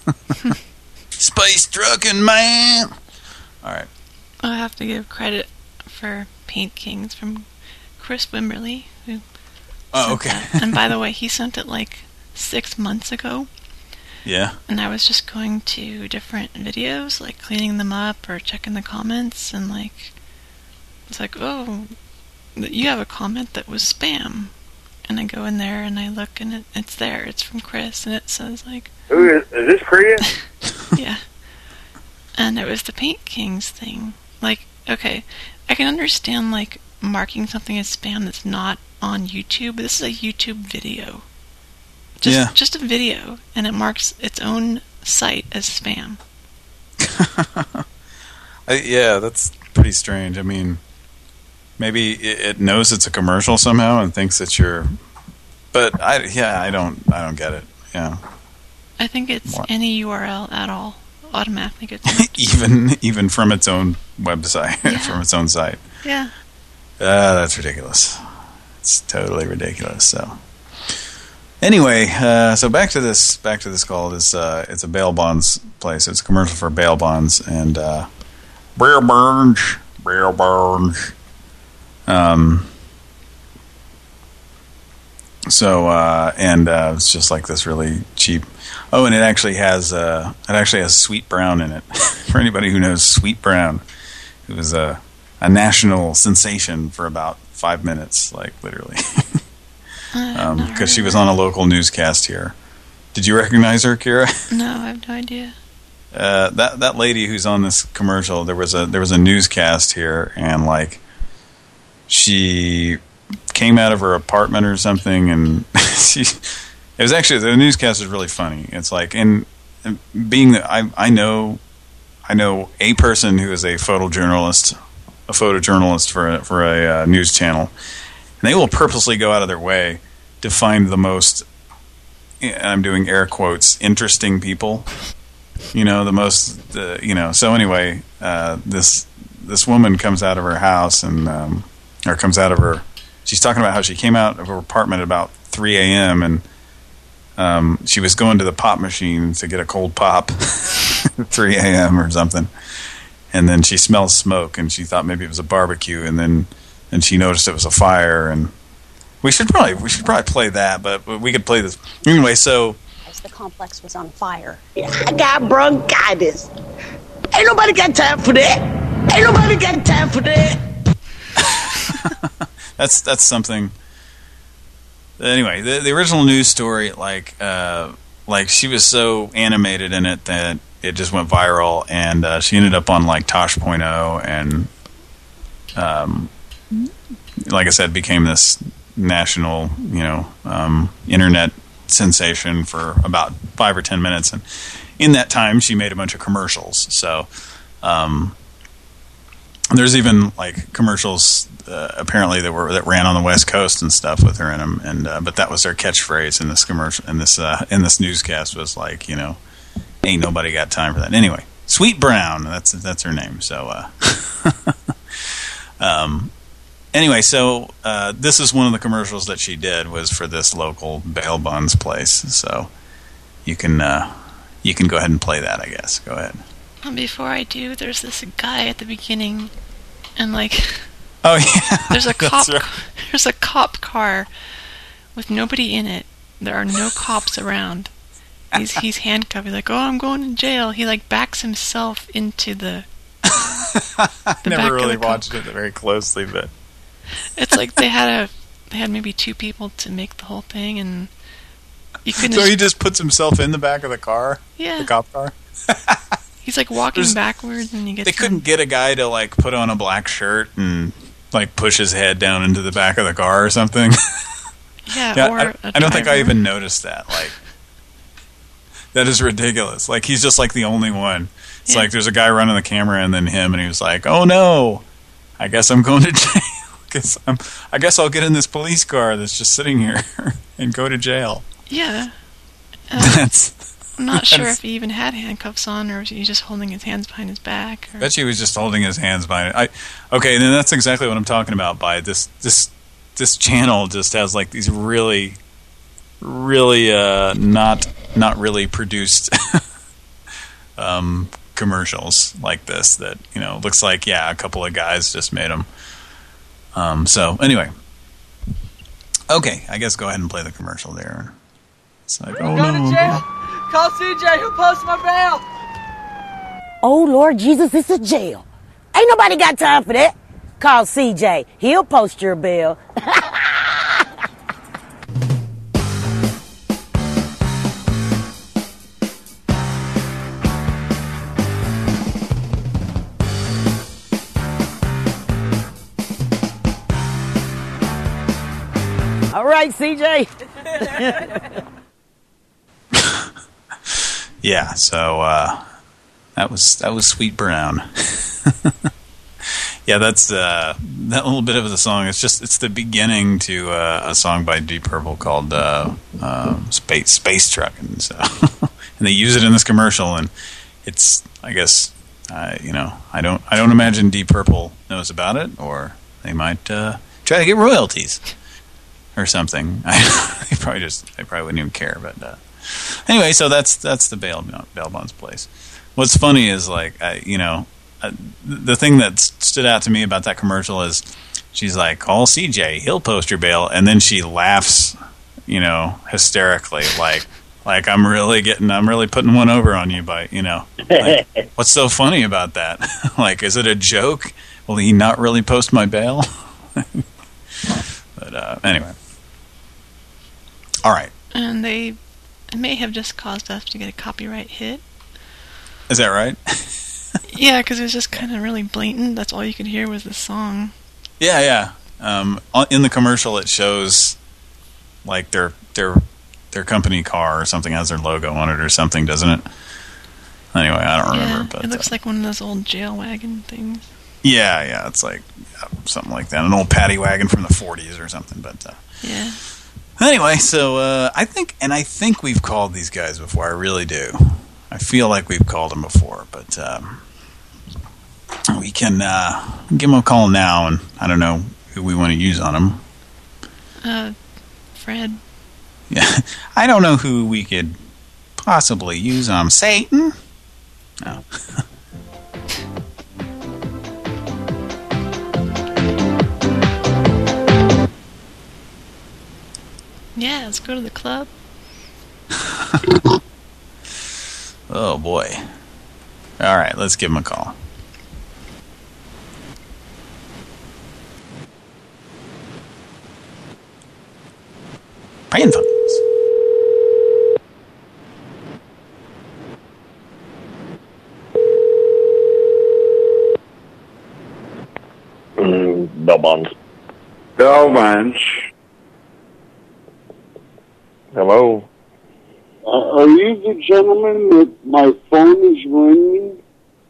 Space Truckin', man. All right. I have to give credit for Paint Kings from Chris Wimberly, who okay. that. And by the way, he sent it like 6 months ago. Yeah. And I was just going to different videos, like cleaning them up or checking the comments, and it's like, oh, you have a comment that was spam. And I go in there and I look, and it's there. It's from Chris, and it says like, Who is this Chris? yeah. And it was the Paint Kings thing. Like, okay, I can understand, like, marking something as spam that's not on YouTube, but this is a YouTube video. Just a video, and it marks its own site as spam. Yeah, that's pretty strange. I mean, maybe it knows it's a commercial somehow and thinks that you're... But, I don't get it. Yeah. I think it's any URL at all automatically gets even from its own website, from its own site. Yeah. That's ridiculous. It's totally ridiculous. So, anyway, so back to this call. It's a bail bonds place. It's a commercial for bail bonds and bail bonds. It's just like this really cheap. Oh, and it actually has Sweet Brown in it. For anybody who knows Sweet Brown, who was a national sensation for about 5 minutes, like literally, because she was on a local newscast here. Did you recognize her, Kira? No, I have no idea. That lady who's on this commercial, there was a newscast here, and like she came out of her apartment or something, and it was actually, the newscast is really funny. It's like, and being that I know a person who is a photojournalist for a news channel, and they will purposely go out of their way to find the most, and I'm doing air quotes, interesting people. You know, the most, so anyway, this woman comes out of her house and, she's talking about how she came out of her apartment at about 3 a.m. and she was going to the pop machine to get a cold pop at 3 a.m. or something. And then she smelled smoke and she thought maybe it was a barbecue, and then she noticed it was a fire. And we should probably play that, but we could play this. Anyway, so the complex was on fire. I got bronchitis. Ain't nobody got time for that. Ain't nobody got time for that. That's something. Anyway, the original news story, like she was so animated in it that it just went viral, and she ended up on like Tosh.0, and like I said, became this national, internet sensation for about 5 or 10 minutes, and in that time she made a bunch of commercials. So there's even like commercials apparently that ran on the West Coast and stuff with her in them, and but that was their catchphrase in this commercial, in this newscast, was like, ain't nobody got time for that. Anyway, Sweet Brown, that's her name. So anyway, so this is one of the commercials that she did, was for this local bail bonds place. So you can go ahead and play that, I guess. Go ahead. Before I do, there's this guy at the beginning, and like, oh yeah, there's a cop. Right. There's a cop car with nobody in it. There are no cops around. He's handcuffed. He's like, oh, I'm going to jail. He like backs himself into the. I never really watched it very closely, but it's like they had maybe 2 people to make the whole thing, and you couldn't. So he just puts himself in the back of the car. Yeah, the cop car. He's like walking backwards, and he gets. They couldn't get a guy to like put on a black shirt and like push his head down into the back of the car or something. Yeah, or I don't think I even noticed that. Like, that is ridiculous. Like, he's just like the only one. It's like there's a guy running the camera and then him, and he was like, "Oh no, I guess I'm going to jail. I guess I'll get in this police car that's just sitting here and go to jail." Yeah. I'm not sure if he even had handcuffs on, or was he just holding his hands behind his back. Or... I bet he was just holding his hands behind. Okay, then that's exactly what I'm talking about. By this channel just has like these really not really produced commercials like this that looks like a couple of guys just made them. So anyway, okay, I guess go ahead and play the commercial there. It's like, oh no. Call CJ, he'll post my bail. Oh, Lord Jesus, it's a jail. Ain't nobody got time for that. Call CJ. He'll post your bail. right, CJ? Yeah, so that was Sweet Brown. Yeah, that's that little bit of the song. It's the beginning to a song by Deep Purple called Space Truck, and so and they use it in this commercial, and it's, I guess, you know, I don't imagine Deep Purple knows about it, or they might try to get royalties or something. They probably wouldn't even care, but anyway, so that's the bail bonds place. What's funny is, like, you know, the thing that stood out to me about that commercial is she's like, call CJ, he'll post your bail, and then she laughs, you know, hysterically, like I'm really putting one over on you by, you know, like, what's so funny about that? Like, is it a joke? Will he not really post my bail? But anyway, all right. And it may have just caused us to get a copyright hit. Is that right? Yeah, because it was just kind of really blatant. That's all you could hear was the song. Yeah. In the commercial, it shows like their company car or something has their logo on it or something, doesn't it? Anyway, I don't remember. But it looks like one of those old jail wagon things. Yeah, it's like something like that, an old paddy wagon from the 40s or something. But yeah. Anyway, so I think we've called these guys before. I really do. I feel like we've called them before, but we can give them a call now, and I don't know who we want to use on them. Fred. Yeah, I don't know who we could possibly use on Satan. No. Yeah, let's go to the club. Oh, boy. All right, let's give him a call. Paying phones. Bell bonds. Bell bonds. Hello. Are you the gentleman that my phone is ringing?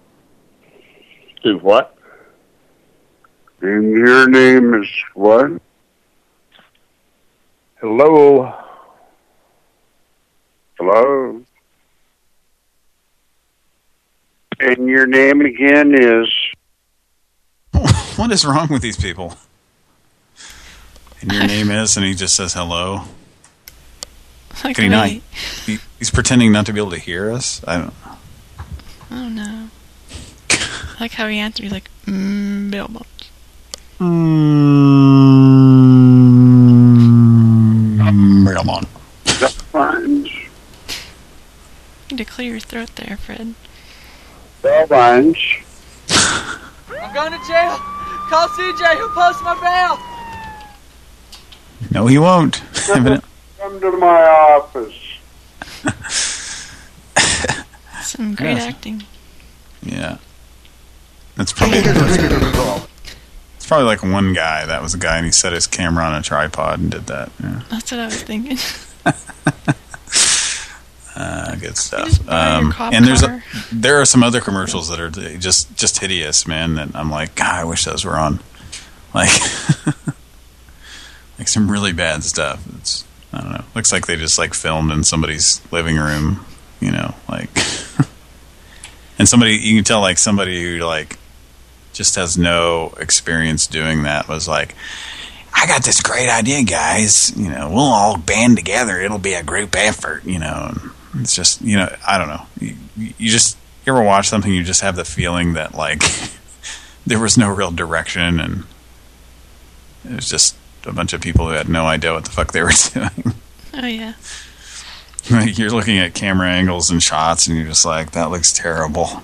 To what? And your name is what? Hello. Hello. And your name again is? What is wrong with these people? And your name is, and he just says hello. Like, can he really? not? He's pretending not to be able to hear us. I don't know. Oh no! I like how he answered. He's like, bail bonds. Bail bond. Bonds. You need to clear your throat there, Fred. Bail bonds. I'm going to jail. Call CJ. He'll post my bail. No, he won't. Come to my office. Some great acting. Yeah. That's probably it's probably like one guy. That was a guy, and he set his camera on a tripod and did that. Yeah. That's what I was thinking. Good stuff. And there are some other commercials that are just hideous, man. That I'm like, God, I wish those were on. Like, like some really bad stuff. It's, I don't know. Looks like they just like filmed in somebody's living room, you know, like. And somebody, you can tell, like somebody who like just has no experience doing that was like, I got this great idea, guys. You know, we'll all band together. It'll be a group effort, you know. And it's just, you know, I don't know. You ever watch something, you just have the feeling that like there was no real direction, and it was just a bunch of people who had no idea what the fuck they were doing. Oh yeah. Like, you're looking at camera angles and shots, and you're just like, that looks terrible.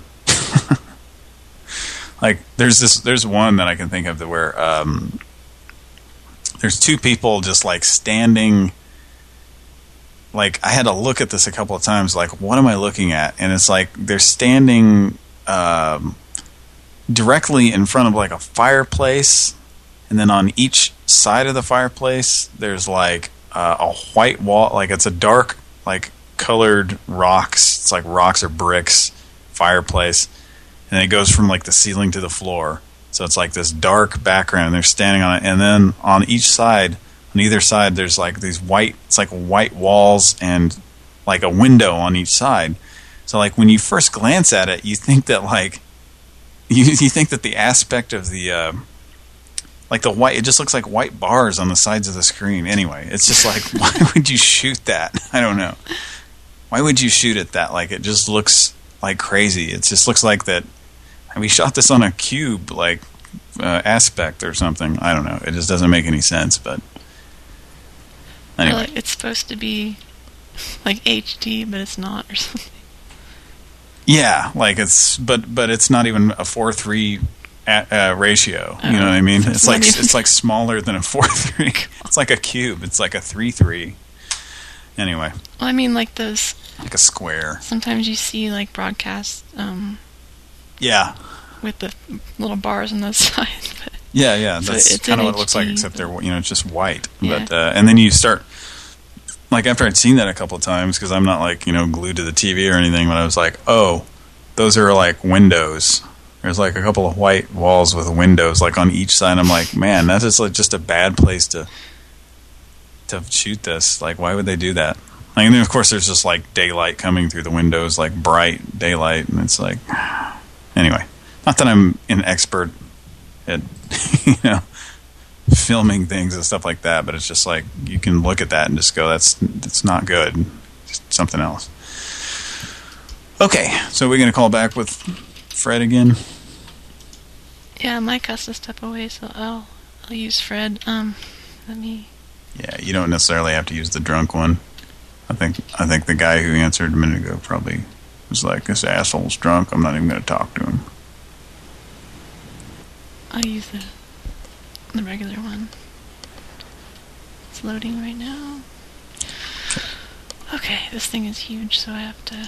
Like, there's one that I can think of that where there's two people just like standing. Like, I had to look at this a couple of times. Like, what am I looking at? And it's like they're standing directly in front of like a fireplace, and then on each side of the fireplace, there's like a white wall, like it's a dark, like colored rocks. It's like rocks or bricks, fireplace, and it goes from like the ceiling to the floor. So it's like this dark background. And they're standing on it, and then on each side, on either side, there's like these white. It's like white walls and like a window on each side. So like when you first glance at it, you think that like you think that the aspect of the like the white, it just looks like white bars on the sides of the screen. Anyway, it's just like, why would you shoot that? I don't know. Why would you shoot it that? Like, it just looks like crazy. It just looks like that. And we shot this on a cube, like aspect or something. I don't know. It just doesn't make any sense. But anyway, well, it's supposed to be like HD, but it's not, or something. Yeah, like it's, but it's not even a 4:3 ratio. You know what I mean? So it's like smaller than a 4:3. It's like a cube. It's like a 3:3. Anyway. Well, I mean, like those. Like a square. Sometimes you see like broadcasts. Yeah. With the little bars on the side. Yeah. So That's it's kind of in what it looks HD, like, except they're it's just white. Yeah. But and then you start. Like, after I'd seen that a couple of times, because I'm not, like, glued to the TV or anything, but I was like, oh, those are, like, windows. There's, like, a couple of white walls with windows, like, on each side. I'm like, man, that's just, like, just a bad place to shoot this. Like, why would they do that? Like, and then, of course, there's just, like, daylight coming through the windows, like, bright daylight, and it's like... Anyway, not that I'm an expert at, filming things and stuff like that, but it's just like you can look at that and just go, that's not good. Just something else. Okay, so we're gonna call back with Fred again. Yeah, Mike has to step away, so I'll use Fred. Let me. Yeah, you don't necessarily have to use the drunk one. I think the guy who answered a minute ago probably was like, this asshole's drunk. I'm not even gonna talk to him. I'll use the regular one. It's loading right now. Okay, this thing is huge, so I have to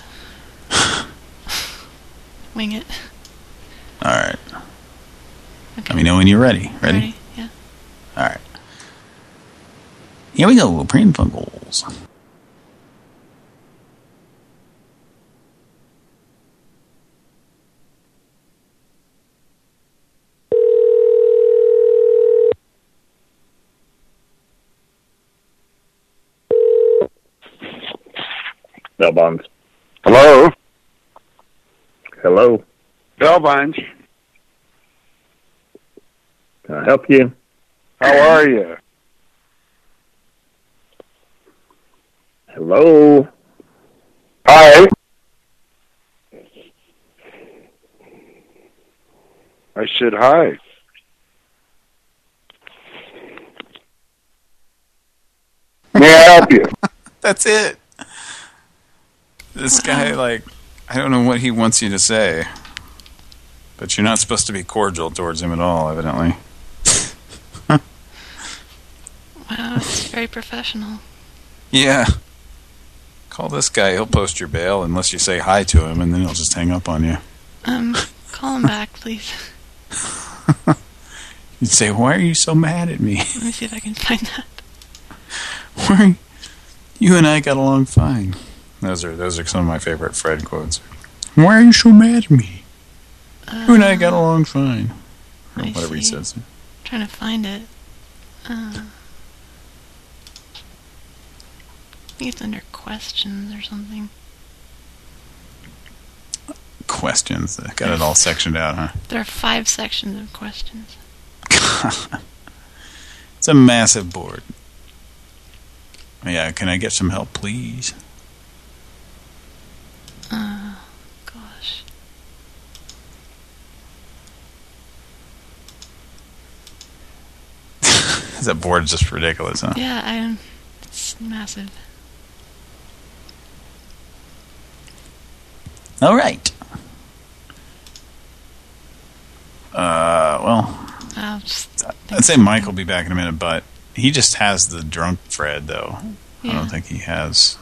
wing it. Alright. Okay. Let me know when you're ready. Ready? Yeah. Alright. Here we go. Pran Funkels. Bell Bonds. Hello? Hello? Bell Bonds. Can I help you? How are you? Hello? Hi. I said hi. May I help you? That's it. This guy, like, I don't know what he wants you to say. But you're not supposed to be cordial towards him at all, evidently. Wow, it's very professional. Yeah. Call this guy. He'll post your bail unless you say hi to him, and then he'll just hang up on you. Call him back, please. You'd say, why are you so mad at me? Let me see if I can find Why? that. You and I got along fine. Those are some of my favorite Fred quotes. Why are you so mad at me? You and I got along fine. Or whatever he says. I'm trying to find it. I think it's under questions or something. Questions. They got it all sectioned out, huh? There are 5 sections of questions. It's a massive board. Yeah, can I get some help, please? Gosh. That board's just ridiculous, huh? Yeah, it's massive. All right. Well, I'd say Mike will be back in a minute, but he just has the drunk Fred, though. Yeah. I don't think he has.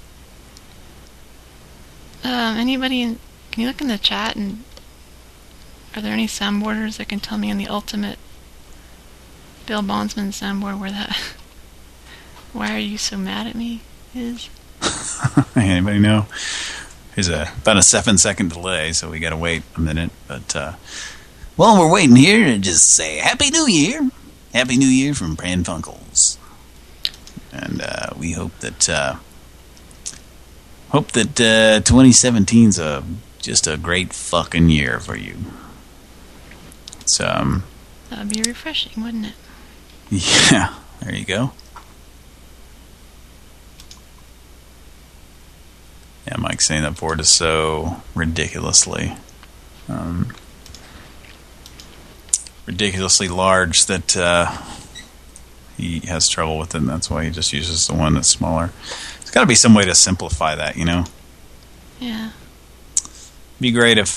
Anybody? Can you look in the chat and are there any soundboarders that can tell me on the ultimate Bill Bondsman soundboard where that Why are you so mad at me? Anybody know? There's about a 7-second delay, so we got to wait a minute. But while we're waiting here, to just say Happy New Year. Happy New Year from Pran Funkels. And we hope that 2017's just a great fucking year for you. It's that'd be refreshing, wouldn't it? Yeah, there you go. Yeah, Mike's saying that board is so ridiculously large that he has trouble with it, and that's why he just uses the one that's smaller. There's got to be some way to simplify that, you know? Yeah. Be great if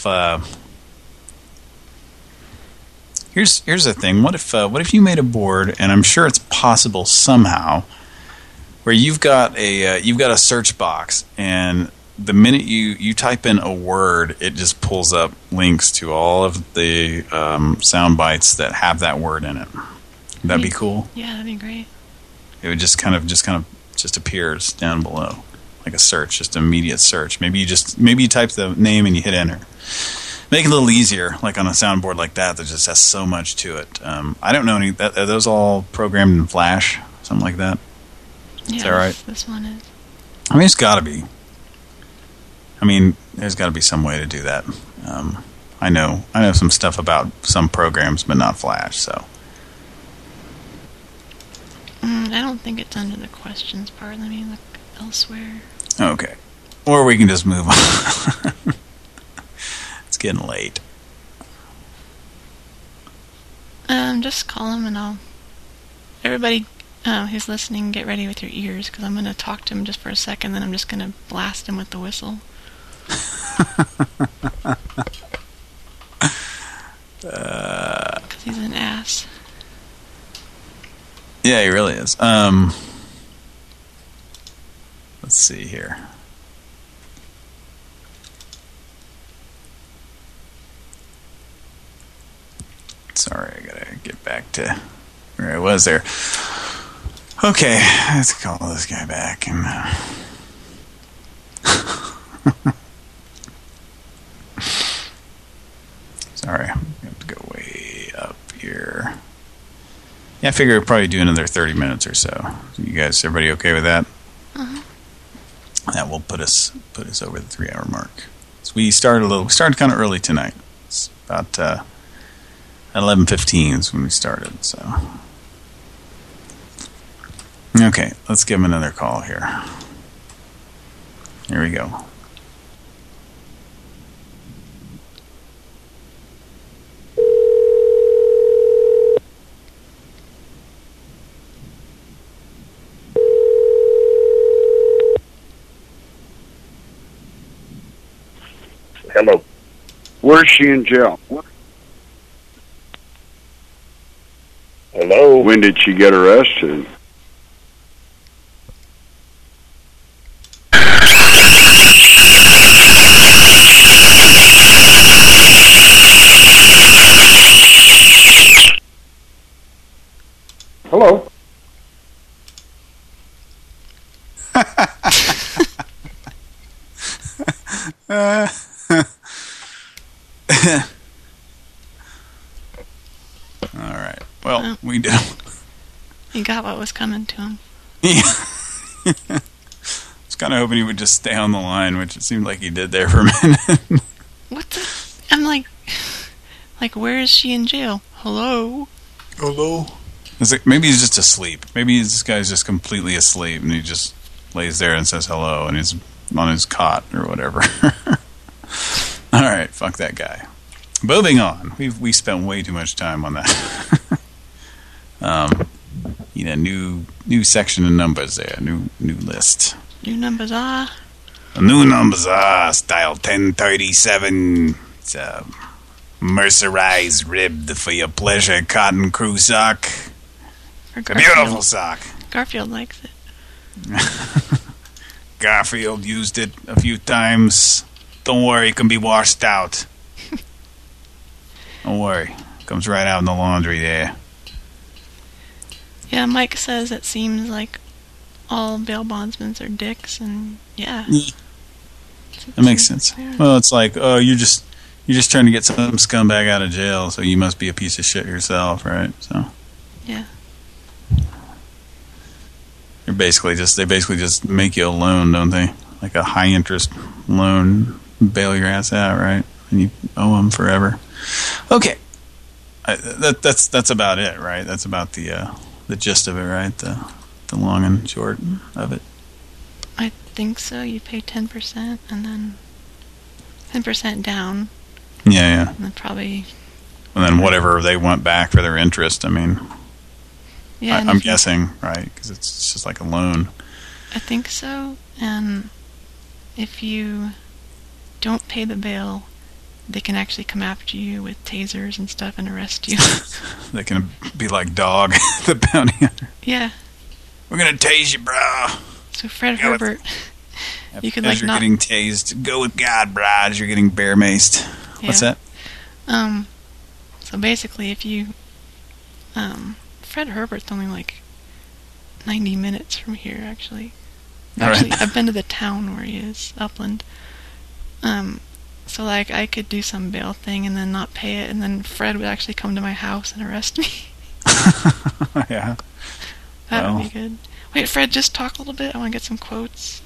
here's the thing. What if you made a board, and I'm sure it's possible somehow, where you've got a search box, and the minute you type in a word, it just pulls up links to all of the sound bites that have that word in it. Would that be cool? Yeah, that'd be great. It would just appears down below, like a search, just an immediate search. Maybe you type the name and you hit enter. Make it a little easier, like on a soundboard like that just has so much to it. I don't know any. Are those all programmed in Flash, something like that? Yeah, is that right? This one is. I mean, it's got to be. I mean, there's got to be some way to do that. I know some stuff about some programs, but not Flash. So I don't think it's under the questions part. Let me look elsewhere. Okay, or we can just move on. It's getting late. Just call him and I'll. Everybody who's listening, get ready with your ears because I'm going to talk to him just for a second. Then I'm just going to blast him with the whistle. Because he's an ass. Yeah, he really is. Let's see here. Sorry, I gotta get back to where I was there. Okay, let's call this guy back and sorry, I have to go way up here. Yeah, I figure we'll probably do another 30 minutes or so. You guys, everybody okay with that? That will put us over the 3-hour mark. So we started kind of early tonight. It's about 11:15 is when we started. So okay, let's give him another call here. Here we go. Hello. Where's she in jail? Hello. When did she get arrested? Hello. All right. Well, we do. He got what was coming to him. Yeah. I was kind of hoping he would just stay on the line, which it seemed like he did there for a minute. What the? I'm like, where is she in jail? Hello? Hello? Maybe he's just asleep. Maybe this guy's just completely asleep, and he just lays there and says hello, and he's on his cot or whatever. All right, fuck that guy. Moving on. We spent way too much time on that. New section of numbers there. New list. New numbers are. New numbers are style 1037. It's a mercerized ribbed for your pleasure cotton crew sock. It's a beautiful sock. Garfield likes it. Garfield used it a few times. Don't worry, it can be washed out. Don't worry. Comes right out in the laundry there. Yeah, Mike says it seems like all bail bondsmen are dicks, and yeah. That makes sense. Well, it's like, oh, you're just trying to get some scumbag out of jail, so you must be a piece of shit yourself, right? So. Yeah. They basically just make you a loan, don't they? Like a high interest loan, bail your ass out, right? And you owe them forever. Okay, that's about it, right? That's about the gist of it, right? The long and short of it. I think so. You pay 10% and then 10% down. Yeah. And then probably. And then whatever they want back for their interest. I mean. Yeah, I'm guessing, right? Because it's just like a loan. I think so. And if you don't pay the bail, they can actually come after you with tasers and stuff and arrest you. They can be like Dog, the bounty hunter. Yeah. We're gonna tase you, bro. So Fred Herbert, you could as like you're getting tased, go with God, bro. As you're getting bear maced. Yeah. What's that? So basically, if you, Fred Herbert's only like 90 minutes from here, actually. Actually, I've been to the town where he is, Upland. So like I could do some bail thing and then not pay it, and then Fred would actually come to my house and arrest me. Yeah. That would be good. Wait, Fred, just talk a little bit. I want to get some quotes.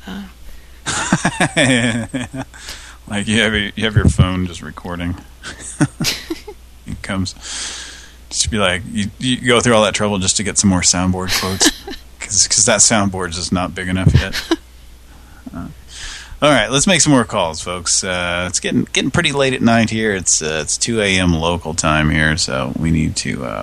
Like you have your phone just recording. It comes. Just be like you go through all that trouble just to get some more soundboard quotes, because that soundboard's just not big enough yet. All right, let's make some more calls, folks. It's getting pretty late at night here. It's 2 a.m. local time here, so we need to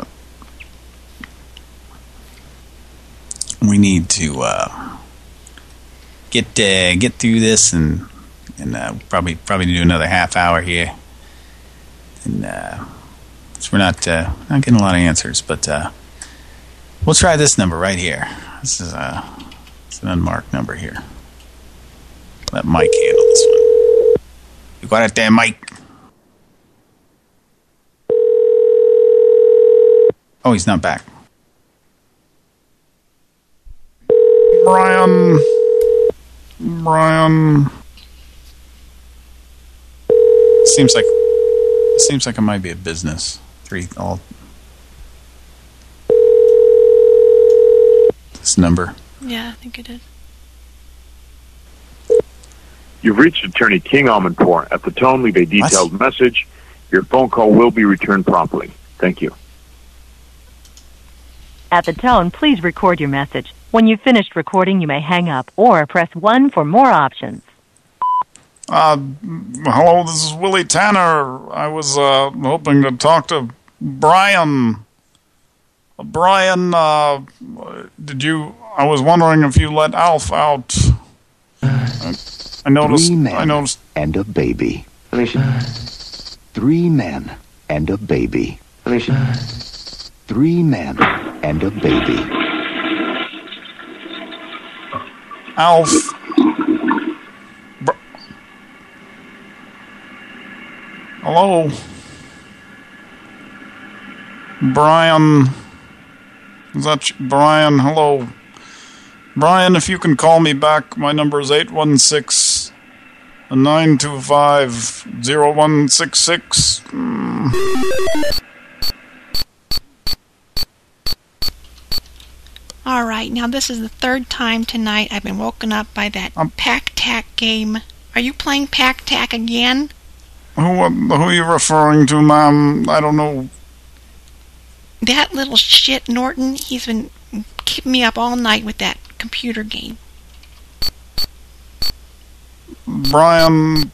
get through this and probably do another half hour here. And so we're not getting a lot of answers, but we'll try this number right here. This is it's an unmarked number here. Let Mike handle this one. You got it there, Mike. Oh, he's not back. Brian. Seems like it might be a business. This number. Yeah, I think it is. You've reached Attorney King Amanpour. At the tone, leave a detailed message. Your phone call will be returned promptly. Thank you. At the tone, please record your message. When you've finished recording, you may hang up or press 1 for more options. Hello, this is Willie Tanner. I was hoping to talk to Brian. Brian, I was wondering if you let Alf out. I noticed. 3 men and a baby. 3 men and a baby. 3 men and a baby. Alf. Hello. Brian. Is that Brian? Hello. Brian, if you can call me back, my number is 816-925-0166. All right, now this is the 3rd time tonight I've been woken up by that Pac-Tac game. Are you playing Pac-Tac again? Who are you referring to, ma'am? I don't know. That little shit Norton, he's been keeping me up all night with that computer game. Brian.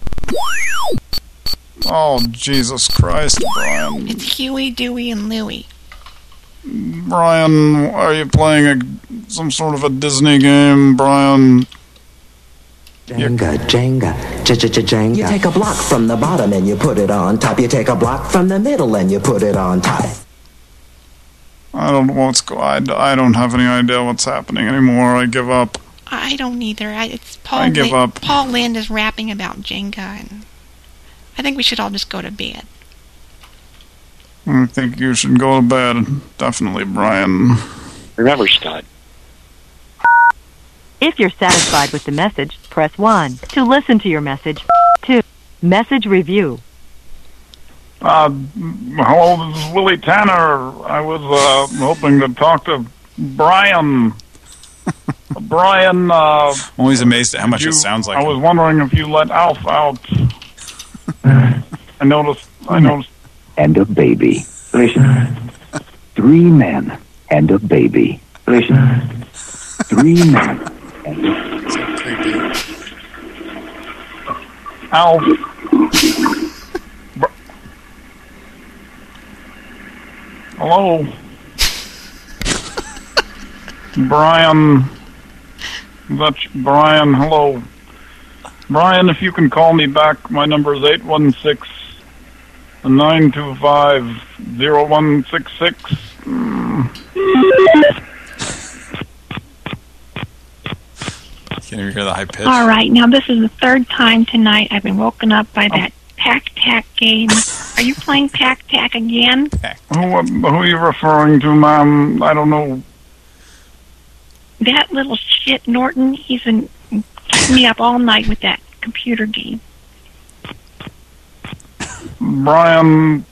Oh, Jesus Christ, Brian. It's Huey, Dewey, and Louie. Brian, are you playing some sort of a Disney game, Brian? Jenga. You take a block from the bottom and you put it on top. You take a block from the middle and you put it on top. I don't know what's I don't have any idea what's happening anymore. I give up. I don't either. I give up. Paul Lynde is rapping about Jenga, and I think we should all just go to bed. I think you should go to bed. Definitely, Brian. Remember, Scott. If you're satisfied with the message, press 1. To listen to your message, 2. Message review. Hello, this is Willie Tanner. I was hoping to talk to Brian. Brian, I'm always amazed at how much it sounds like I was wondering if you let Alf out. I noticed. And a baby. Listen. 3 men and a baby. Listen. 3 men and a baby. Alf. Hello. Brian. That's Brian. Hello. Brian, if you can call me back, my number is 816-925-0166. Can you hear the high pitch? All right, now this is the 3rd time tonight I've been woken up by that Pac-Tac game. Are you playing Pac-Tac again? Who are you referring to, ma'am? I don't know. That little shit Norton, he's been keeping me up all night with that computer game. Brian.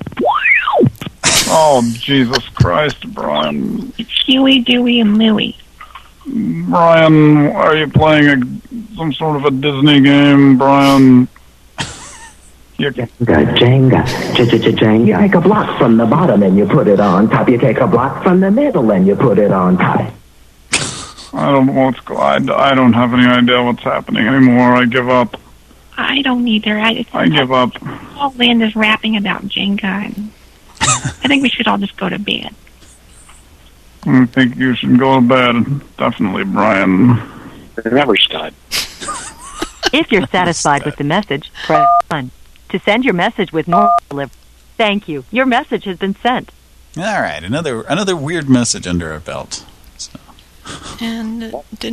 Oh, Jesus Christ, Brian. It's Huey, Dewey, and Louie. Brian, are you playing some sort of a Disney game, Brian? Jenga. You take a block from the bottom and you put it on top. You take a block from the middle and you put it on top. I don't have any idea what's happening anymore. I give up. I don't either. I give up. All Linda's rapping about Jenga. And I think we should all just go to bed. I think you should go to bed. Definitely, Brian. Never stud. If you're satisfied with the message, press 1. To send your message with normal delivery. Thank you. Your message has been sent. All right, another weird message under our belt. So. And it did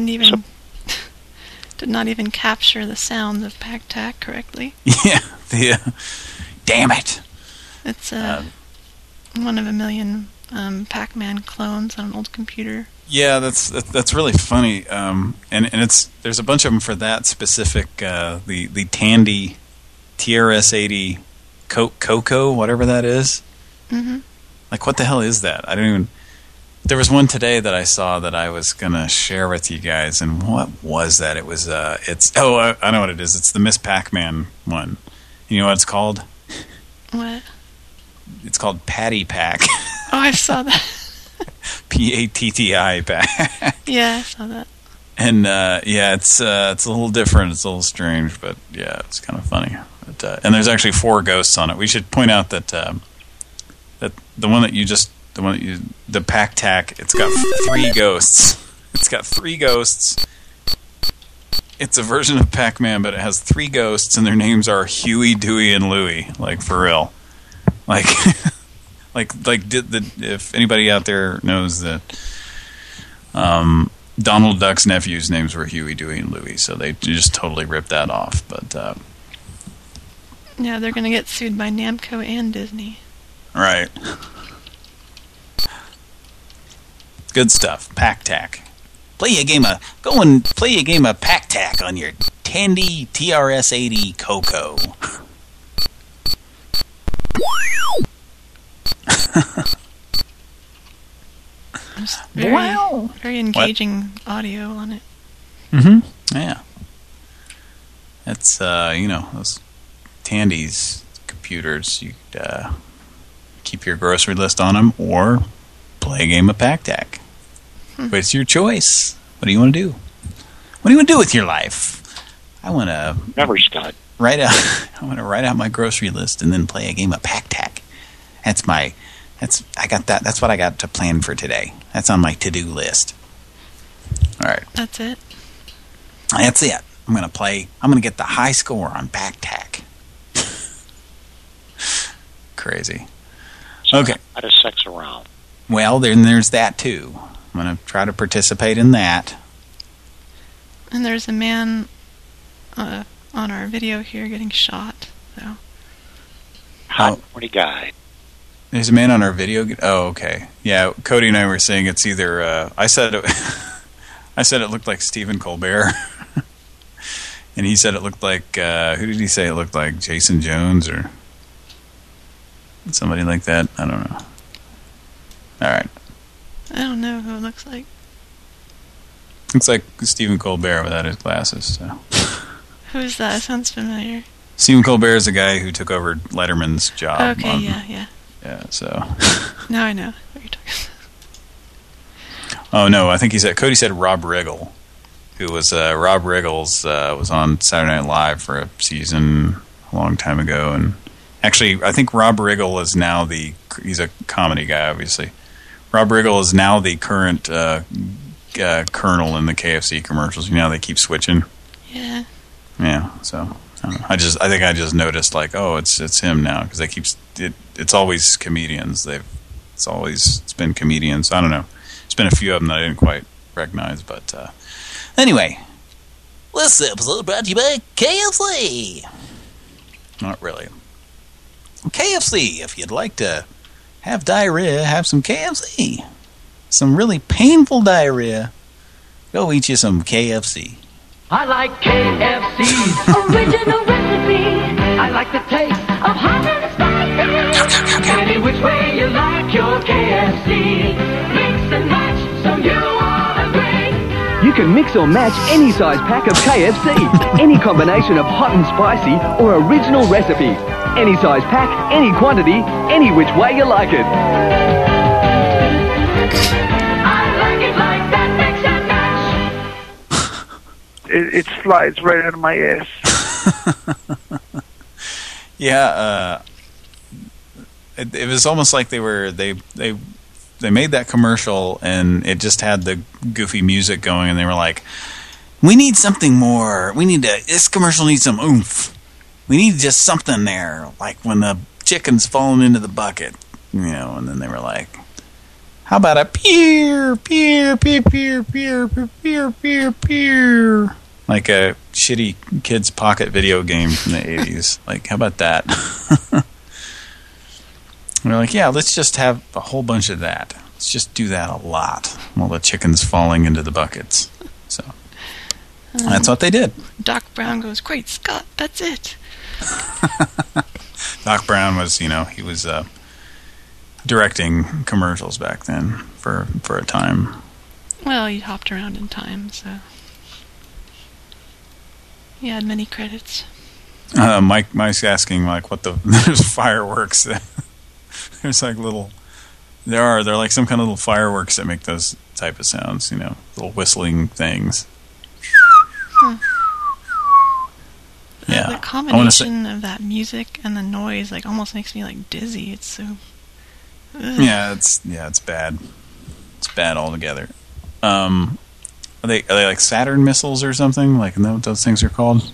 not even capture the sound of Pac-Tac correctly. Yeah, damn it. It's one of a million Pac-Man clones on an old computer. Yeah, that's really funny. And there's a bunch of them for that specific the Tandy TRS-80 Coco, whatever that is. Mm-hmm. Like, what the hell is that? I don't even. There was one today that I saw that I was gonna share with you guys, and what was that? It was I know what it is. It's the Miss Pac-Man one. You know what it's called? What? It's called Patty Pack. Oh, I saw that. P-A-T-T-I Pack. Yeah, I saw that. And yeah, it's a little different. It's a little strange, but yeah, it's kind of funny. But, and there's actually 4 ghosts on it. We should point out that that the Pac-Tac, it's got 3 ghosts. It's got 3 ghosts. It's a version of Pac-Man, but it has 3 ghosts, and their names are Huey, Dewey, and Louie. Like, for real. Like, if anybody out there knows that Donald Duck's nephew's names were Huey, Dewey, and Louie, so they just totally ripped that off. But yeah, they're going to get sued by Namco and Disney. Right. Good stuff. Pac-Tac. Go and play a game of Pac-Tac on your Tandy TRS-80 Coco. Very engaging audio on it. Mm-hmm. Yeah. That's those Tandy's computers. You keep your grocery list on them, or play a game of Pac-Tac. But it's your choice. What do you want to do? What do you want to do with your life? I want to never stud. I want to write out my grocery list and then play a game of Pac-Tac. That's what I got to plan for today. That's on my to-do list. All right. That's it. That's it. I'm going to get the high score on Pac-Tac. Crazy. Okay. How does sex around? Well, then there's that too. I'm going to try to participate in that. And there's a man on our video here getting shot. So. Hot, horny guy. There's a man on our video. Oh, okay. Yeah, Cody and I were saying it's either. I said I said it looked like Stephen Colbert. And he said it looked like, who did he say it looked like? Jason Jones or somebody like that? I don't know. All right. I don't know who it looks like. Looks like Stephen Colbert without his glasses. So. Who's that? Sounds familiar. Stephen Colbert is the guy who took over Letterman's job. Okay, yeah. Yeah, so. Now I know what you're talking about. Oh, no, I think Cody said Rob Riggle, who was, Rob Riggles was on Saturday Night Live for a season a long time ago. And actually, I think Rob Riggle is now he's a comedy guy, obviously. Rob Riggle is now the current Colonel in the KFC commercials. You know, they keep switching. Yeah. Yeah, so I think I just noticed like, oh, it's him now because they keep it's always comedians. It's been comedians. I don't know. There's been a few of them that I didn't quite recognize, but anyway, this episode brought to you by KFC. Not really. KFC. If you'd like to have diarrhea, have some KFC. Some really painful diarrhea, go eat you some KFC. I like KFC's original recipe. I like the taste of hot and spicy. Any which way you like your KFC. Mix and match so you all agree. You can mix or match any size pack of KFC. Any combination of hot and spicy or original recipe. Any size pack, any quantity, any which way you like it. It slides right out of my ass. Yeah, it was almost like they made that commercial and it just had the goofy music going and they were like, we need something more. This commercial needs some oomph. We need just something there, like when the chicken's falling into the bucket, you know. And then they were like, how about a peer, peer, peer, peer, peer, peer, peer, peer, peer. Like a shitty kid's pocket video game from the 80s. Like, how about that? We're like, yeah, let's just have a whole bunch of that. Let's just do that a lot while the chicken's falling into the buckets. So that's what they did. Doc Brown goes, great Scott, that's it. Doc Brown was, he was directing commercials back then for a time. Well, he hopped around in time, so he had many credits. Mike's asking like what there's fireworks. There's like they're like some kind of little fireworks that make those type of sounds, little whistling things. Yeah. The combination of that music and the noise like almost makes me like dizzy. It's so Yeah, it's bad. It's bad altogether. Are they like Saturn missiles or something? Like, isn't that what those things are called?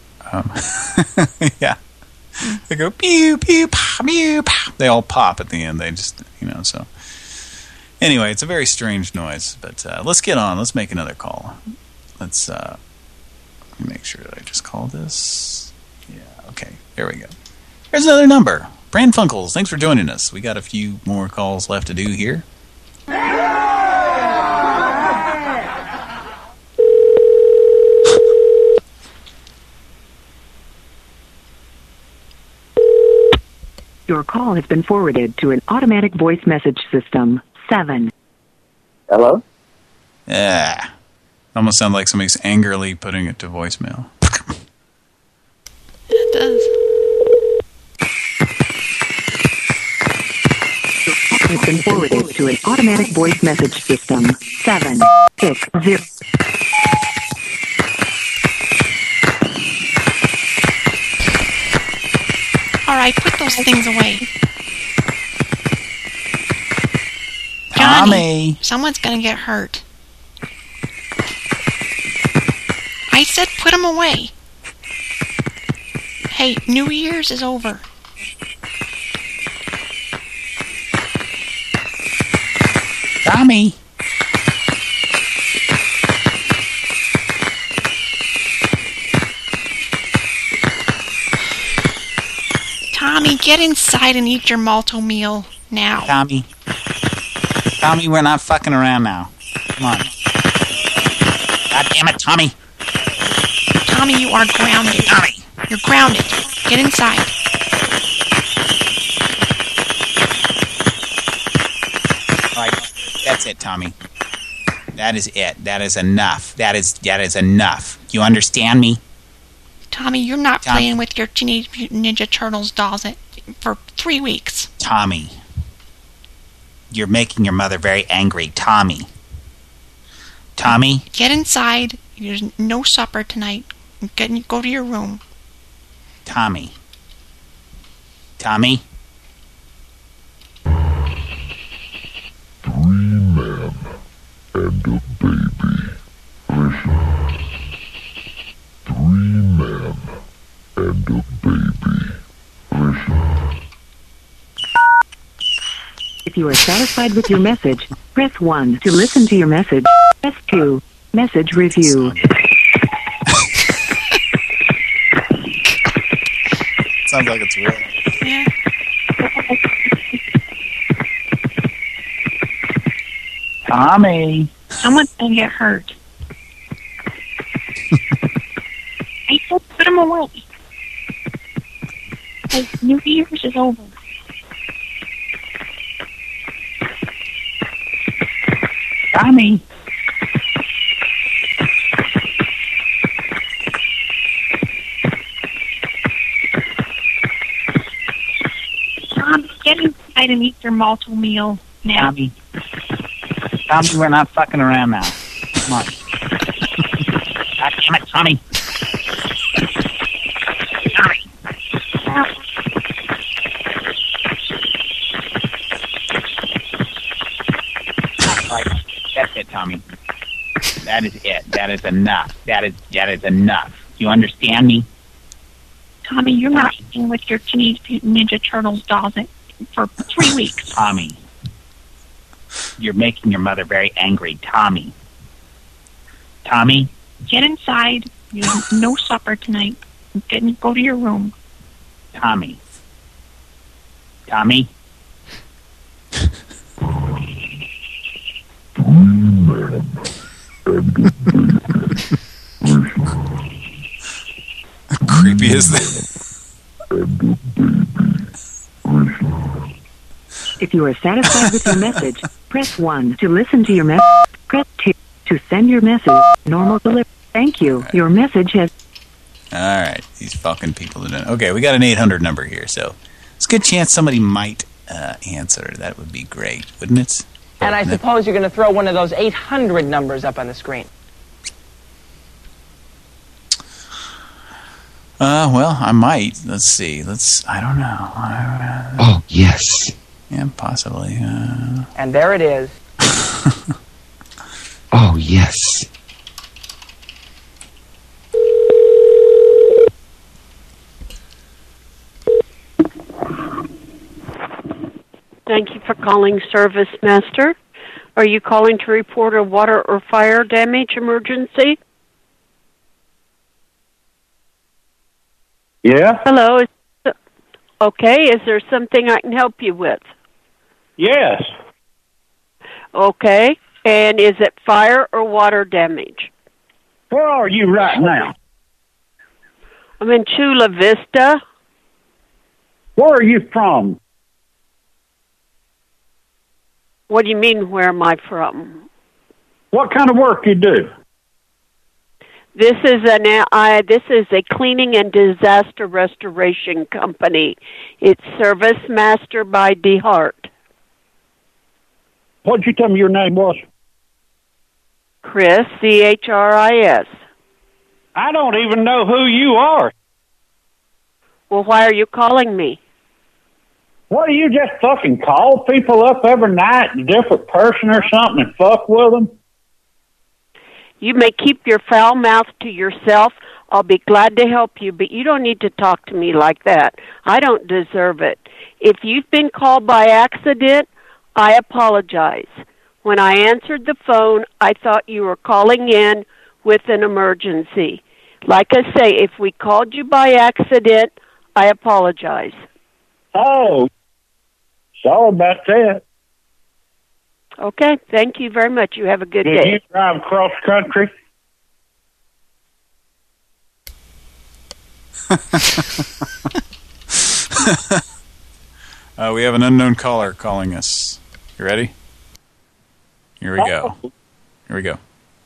Yeah. They go pew pew pow pew pow. They all pop at the end. They just so. Anyway, it's a very strange noise. But let's get on. Let's make another call. Let's make sure that I just call this. Yeah. Okay. There we go. Here's another number. Pran Funkels. Thanks for joining us. We got a few more calls left to do here. Your call has been forwarded to an automatic voice message system. 7. Hello? Yeah. Almost sounds like somebody's angrily putting it to voicemail. It does. Has been forwarded to an automatic voice message system. 760. All right, put those things away. Tommy. Someone's gonna get hurt. I said put them away. Hey, New Year's is over. Tommy. Tommy, get inside and eat your malto meal now. Tommy, we're not fucking around now. Come on. God damn it, Tommy. Tommy, you are grounded. Tommy. You're grounded. Get inside. All right, that's it, Tommy. That is it. That is enough. That is enough. You understand me? Tommy, you're not playing with your Teenage Mutant Ninja Turtles dolls for 3 weeks. Tommy. You're making your mother very angry. Tommy. Tommy? Get inside. There's no supper tonight. Go to your room. Tommy. Tommy? 3 men and a baby. Listen. 3 men and a baby. Listen. If you are satisfied with your message, press 1 to listen to your message. Press 2. Message review. Sounds like it's real. Yeah. Tommy. Someone's gonna get hurt. I said put him away. Like, New Year's is over. Tommy. Tom, get inside and eat your multiple meal now. Tommy, we're not fucking around now. Come on. God damn it, Tommy. That's it, Tommy. That is it. That is enough. That is enough. You understand me? Tommy, you're not playing with your Teenage Mutant Ninja Turtles dolls for 3 weeks. Tommy. You're making your mother very angry. Tommy. Tommy? Get inside. There's no supper tonight. Go to your room. Tommy. Tommy? 3 men and a baby. Creepy is that? If you are satisfied with your message, press 1 to listen to your message. Press 2 to send your message. Normal delivery. Thank you. Right. Your message has... All right. These fucking people are doing... Okay, we got an 800 number here, so it's a good chance somebody might answer. That would be great, wouldn't it? And I suppose you're going to throw one of those 800 numbers up on the screen. Well, I might. Let's see. I don't know. Oh, yes. Yeah, possibly. And there it is. Oh, yes. Thank you for calling Service Master. Are you calling to report a water or fire damage emergency? Yeah? Hello. Okay, is there something I can help you with? Yes. Okay, and is it fire or water damage? Where are you right now? I'm in Chula Vista. Where are you from? What do you mean, where am I from? What kind of work you do? This is a cleaning and disaster restoration company. It's Service Master by DeHart. What did you tell me your name was? Chris, C-H-R-I-S. I don't even know who you are. Well, why are you calling me? What, do you just fucking call people up every night, a different person or something, and fuck with them? You may keep your foul mouth to yourself. I'll be glad to help you, but you don't need to talk to me like that. I don't deserve it. If you've been called by accident, I apologize. When I answered the phone, I thought you were calling in with an emergency. Like I say, if we called you by accident, I apologize. Oh, sorry about that. Okay, thank you very much. You have a good day. Did you drive cross country? We have an unknown caller calling us. You ready? Here we go. Here we go.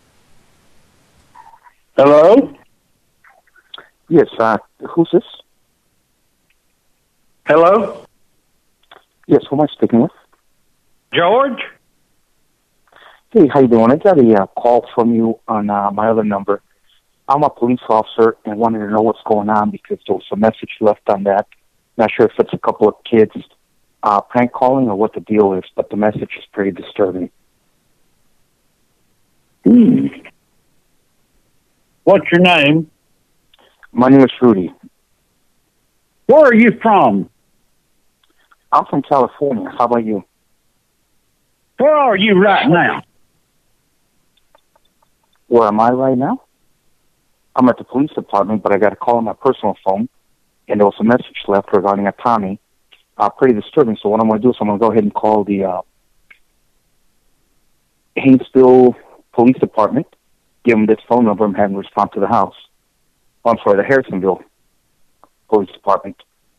Hello? Yes, who's this? Hello? Yes, who am I speaking with? George? Hey, how you doing? I got a call from you on my other number. I'm a police officer and wanted to know what's going on because there was a message left on that. Not sure if it's a couple of kids prank calling or what the deal is, but the message is pretty disturbing. What's your name? My name is Rudy. Where are you from? I'm from California. How about you? Where are you right now? Where am I right now? I'm at the police department, but I got a call on my personal phone, and there was a message left regarding a Tommy. Pretty disturbing. So what I'm going to do is I'm going to go ahead and call the Haynesville Police Department, give them this phone number, and have them respond to the house. Oh, I'm sorry, the Harrisonville Police Department.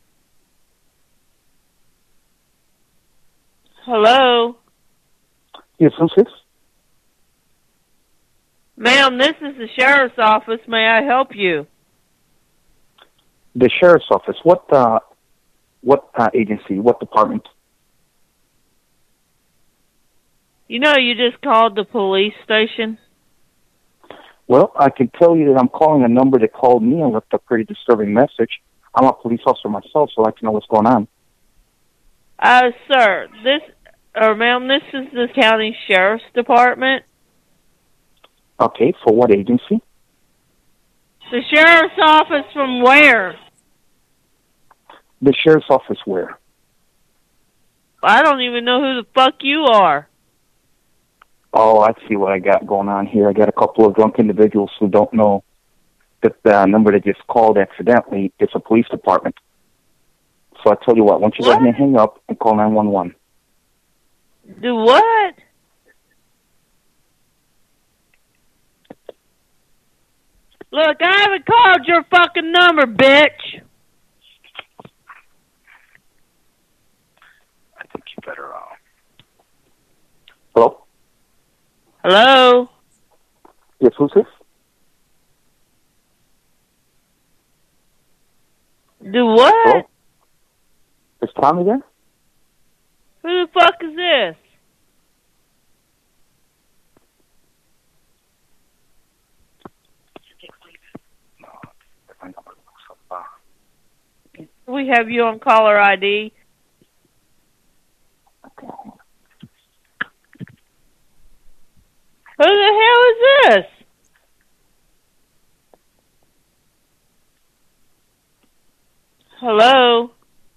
Hello? Yes, who's this? Ma'am, this is the sheriff's office. May I help you? The sheriff's office. What agency? What department? You know you just called the police station? Well, I can tell you that I'm calling a number that called me and left a pretty disturbing message. I'm a police officer myself, so I'd like to know what's going on. Sir, ma'am, this is the county sheriff's department. Okay, for what agency? The sheriff's office from where? The sheriff's office where? I don't even know who the fuck you are. Oh, I see what I got going on here. I got a couple of drunk individuals who don't know that the number that just called accidentally is a police department. So I tell you what, why don't you go ahead and hang up and call 911. Do what? Look, I haven't called your fucking number, bitch. I think you better, Hello? Hello? Yes, who's this? Do what? Hello? Is Tommy there? Who the fuck is this? We have you on caller ID. Who the hell is this? Hello?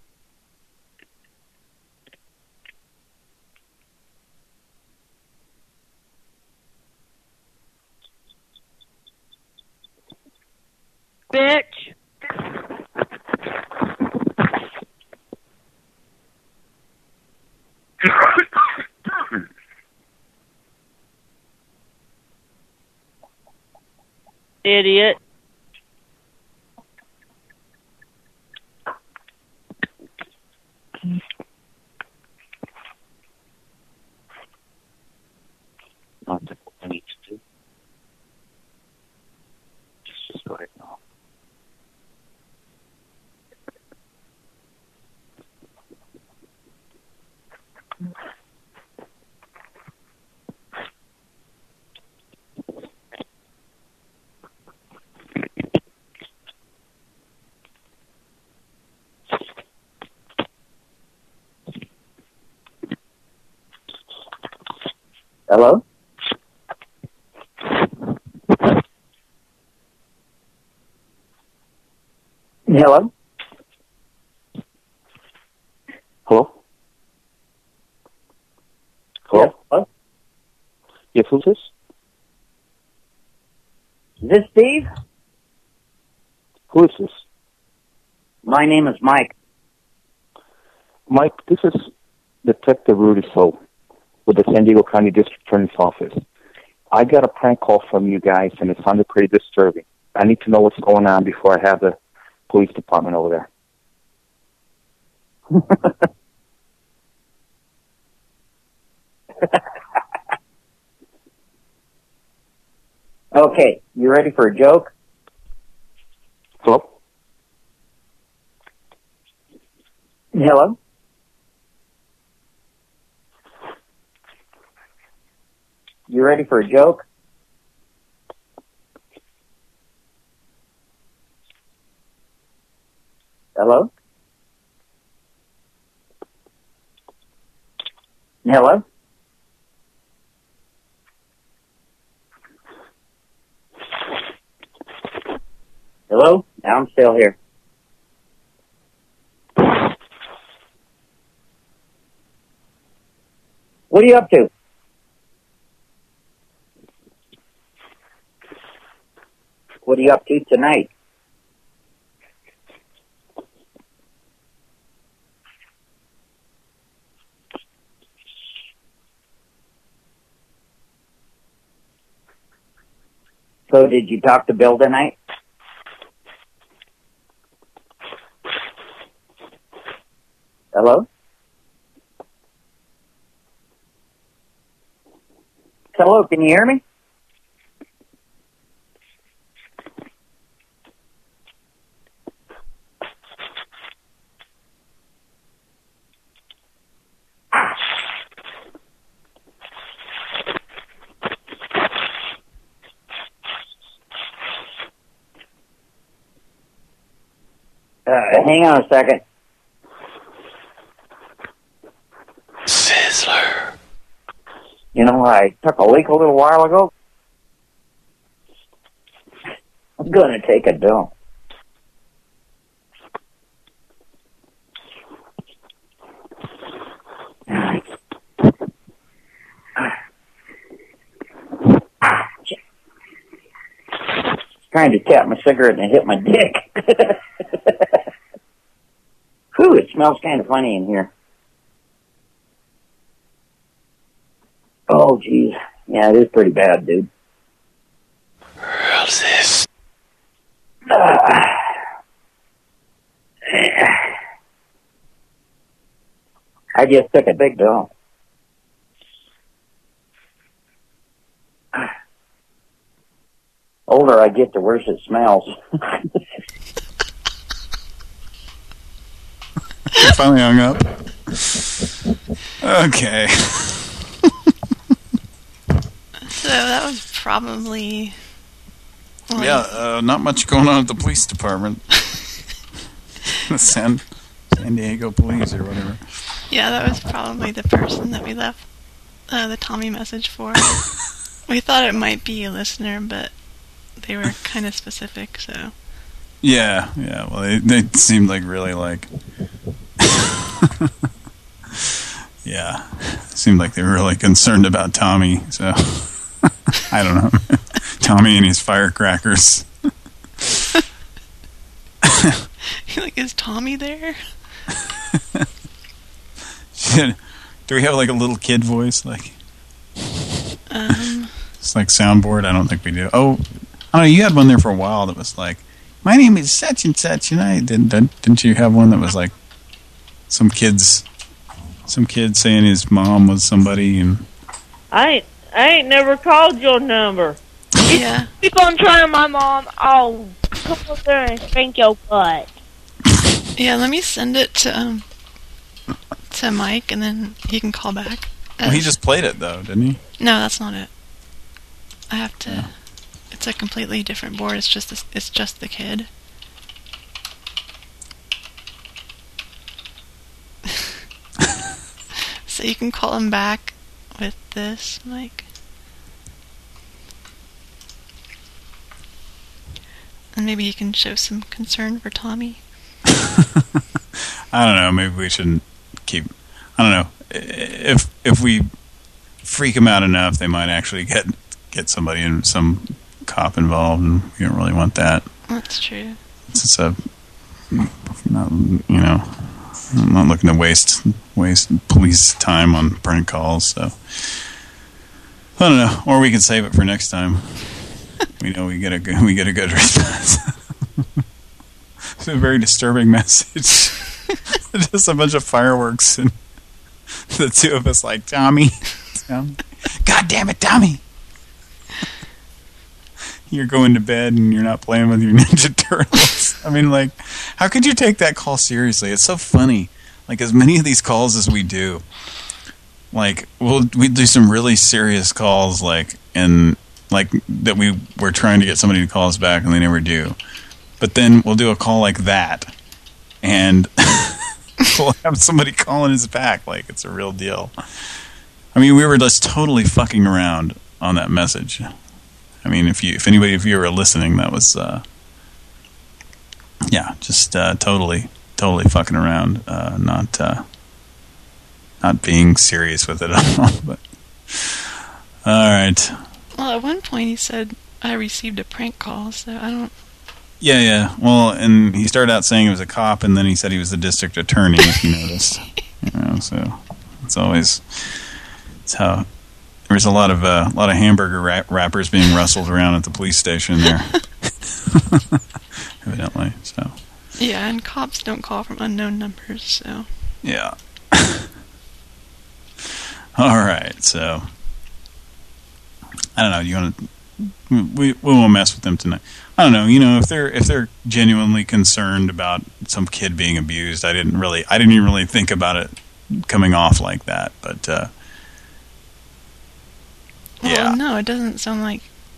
Bitch. Idiot. Not what I need to do. Just go ahead now. Hello? Hello? Hello? Hello? Yes, hello? Yes, who's this? Is this Steve? Who is this? My name is Mike. Mike, this is Detective Rudy So with the San Diego County District Attorney's Office. I got a prank call from you guys, and it sounded pretty disturbing. I need to know what's going on before I have the police department over there. Okay, you ready for a joke? Hello? Hello? You ready for a joke? Hello? Hello? Hello? I'm still here. What are you up to? What are you up to tonight? So did you talk to Bill tonight? Hello? Hello, can you hear me? Hang on a second. Sizzler. You know, I took a leak a little while ago. I'm gonna take a dump. Trying to tap my cigarette and it hit my dick. Whew, it smells kind of funny in here. Oh, geez. Yeah, it is pretty bad, dude. How's this? I just took a big dump. Older I get, the worse it smells. You finally hung up? Okay. So that was probably... Well, yeah, not much going on at the police department. The San Diego police or whatever. Yeah, that was probably the person that we left the Tommy message for. We thought it might be a listener, but they were kind of specific, so... Yeah. Well, they seemed like really like... yeah. Seemed like they were really concerned about Tommy, so... I don't know. Tommy and his firecrackers. Like, is Tommy there? Do we have like a little kid voice? Like, it's like soundboard. I don't think we do. Oh, I don't know. You had one there for a while that was like, "My name is such and such," and I didn't you have one that was like some kid saying his mom was somebody and I ain't never called your number. Yeah. Keep on trying my mom. I'll come over there and spank your butt. Yeah, let me send it to Mike, and then he can call back. Well, he just played it though, didn't he? No, that's not it. I have to. Yeah. It's a completely different board. It's just the kid. So you can call him back with this, Mike. And maybe you can show some concern for Tommy. I don't know. Maybe we shouldn't keep... I don't know. If we freak them out enough, they might actually get somebody and some cop involved, and we don't really want that. That's true. It's just I'm not looking to waste police time on prank calls. So I don't know. Or we can save it for next time. We know we get a good response. It's a very disturbing message. Just a bunch of fireworks and the two of us like, Tommy. God damn it, Tommy. You're going to bed and you're not playing with your Ninja Turtles. I mean, like, how could you take that call seriously? It's so funny. Like, as many of these calls as we do, like, we do some really serious calls, like, and like that we're trying to get somebody to call us back and they never do. But then we'll do a call like that, and we'll have somebody calling us back like it's a real deal. I mean, we were just totally fucking around on that message. I mean, if anybody of you are listening, that was, yeah, just totally fucking around, not being serious with it at all. But all right. Well, at one point he said I received a prank call, so I don't. Yeah. Well, and he started out saying he was a cop, and then he said he was the district attorney. If you noticed, so it's always how. There's a lot of hamburger wrappers being rustled around at the police station there, evidently. So. Yeah, and cops don't call from unknown numbers, so. Yeah. All right, so I don't know. You want to? We won't mess with them tonight. I don't know. You know, if they're genuinely concerned about some kid being abused, I didn't even really think about it coming off like that, but. Well, no, it doesn't sound like...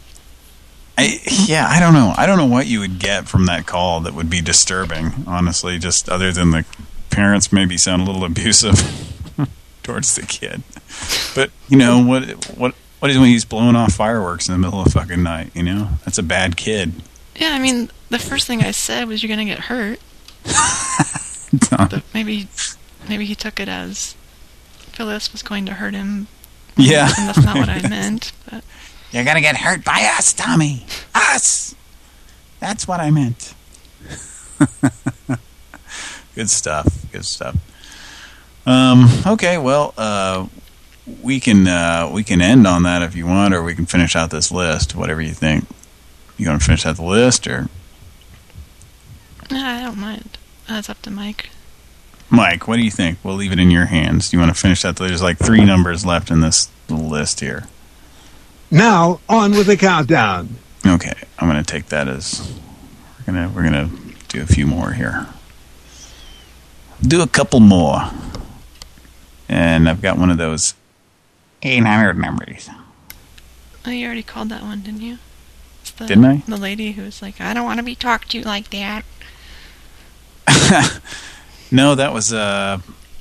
I don't know. I don't know what you would get from that call that would be disturbing, honestly, just other than the parents maybe sound a little abusive towards the kid. But, you know, what is when he's blowing off fireworks in the middle of fucking night, you know? That's a bad kid. Yeah, I mean, the first thing I said was you're going to get hurt. But maybe he took it as Phyllis was going to hurt him. Yeah. And that's not what I meant. But. You're going to get hurt by us, Tommy. Us! That's what I meant. Good stuff. Good stuff. Okay, well, we can end on that if you want, or we can finish out this list, whatever you think. You want to finish out the list, or? No, I don't mind. It's up to Mike. Mike, what do you think? We'll leave it in your hands. Do you want to finish that? There's like 3 numbers left in this little list here. Now, on with the countdown. Okay, I'm going to take that as we're gonna do a few more here. Do a couple more. And I've got one of those 800 numbers. Oh, you already called that one, didn't you? Didn't I? The lady who was like, I don't want to be talked to like that. No, that was the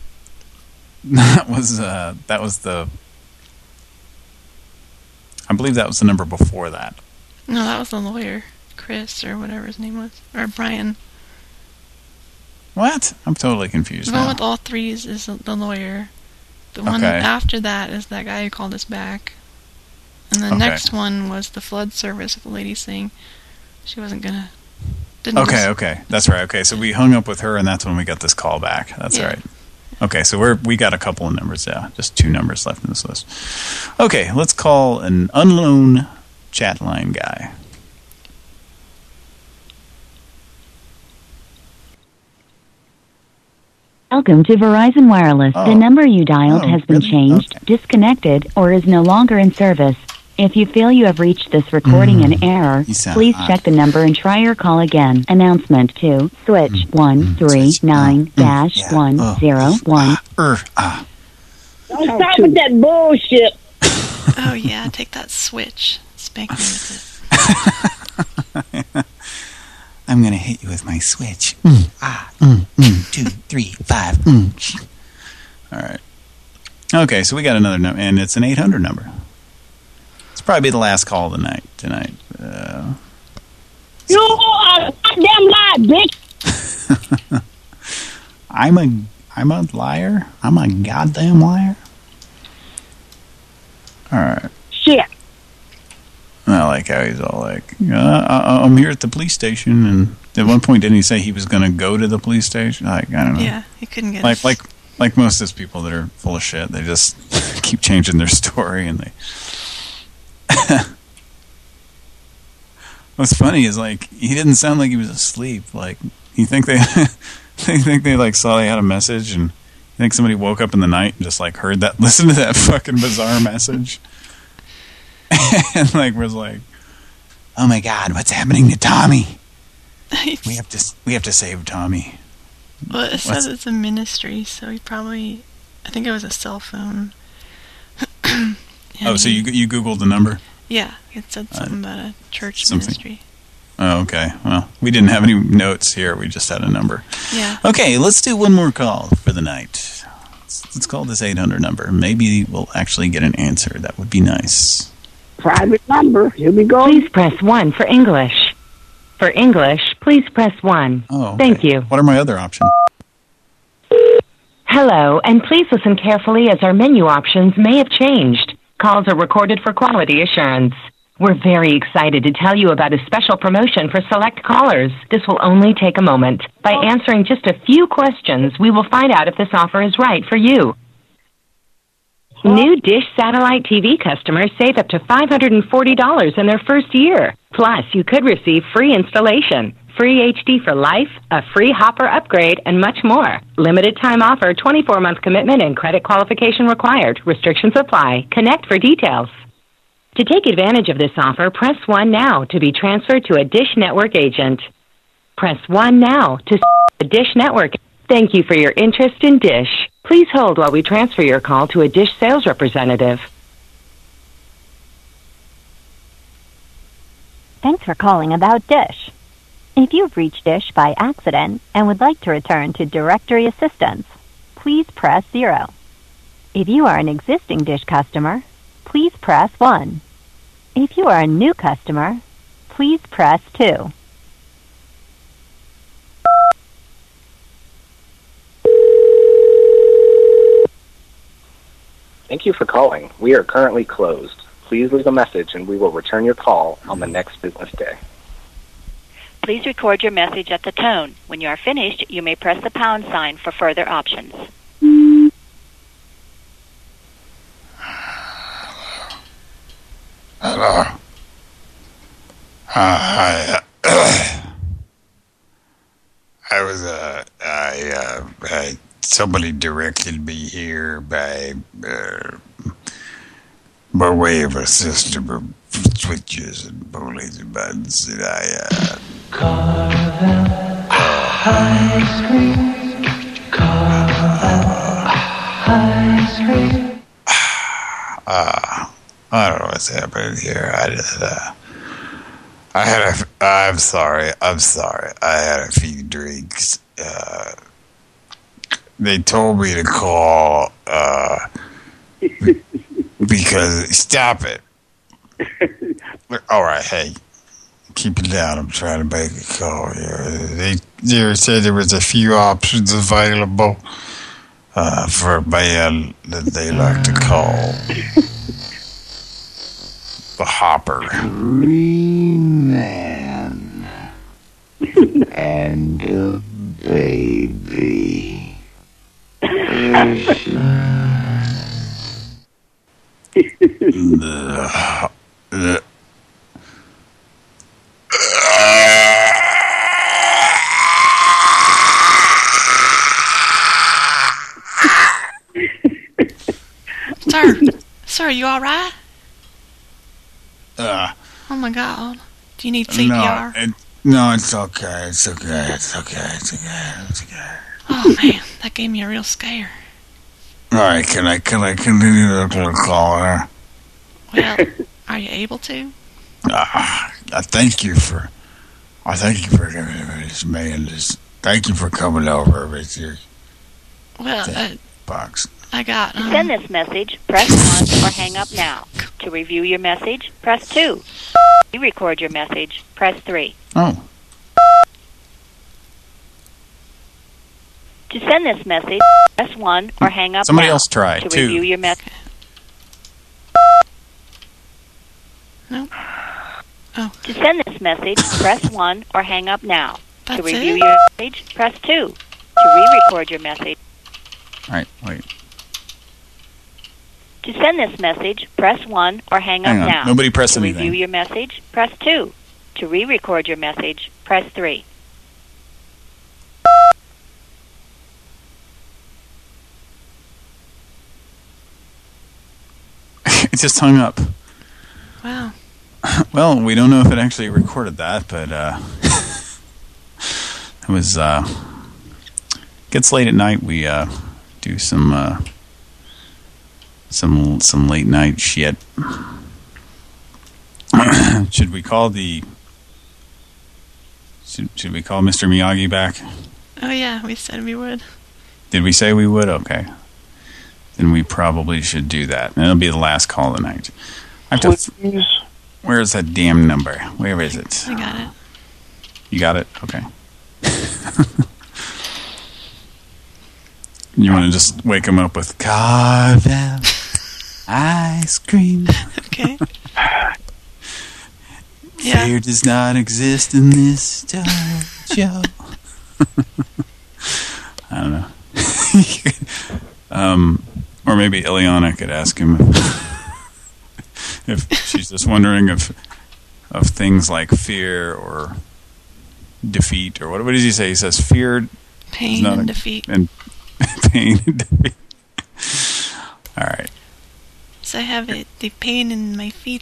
I believe that was the number before that. No, that was the lawyer, Chris or whatever his name was, or Brian. What? I'm totally confused. The one with all 3s is the lawyer. The one after that is that guy who called us back. And the next one was the flood service with the lady saying she wasn't gonna. Okay, that's right. Okay, so we hung up with her, and that's when we got this call back. That's right. Okay, so we got a couple of numbers, yeah. Just 2 numbers left in this list. Okay, let's call an unknown chat line guy. Welcome to Verizon Wireless. The number you dialed has been changed, disconnected, or is no longer in service. If you feel you have reached this recording in error, please check the number and try your call again. Announcement to switch 139-101. Don't stop with that bullshit. Oh yeah, take that switch. Spank me with it. I'm gonna hit you with my switch. 2, 3, 5. All right. Okay, so we got another number, and it's an 800 number. It's probably the last call of the night tonight. You are a goddamn lie, bitch. I'm a liar. I'm a goddamn liar. All right. Shit. I like how he's all like, I'm here at the police station, and at one point didn't he say he was going to go to the police station? Like, I don't know. Yeah, he couldn't get like most of those people that are full of shit, they just keep changing their story, and they. What's funny is like he didn't sound like he was asleep. Like You think they like saw they had a message, and you think somebody woke up in the night and just like heard that, listened to that fucking bizarre message, and like was like, "Oh my God, what's happening to Tommy? We have to save Tommy." Well, it says it's a ministry, so he probably, I think it was a cell phone. Oh, so you Googled the number? Yeah, it said something about a church ministry. Oh, okay. Well, we didn't have any notes here. We just had a number. Yeah. Okay, let's do one more call for the night. Let's call this 800 number. Maybe we'll actually get an answer. That would be nice. Private number. Here we go. Please press 1 for English. For English, please press 1. Oh, okay. Thank you. What are my other options? Hello, and please listen carefully as our menu options may have changed. Calls are recorded for quality assurance. We're very excited to tell you about a special promotion for select callers. This will only take a moment. By answering just a few questions, we will find out if this offer is right for you. New Dish Satellite TV customers save up to $540 in their first year. Plus, you could receive free installation, free HD for life, a free Hopper upgrade, and much more. Limited time offer, 24-month commitment, and credit qualification required. Restrictions apply. Connect for details. To take advantage of this offer, press 1 now to be transferred to a Dish Network agent. Press 1 now to a Dish Network. Thank you for your interest in Dish. Please hold while we transfer your call to a Dish sales representative. Thanks for calling About Dish. If you've reached Dish by accident and would like to return to directory assistance, please press 0. If you are an existing Dish customer, please press 1. If you are a new customer, please press 2. Thank you for calling. We are currently closed. Please leave a message and we will return your call on the next business day. Please record your message at the tone. When you are finished, you may press the pound sign for further options. Hello. Hi. Somebody directed me here by way of a system of switches and pulleys and buttons, and ice cream. Ice cream. I don't know what's happening here. I'm sorry. I had a few drinks. They told me to call, because, stop it. All right, hey, keep it down. I'm trying to make a call here. They said there was a few options available, for a band that they like to call the Hopper. Green Man and a baby. Sir, you all right? Oh my God! Do you need CPR? No, it's okay. It's okay. Oh man, that gave me a real scare. All right, can I continue to call her? Well, are you able to? I thank you for giving me this man. Thank you for coming over with your box. I got. To send this message, press 1 or hang up now. To review your message, press 2. To record your message, press 3. Oh. To send this message, press 1 or hang up Somebody now. else try. To 2. review your message. No. Oh. To send this message, press 1 or hang up now. That's to review it? your message, press 2. To re-record your message. All right, wait. To send this message, press 1 or hang up now. Nobody press to anything. To review your message, press 2. To re-record your message, press 3. It just hung up. Wow. Well, we don't know if it actually recorded that, but it was gets late at night. We do some late night shit. Should we call should we call Mr. Miyagi back? Oh yeah, we said we would. Did we say we would? Okay. Then we probably should do that. And it'll be the last call of the night. Where is that damn number? Where is it? I got it. You got it? Okay. You want to just wake him up with Carvel ice cream? Okay. Fear does not exist in this dojo. I don't know. Or maybe Ileana could ask him if she's just wondering of things like fear or defeat, or what does he say? He says fear, pain, and defeat. And pain and defeat. All right. So I have the pain in my feet.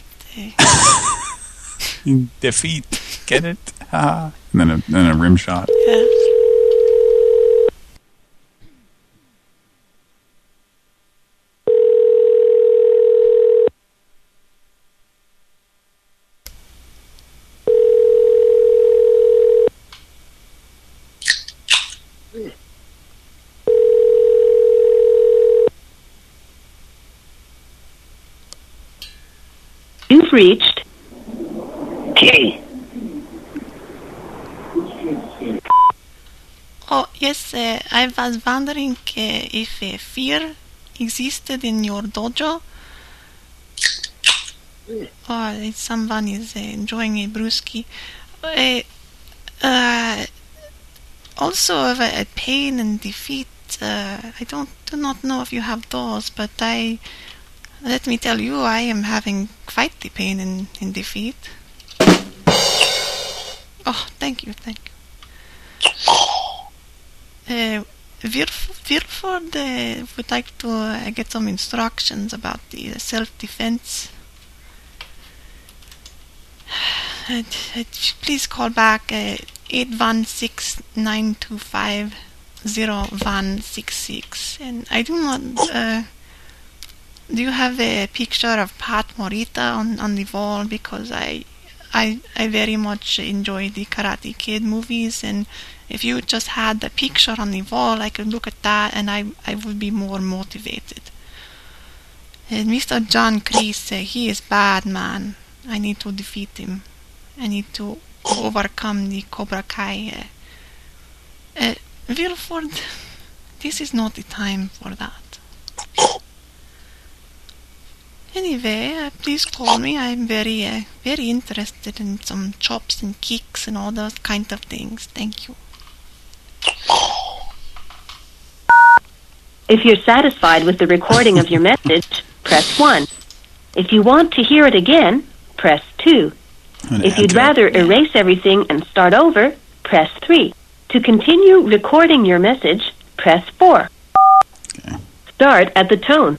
Defeat, get it? And then a rim shot. Yeah. You've reached Key. Oh, yes, I was wondering if fear existed in your dojo. Or if someone is enjoying a brewski. Also, a pain and defeat. I do not know if you have those, but let me tell you, I am having quite the pain in defeat. Oh, thank you. Wilford would like to get some instructions about the self-defense. Please call back 816-925-0166. And I do not... do you have a picture of Pat Morita on the wall? Because I very much enjoy the Karate Kid movies, and if you just had the picture on the wall, I could look at that and I would be more motivated. And Mr. John Kreese, he is bad, man. I need to defeat him. I need to overcome the Cobra Kai. Wilford, this is not the time for that. Anyway, please call me. I'm very interested in some chops and kicks and all those kind of things. Thank you. If you're satisfied with the recording of your message, press 1. If you want to hear it again, press 2. If you'd rather erase everything and start over, press 3. To continue recording your message, press 4. Okay. Start at the tone.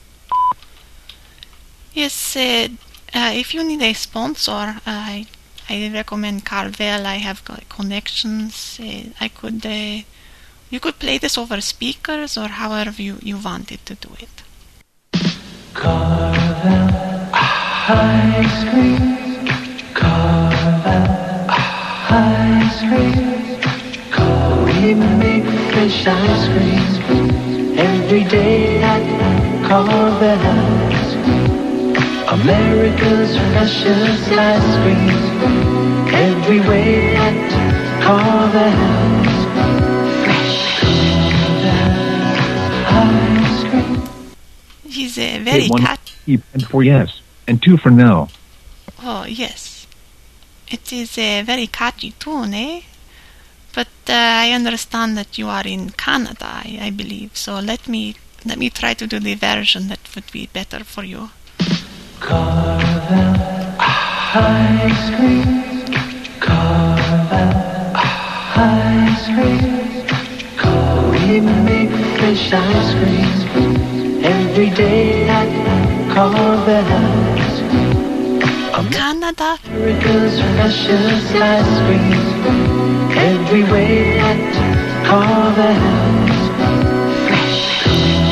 Yes, if you need a sponsor, I recommend Carvel. I have connections. You could play this over speakers or however you wanted to do it. Carvel ice cream. Carvel ice cream. We make fresh ice cream every day at Carvel ice cream. America's freshest ice cream every way at Carvel fresh ice cream. He's a very catchy. And 4 yes, and 2 for no. Oh, yes. It is a very catchy tune, eh? But I understand that you are in Canada, I believe. So let me try to do the version that would be better for you. Carvel ice cream. Carvel ice cream. We make fresh ice cream every day at Carvel. Canada. America's precious ice cream. Every way at Carvel's. Fresh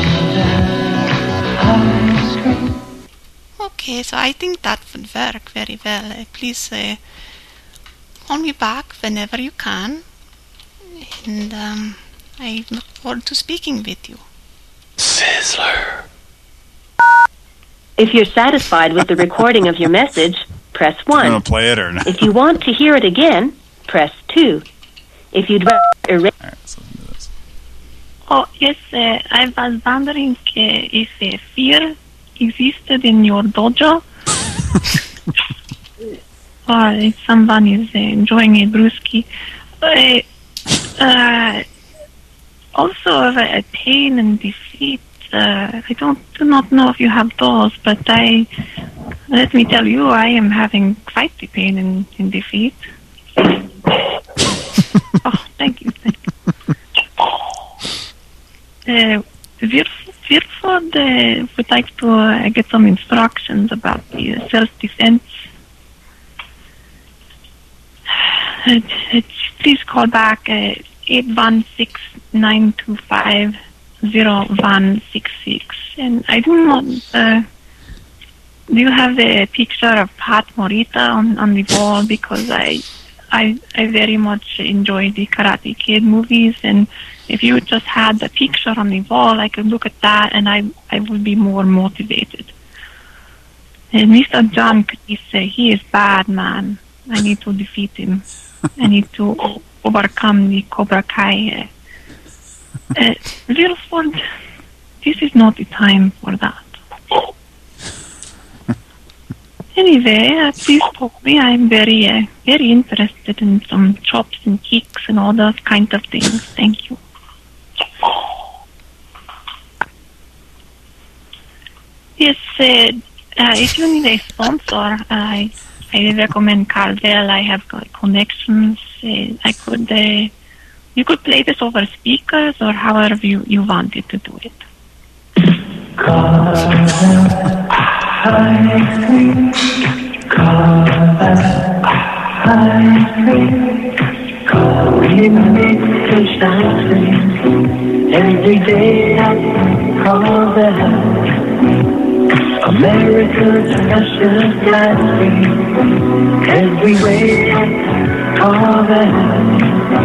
ice cream. Okay, so I think that would work very well. Please call me back whenever you can. And I look forward to speaking with you. Sizzler. If you're satisfied with the recording of your message, press 1. Gonna play it or not? If you want to hear it again, press 2. If you'd rather erase... Oh, yes, I was wondering if fear existed in your dojo. Or if someone is enjoying a brewski. Also, pain and defeat. I do not know if you have those, but let me tell you, I am having quite the pain and defeat. Oh, thank you. Wilford would like to get some instructions about the self-defense. Please call back 816-925-0166. And I do not... do you have the picture of Pat Morita on the wall? Because I very much enjoy the Karate Kid movies, and if you just had the picture on the wall, I could look at that and I would be more motivated. And Mr. John Cleese, he is bad, man. I need to defeat him. I need to overcome the Cobra Kai. Wilford, this is not the time for that. Anyway, please call me. I'm very interested in some chops and kicks and all those kind of things. Thank you. Yes, if you need a sponsor, I recommend Carvel. I have connections. You could play this over speakers or however you wanted to do it. Ice cream, Carvel's ice cream. We make fresh ice cream every day at Carvel's. America's precious ice cream every way at Carvel's.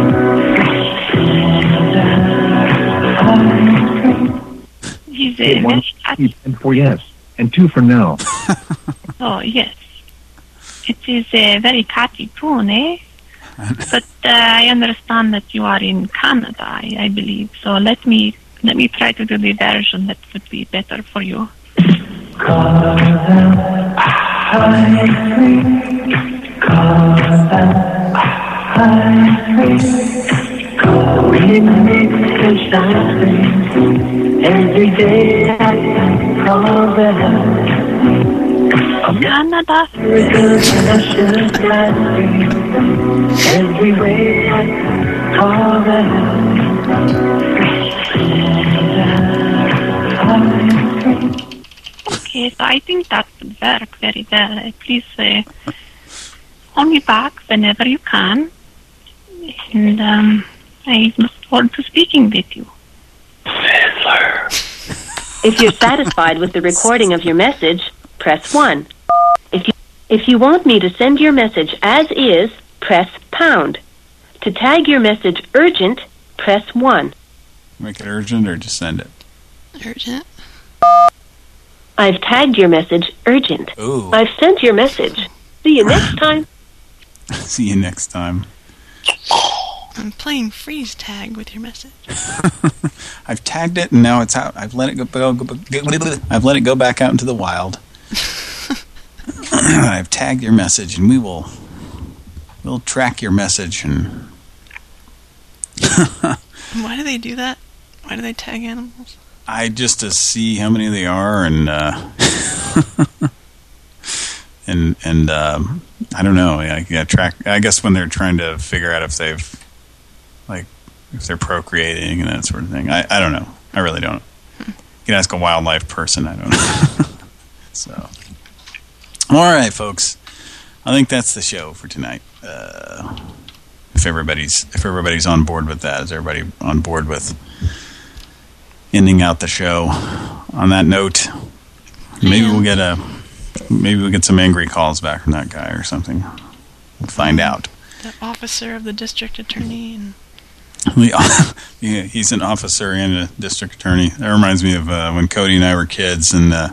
And 4 yes, and 2 for no. Oh, yes. It is a very catchy tune, eh? But I understand that you are in Canada, I believe. So let me try to do the version that would be better for you. Carvel's ice cream, Carvel's ice cream. We make fresh ice cream every day at Carvel's. Canada. America's precious ice cream every way at Carvel's. Okay, so I think that would work very well. Please call me back whenever you can. And I look forward to speaking with you. Sizzler. If you're satisfied with the recording of your message, press 1. If you want me to send your message as is, press pound. To tag your message urgent, press 1. Make it urgent or just send it? Urgent. I've tagged your message urgent. Ooh. I've sent your message. See you next time. See you next time. I'm playing freeze tag with your message. I've tagged it and now it's out. I've let it go. I've let it go back out into the wild. I've tagged your message, and we'll track your message. And why do they do that? Why do they tag animals? Just to see how many they are, and and I don't know. Yeah, track. I guess when they're trying to figure out if they've if they're procreating and that sort of thing. I don't know. I really don't. You can ask a wildlife person. I don't know. So, All right, folks. I think that's the show for tonight. If everybody's on board with that, is everybody on board with ending out the show on that note? Maybe we'll get some angry calls back from that guy or something. We'll find out. The officer of the district attorney. And yeah, he's an officer and a district attorney. That reminds me of when Cody and I were kids, and I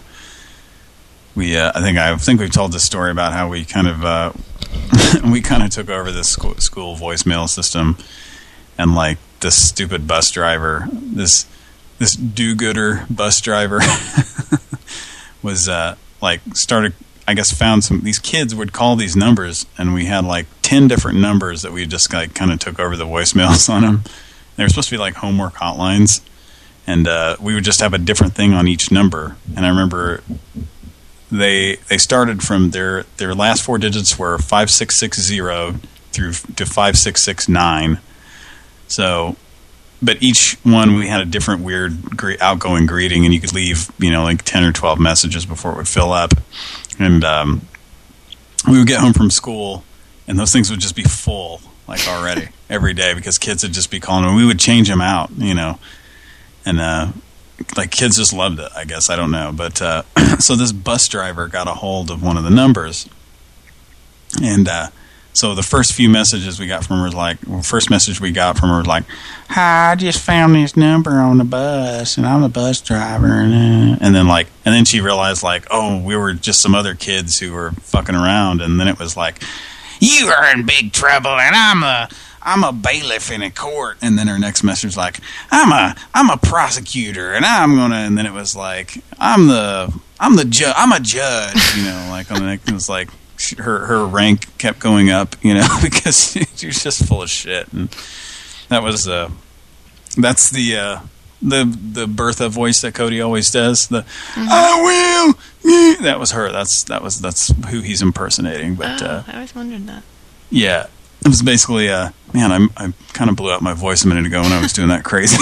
think we've told this story about how we kind of took over this school voicemail system, and like this stupid bus driver, this do-gooder bus driver was found these kids would call these numbers, and we had like 10 different numbers that we just like kind of took over the voicemails on them. They were supposed to be like homework hotlines, and we would just have a different thing on each number. And I remember they started from their last four digits were 5660 through to 5669. So, but each one we had a different weird outgoing greeting, and you could leave like 10 or 12 messages before it would fill up. And we would get home from school, and those things would just be full, like already, every day, because kids would just be calling them. We would change them out, and like kids just loved it, I guess. I don't know. But so this bus driver got a hold of one of the numbers, and so the first few messages we got from her was like, first message we got from her was like, "Hi, I just found this number on the bus, and I'm the bus driver." And then she realized like, oh, we were just some other kids who were fucking around. And then it was like, "You are in big trouble, and I'm a bailiff in a court." And then her next message was like, I'm a prosecutor, and I'm gonna. And then it was like, I'm a judge, like on the next. It was like her rank kept going up, because she was just full of shit. And that was that's the Bertha voice that Cody always does. I will. That was her. That's who he's impersonating. But I always wondered that. Yeah, it was basically man. I kind of blew out my voice a minute ago when I was doing that crazy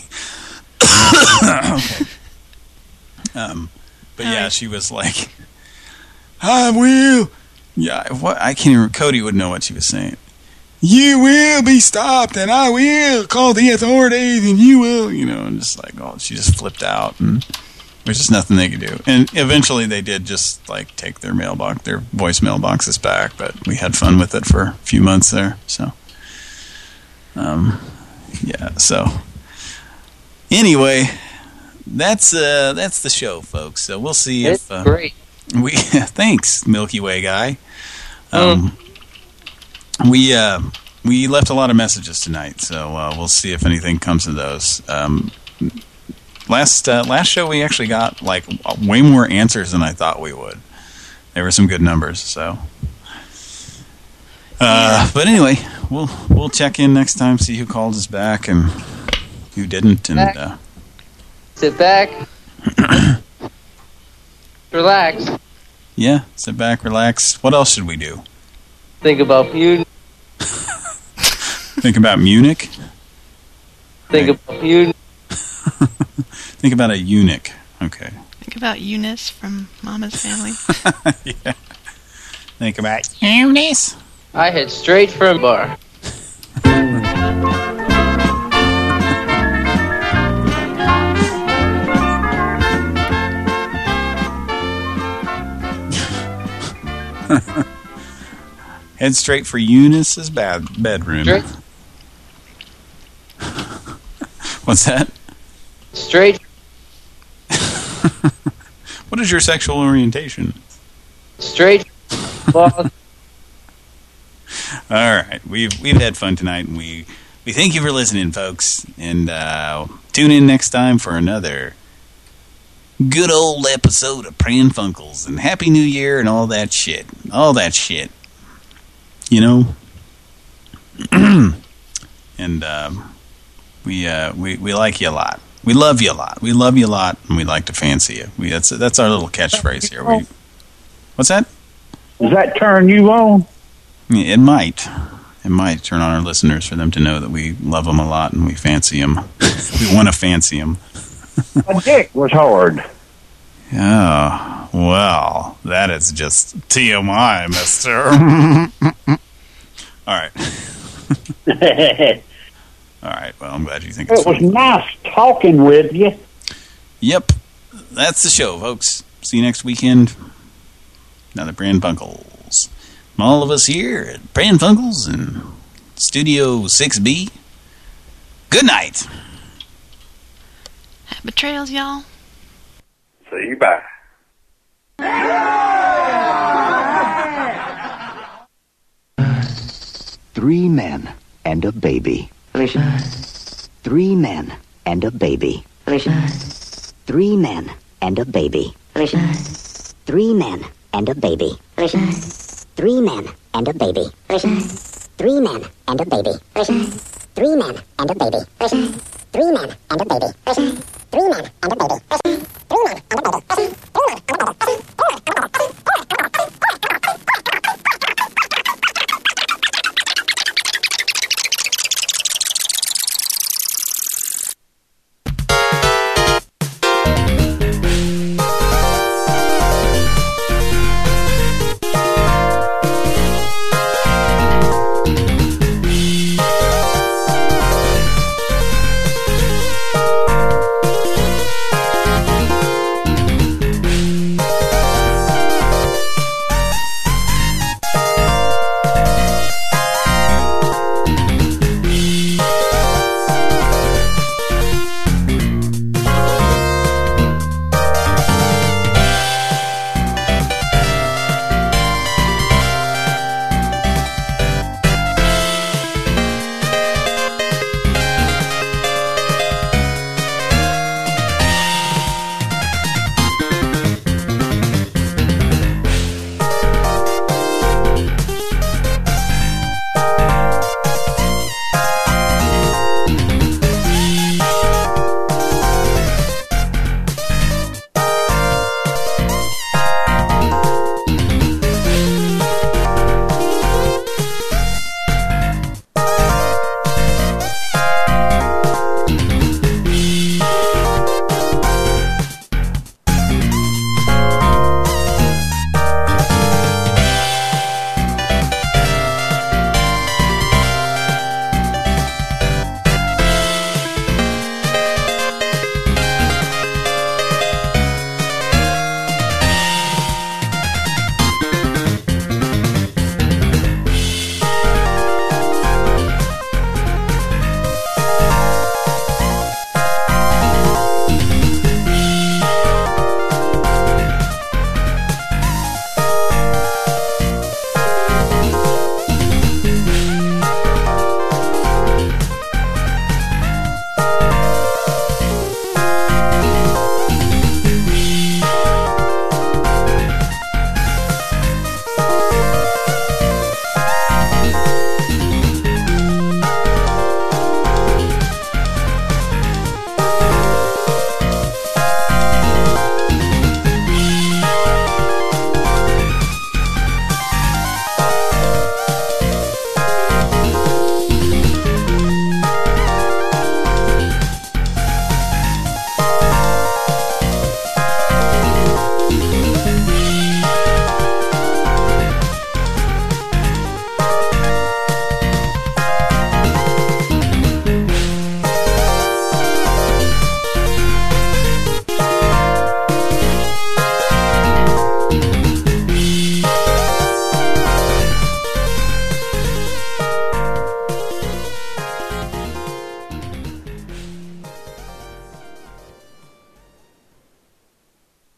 thing. Okay. But yeah, she was like, "I will." Yeah, I can't even. Cody would know what she was saying. "You will be stopped, and I will call the authorities, and you will," and just like, oh, she just flipped out, and there's just nothing they could do. And eventually, they did just like take their voice mailboxes back, but we had fun with it for a few months there. So, yeah. So, anyway, that's the show, folks. So we'll see if great. Thanks, Milky Way guy. We left a lot of messages tonight, so we'll see if anything comes of those. Last show we actually got like way more answers than I thought we would. There were some good numbers, so. But anyway, we'll check in next time, see who called us back and who didn't, and sit back, relax. Yeah, sit back, relax. What else should we do? Think about Munich. Think about Munich? Think about Munich. Think about a eunuch. Okay. Think about Eunice from Mama's Family. Yeah. Think about Eunice. I head straight for a bar. Head straight for Eunice's bedroom. Straight. What's that? Straight. What is your sexual orientation? Straight. All right, we've had fun tonight, and we thank you for listening, folks. And tune in next time for another good old episode of Pran Funkels, and Happy New Year and all that shit. All that shit. And we like you a lot. We love you a lot. We love you a lot, and we like to fancy you. That's our little catchphrase here. What's that? Does that turn you on? It might. It might turn on our listeners for them to know that we love them a lot and we fancy them. We want to fancy them. My dick was hard. Yeah. Well, that is just TMI, mister. All right. All right, well, I'm glad you think it's It was funny. nice talking with you. Yep, that's the show, folks. See you next weekend. Another Pran Funkels. From all of us here at Pran Funkels in Studio 6B. Good night. Happy trails, y'all. See you, bye. 3 men and a baby. 3 men and a baby. 3 men and a baby. 3 men and a baby. 3 men and a baby. 3 men and a baby. 3 men and a baby. 3 men and a baby. 3 men and a baby. 3 men and a baby.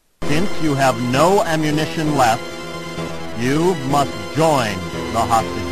Since you have no ammunition left, you must join the hostage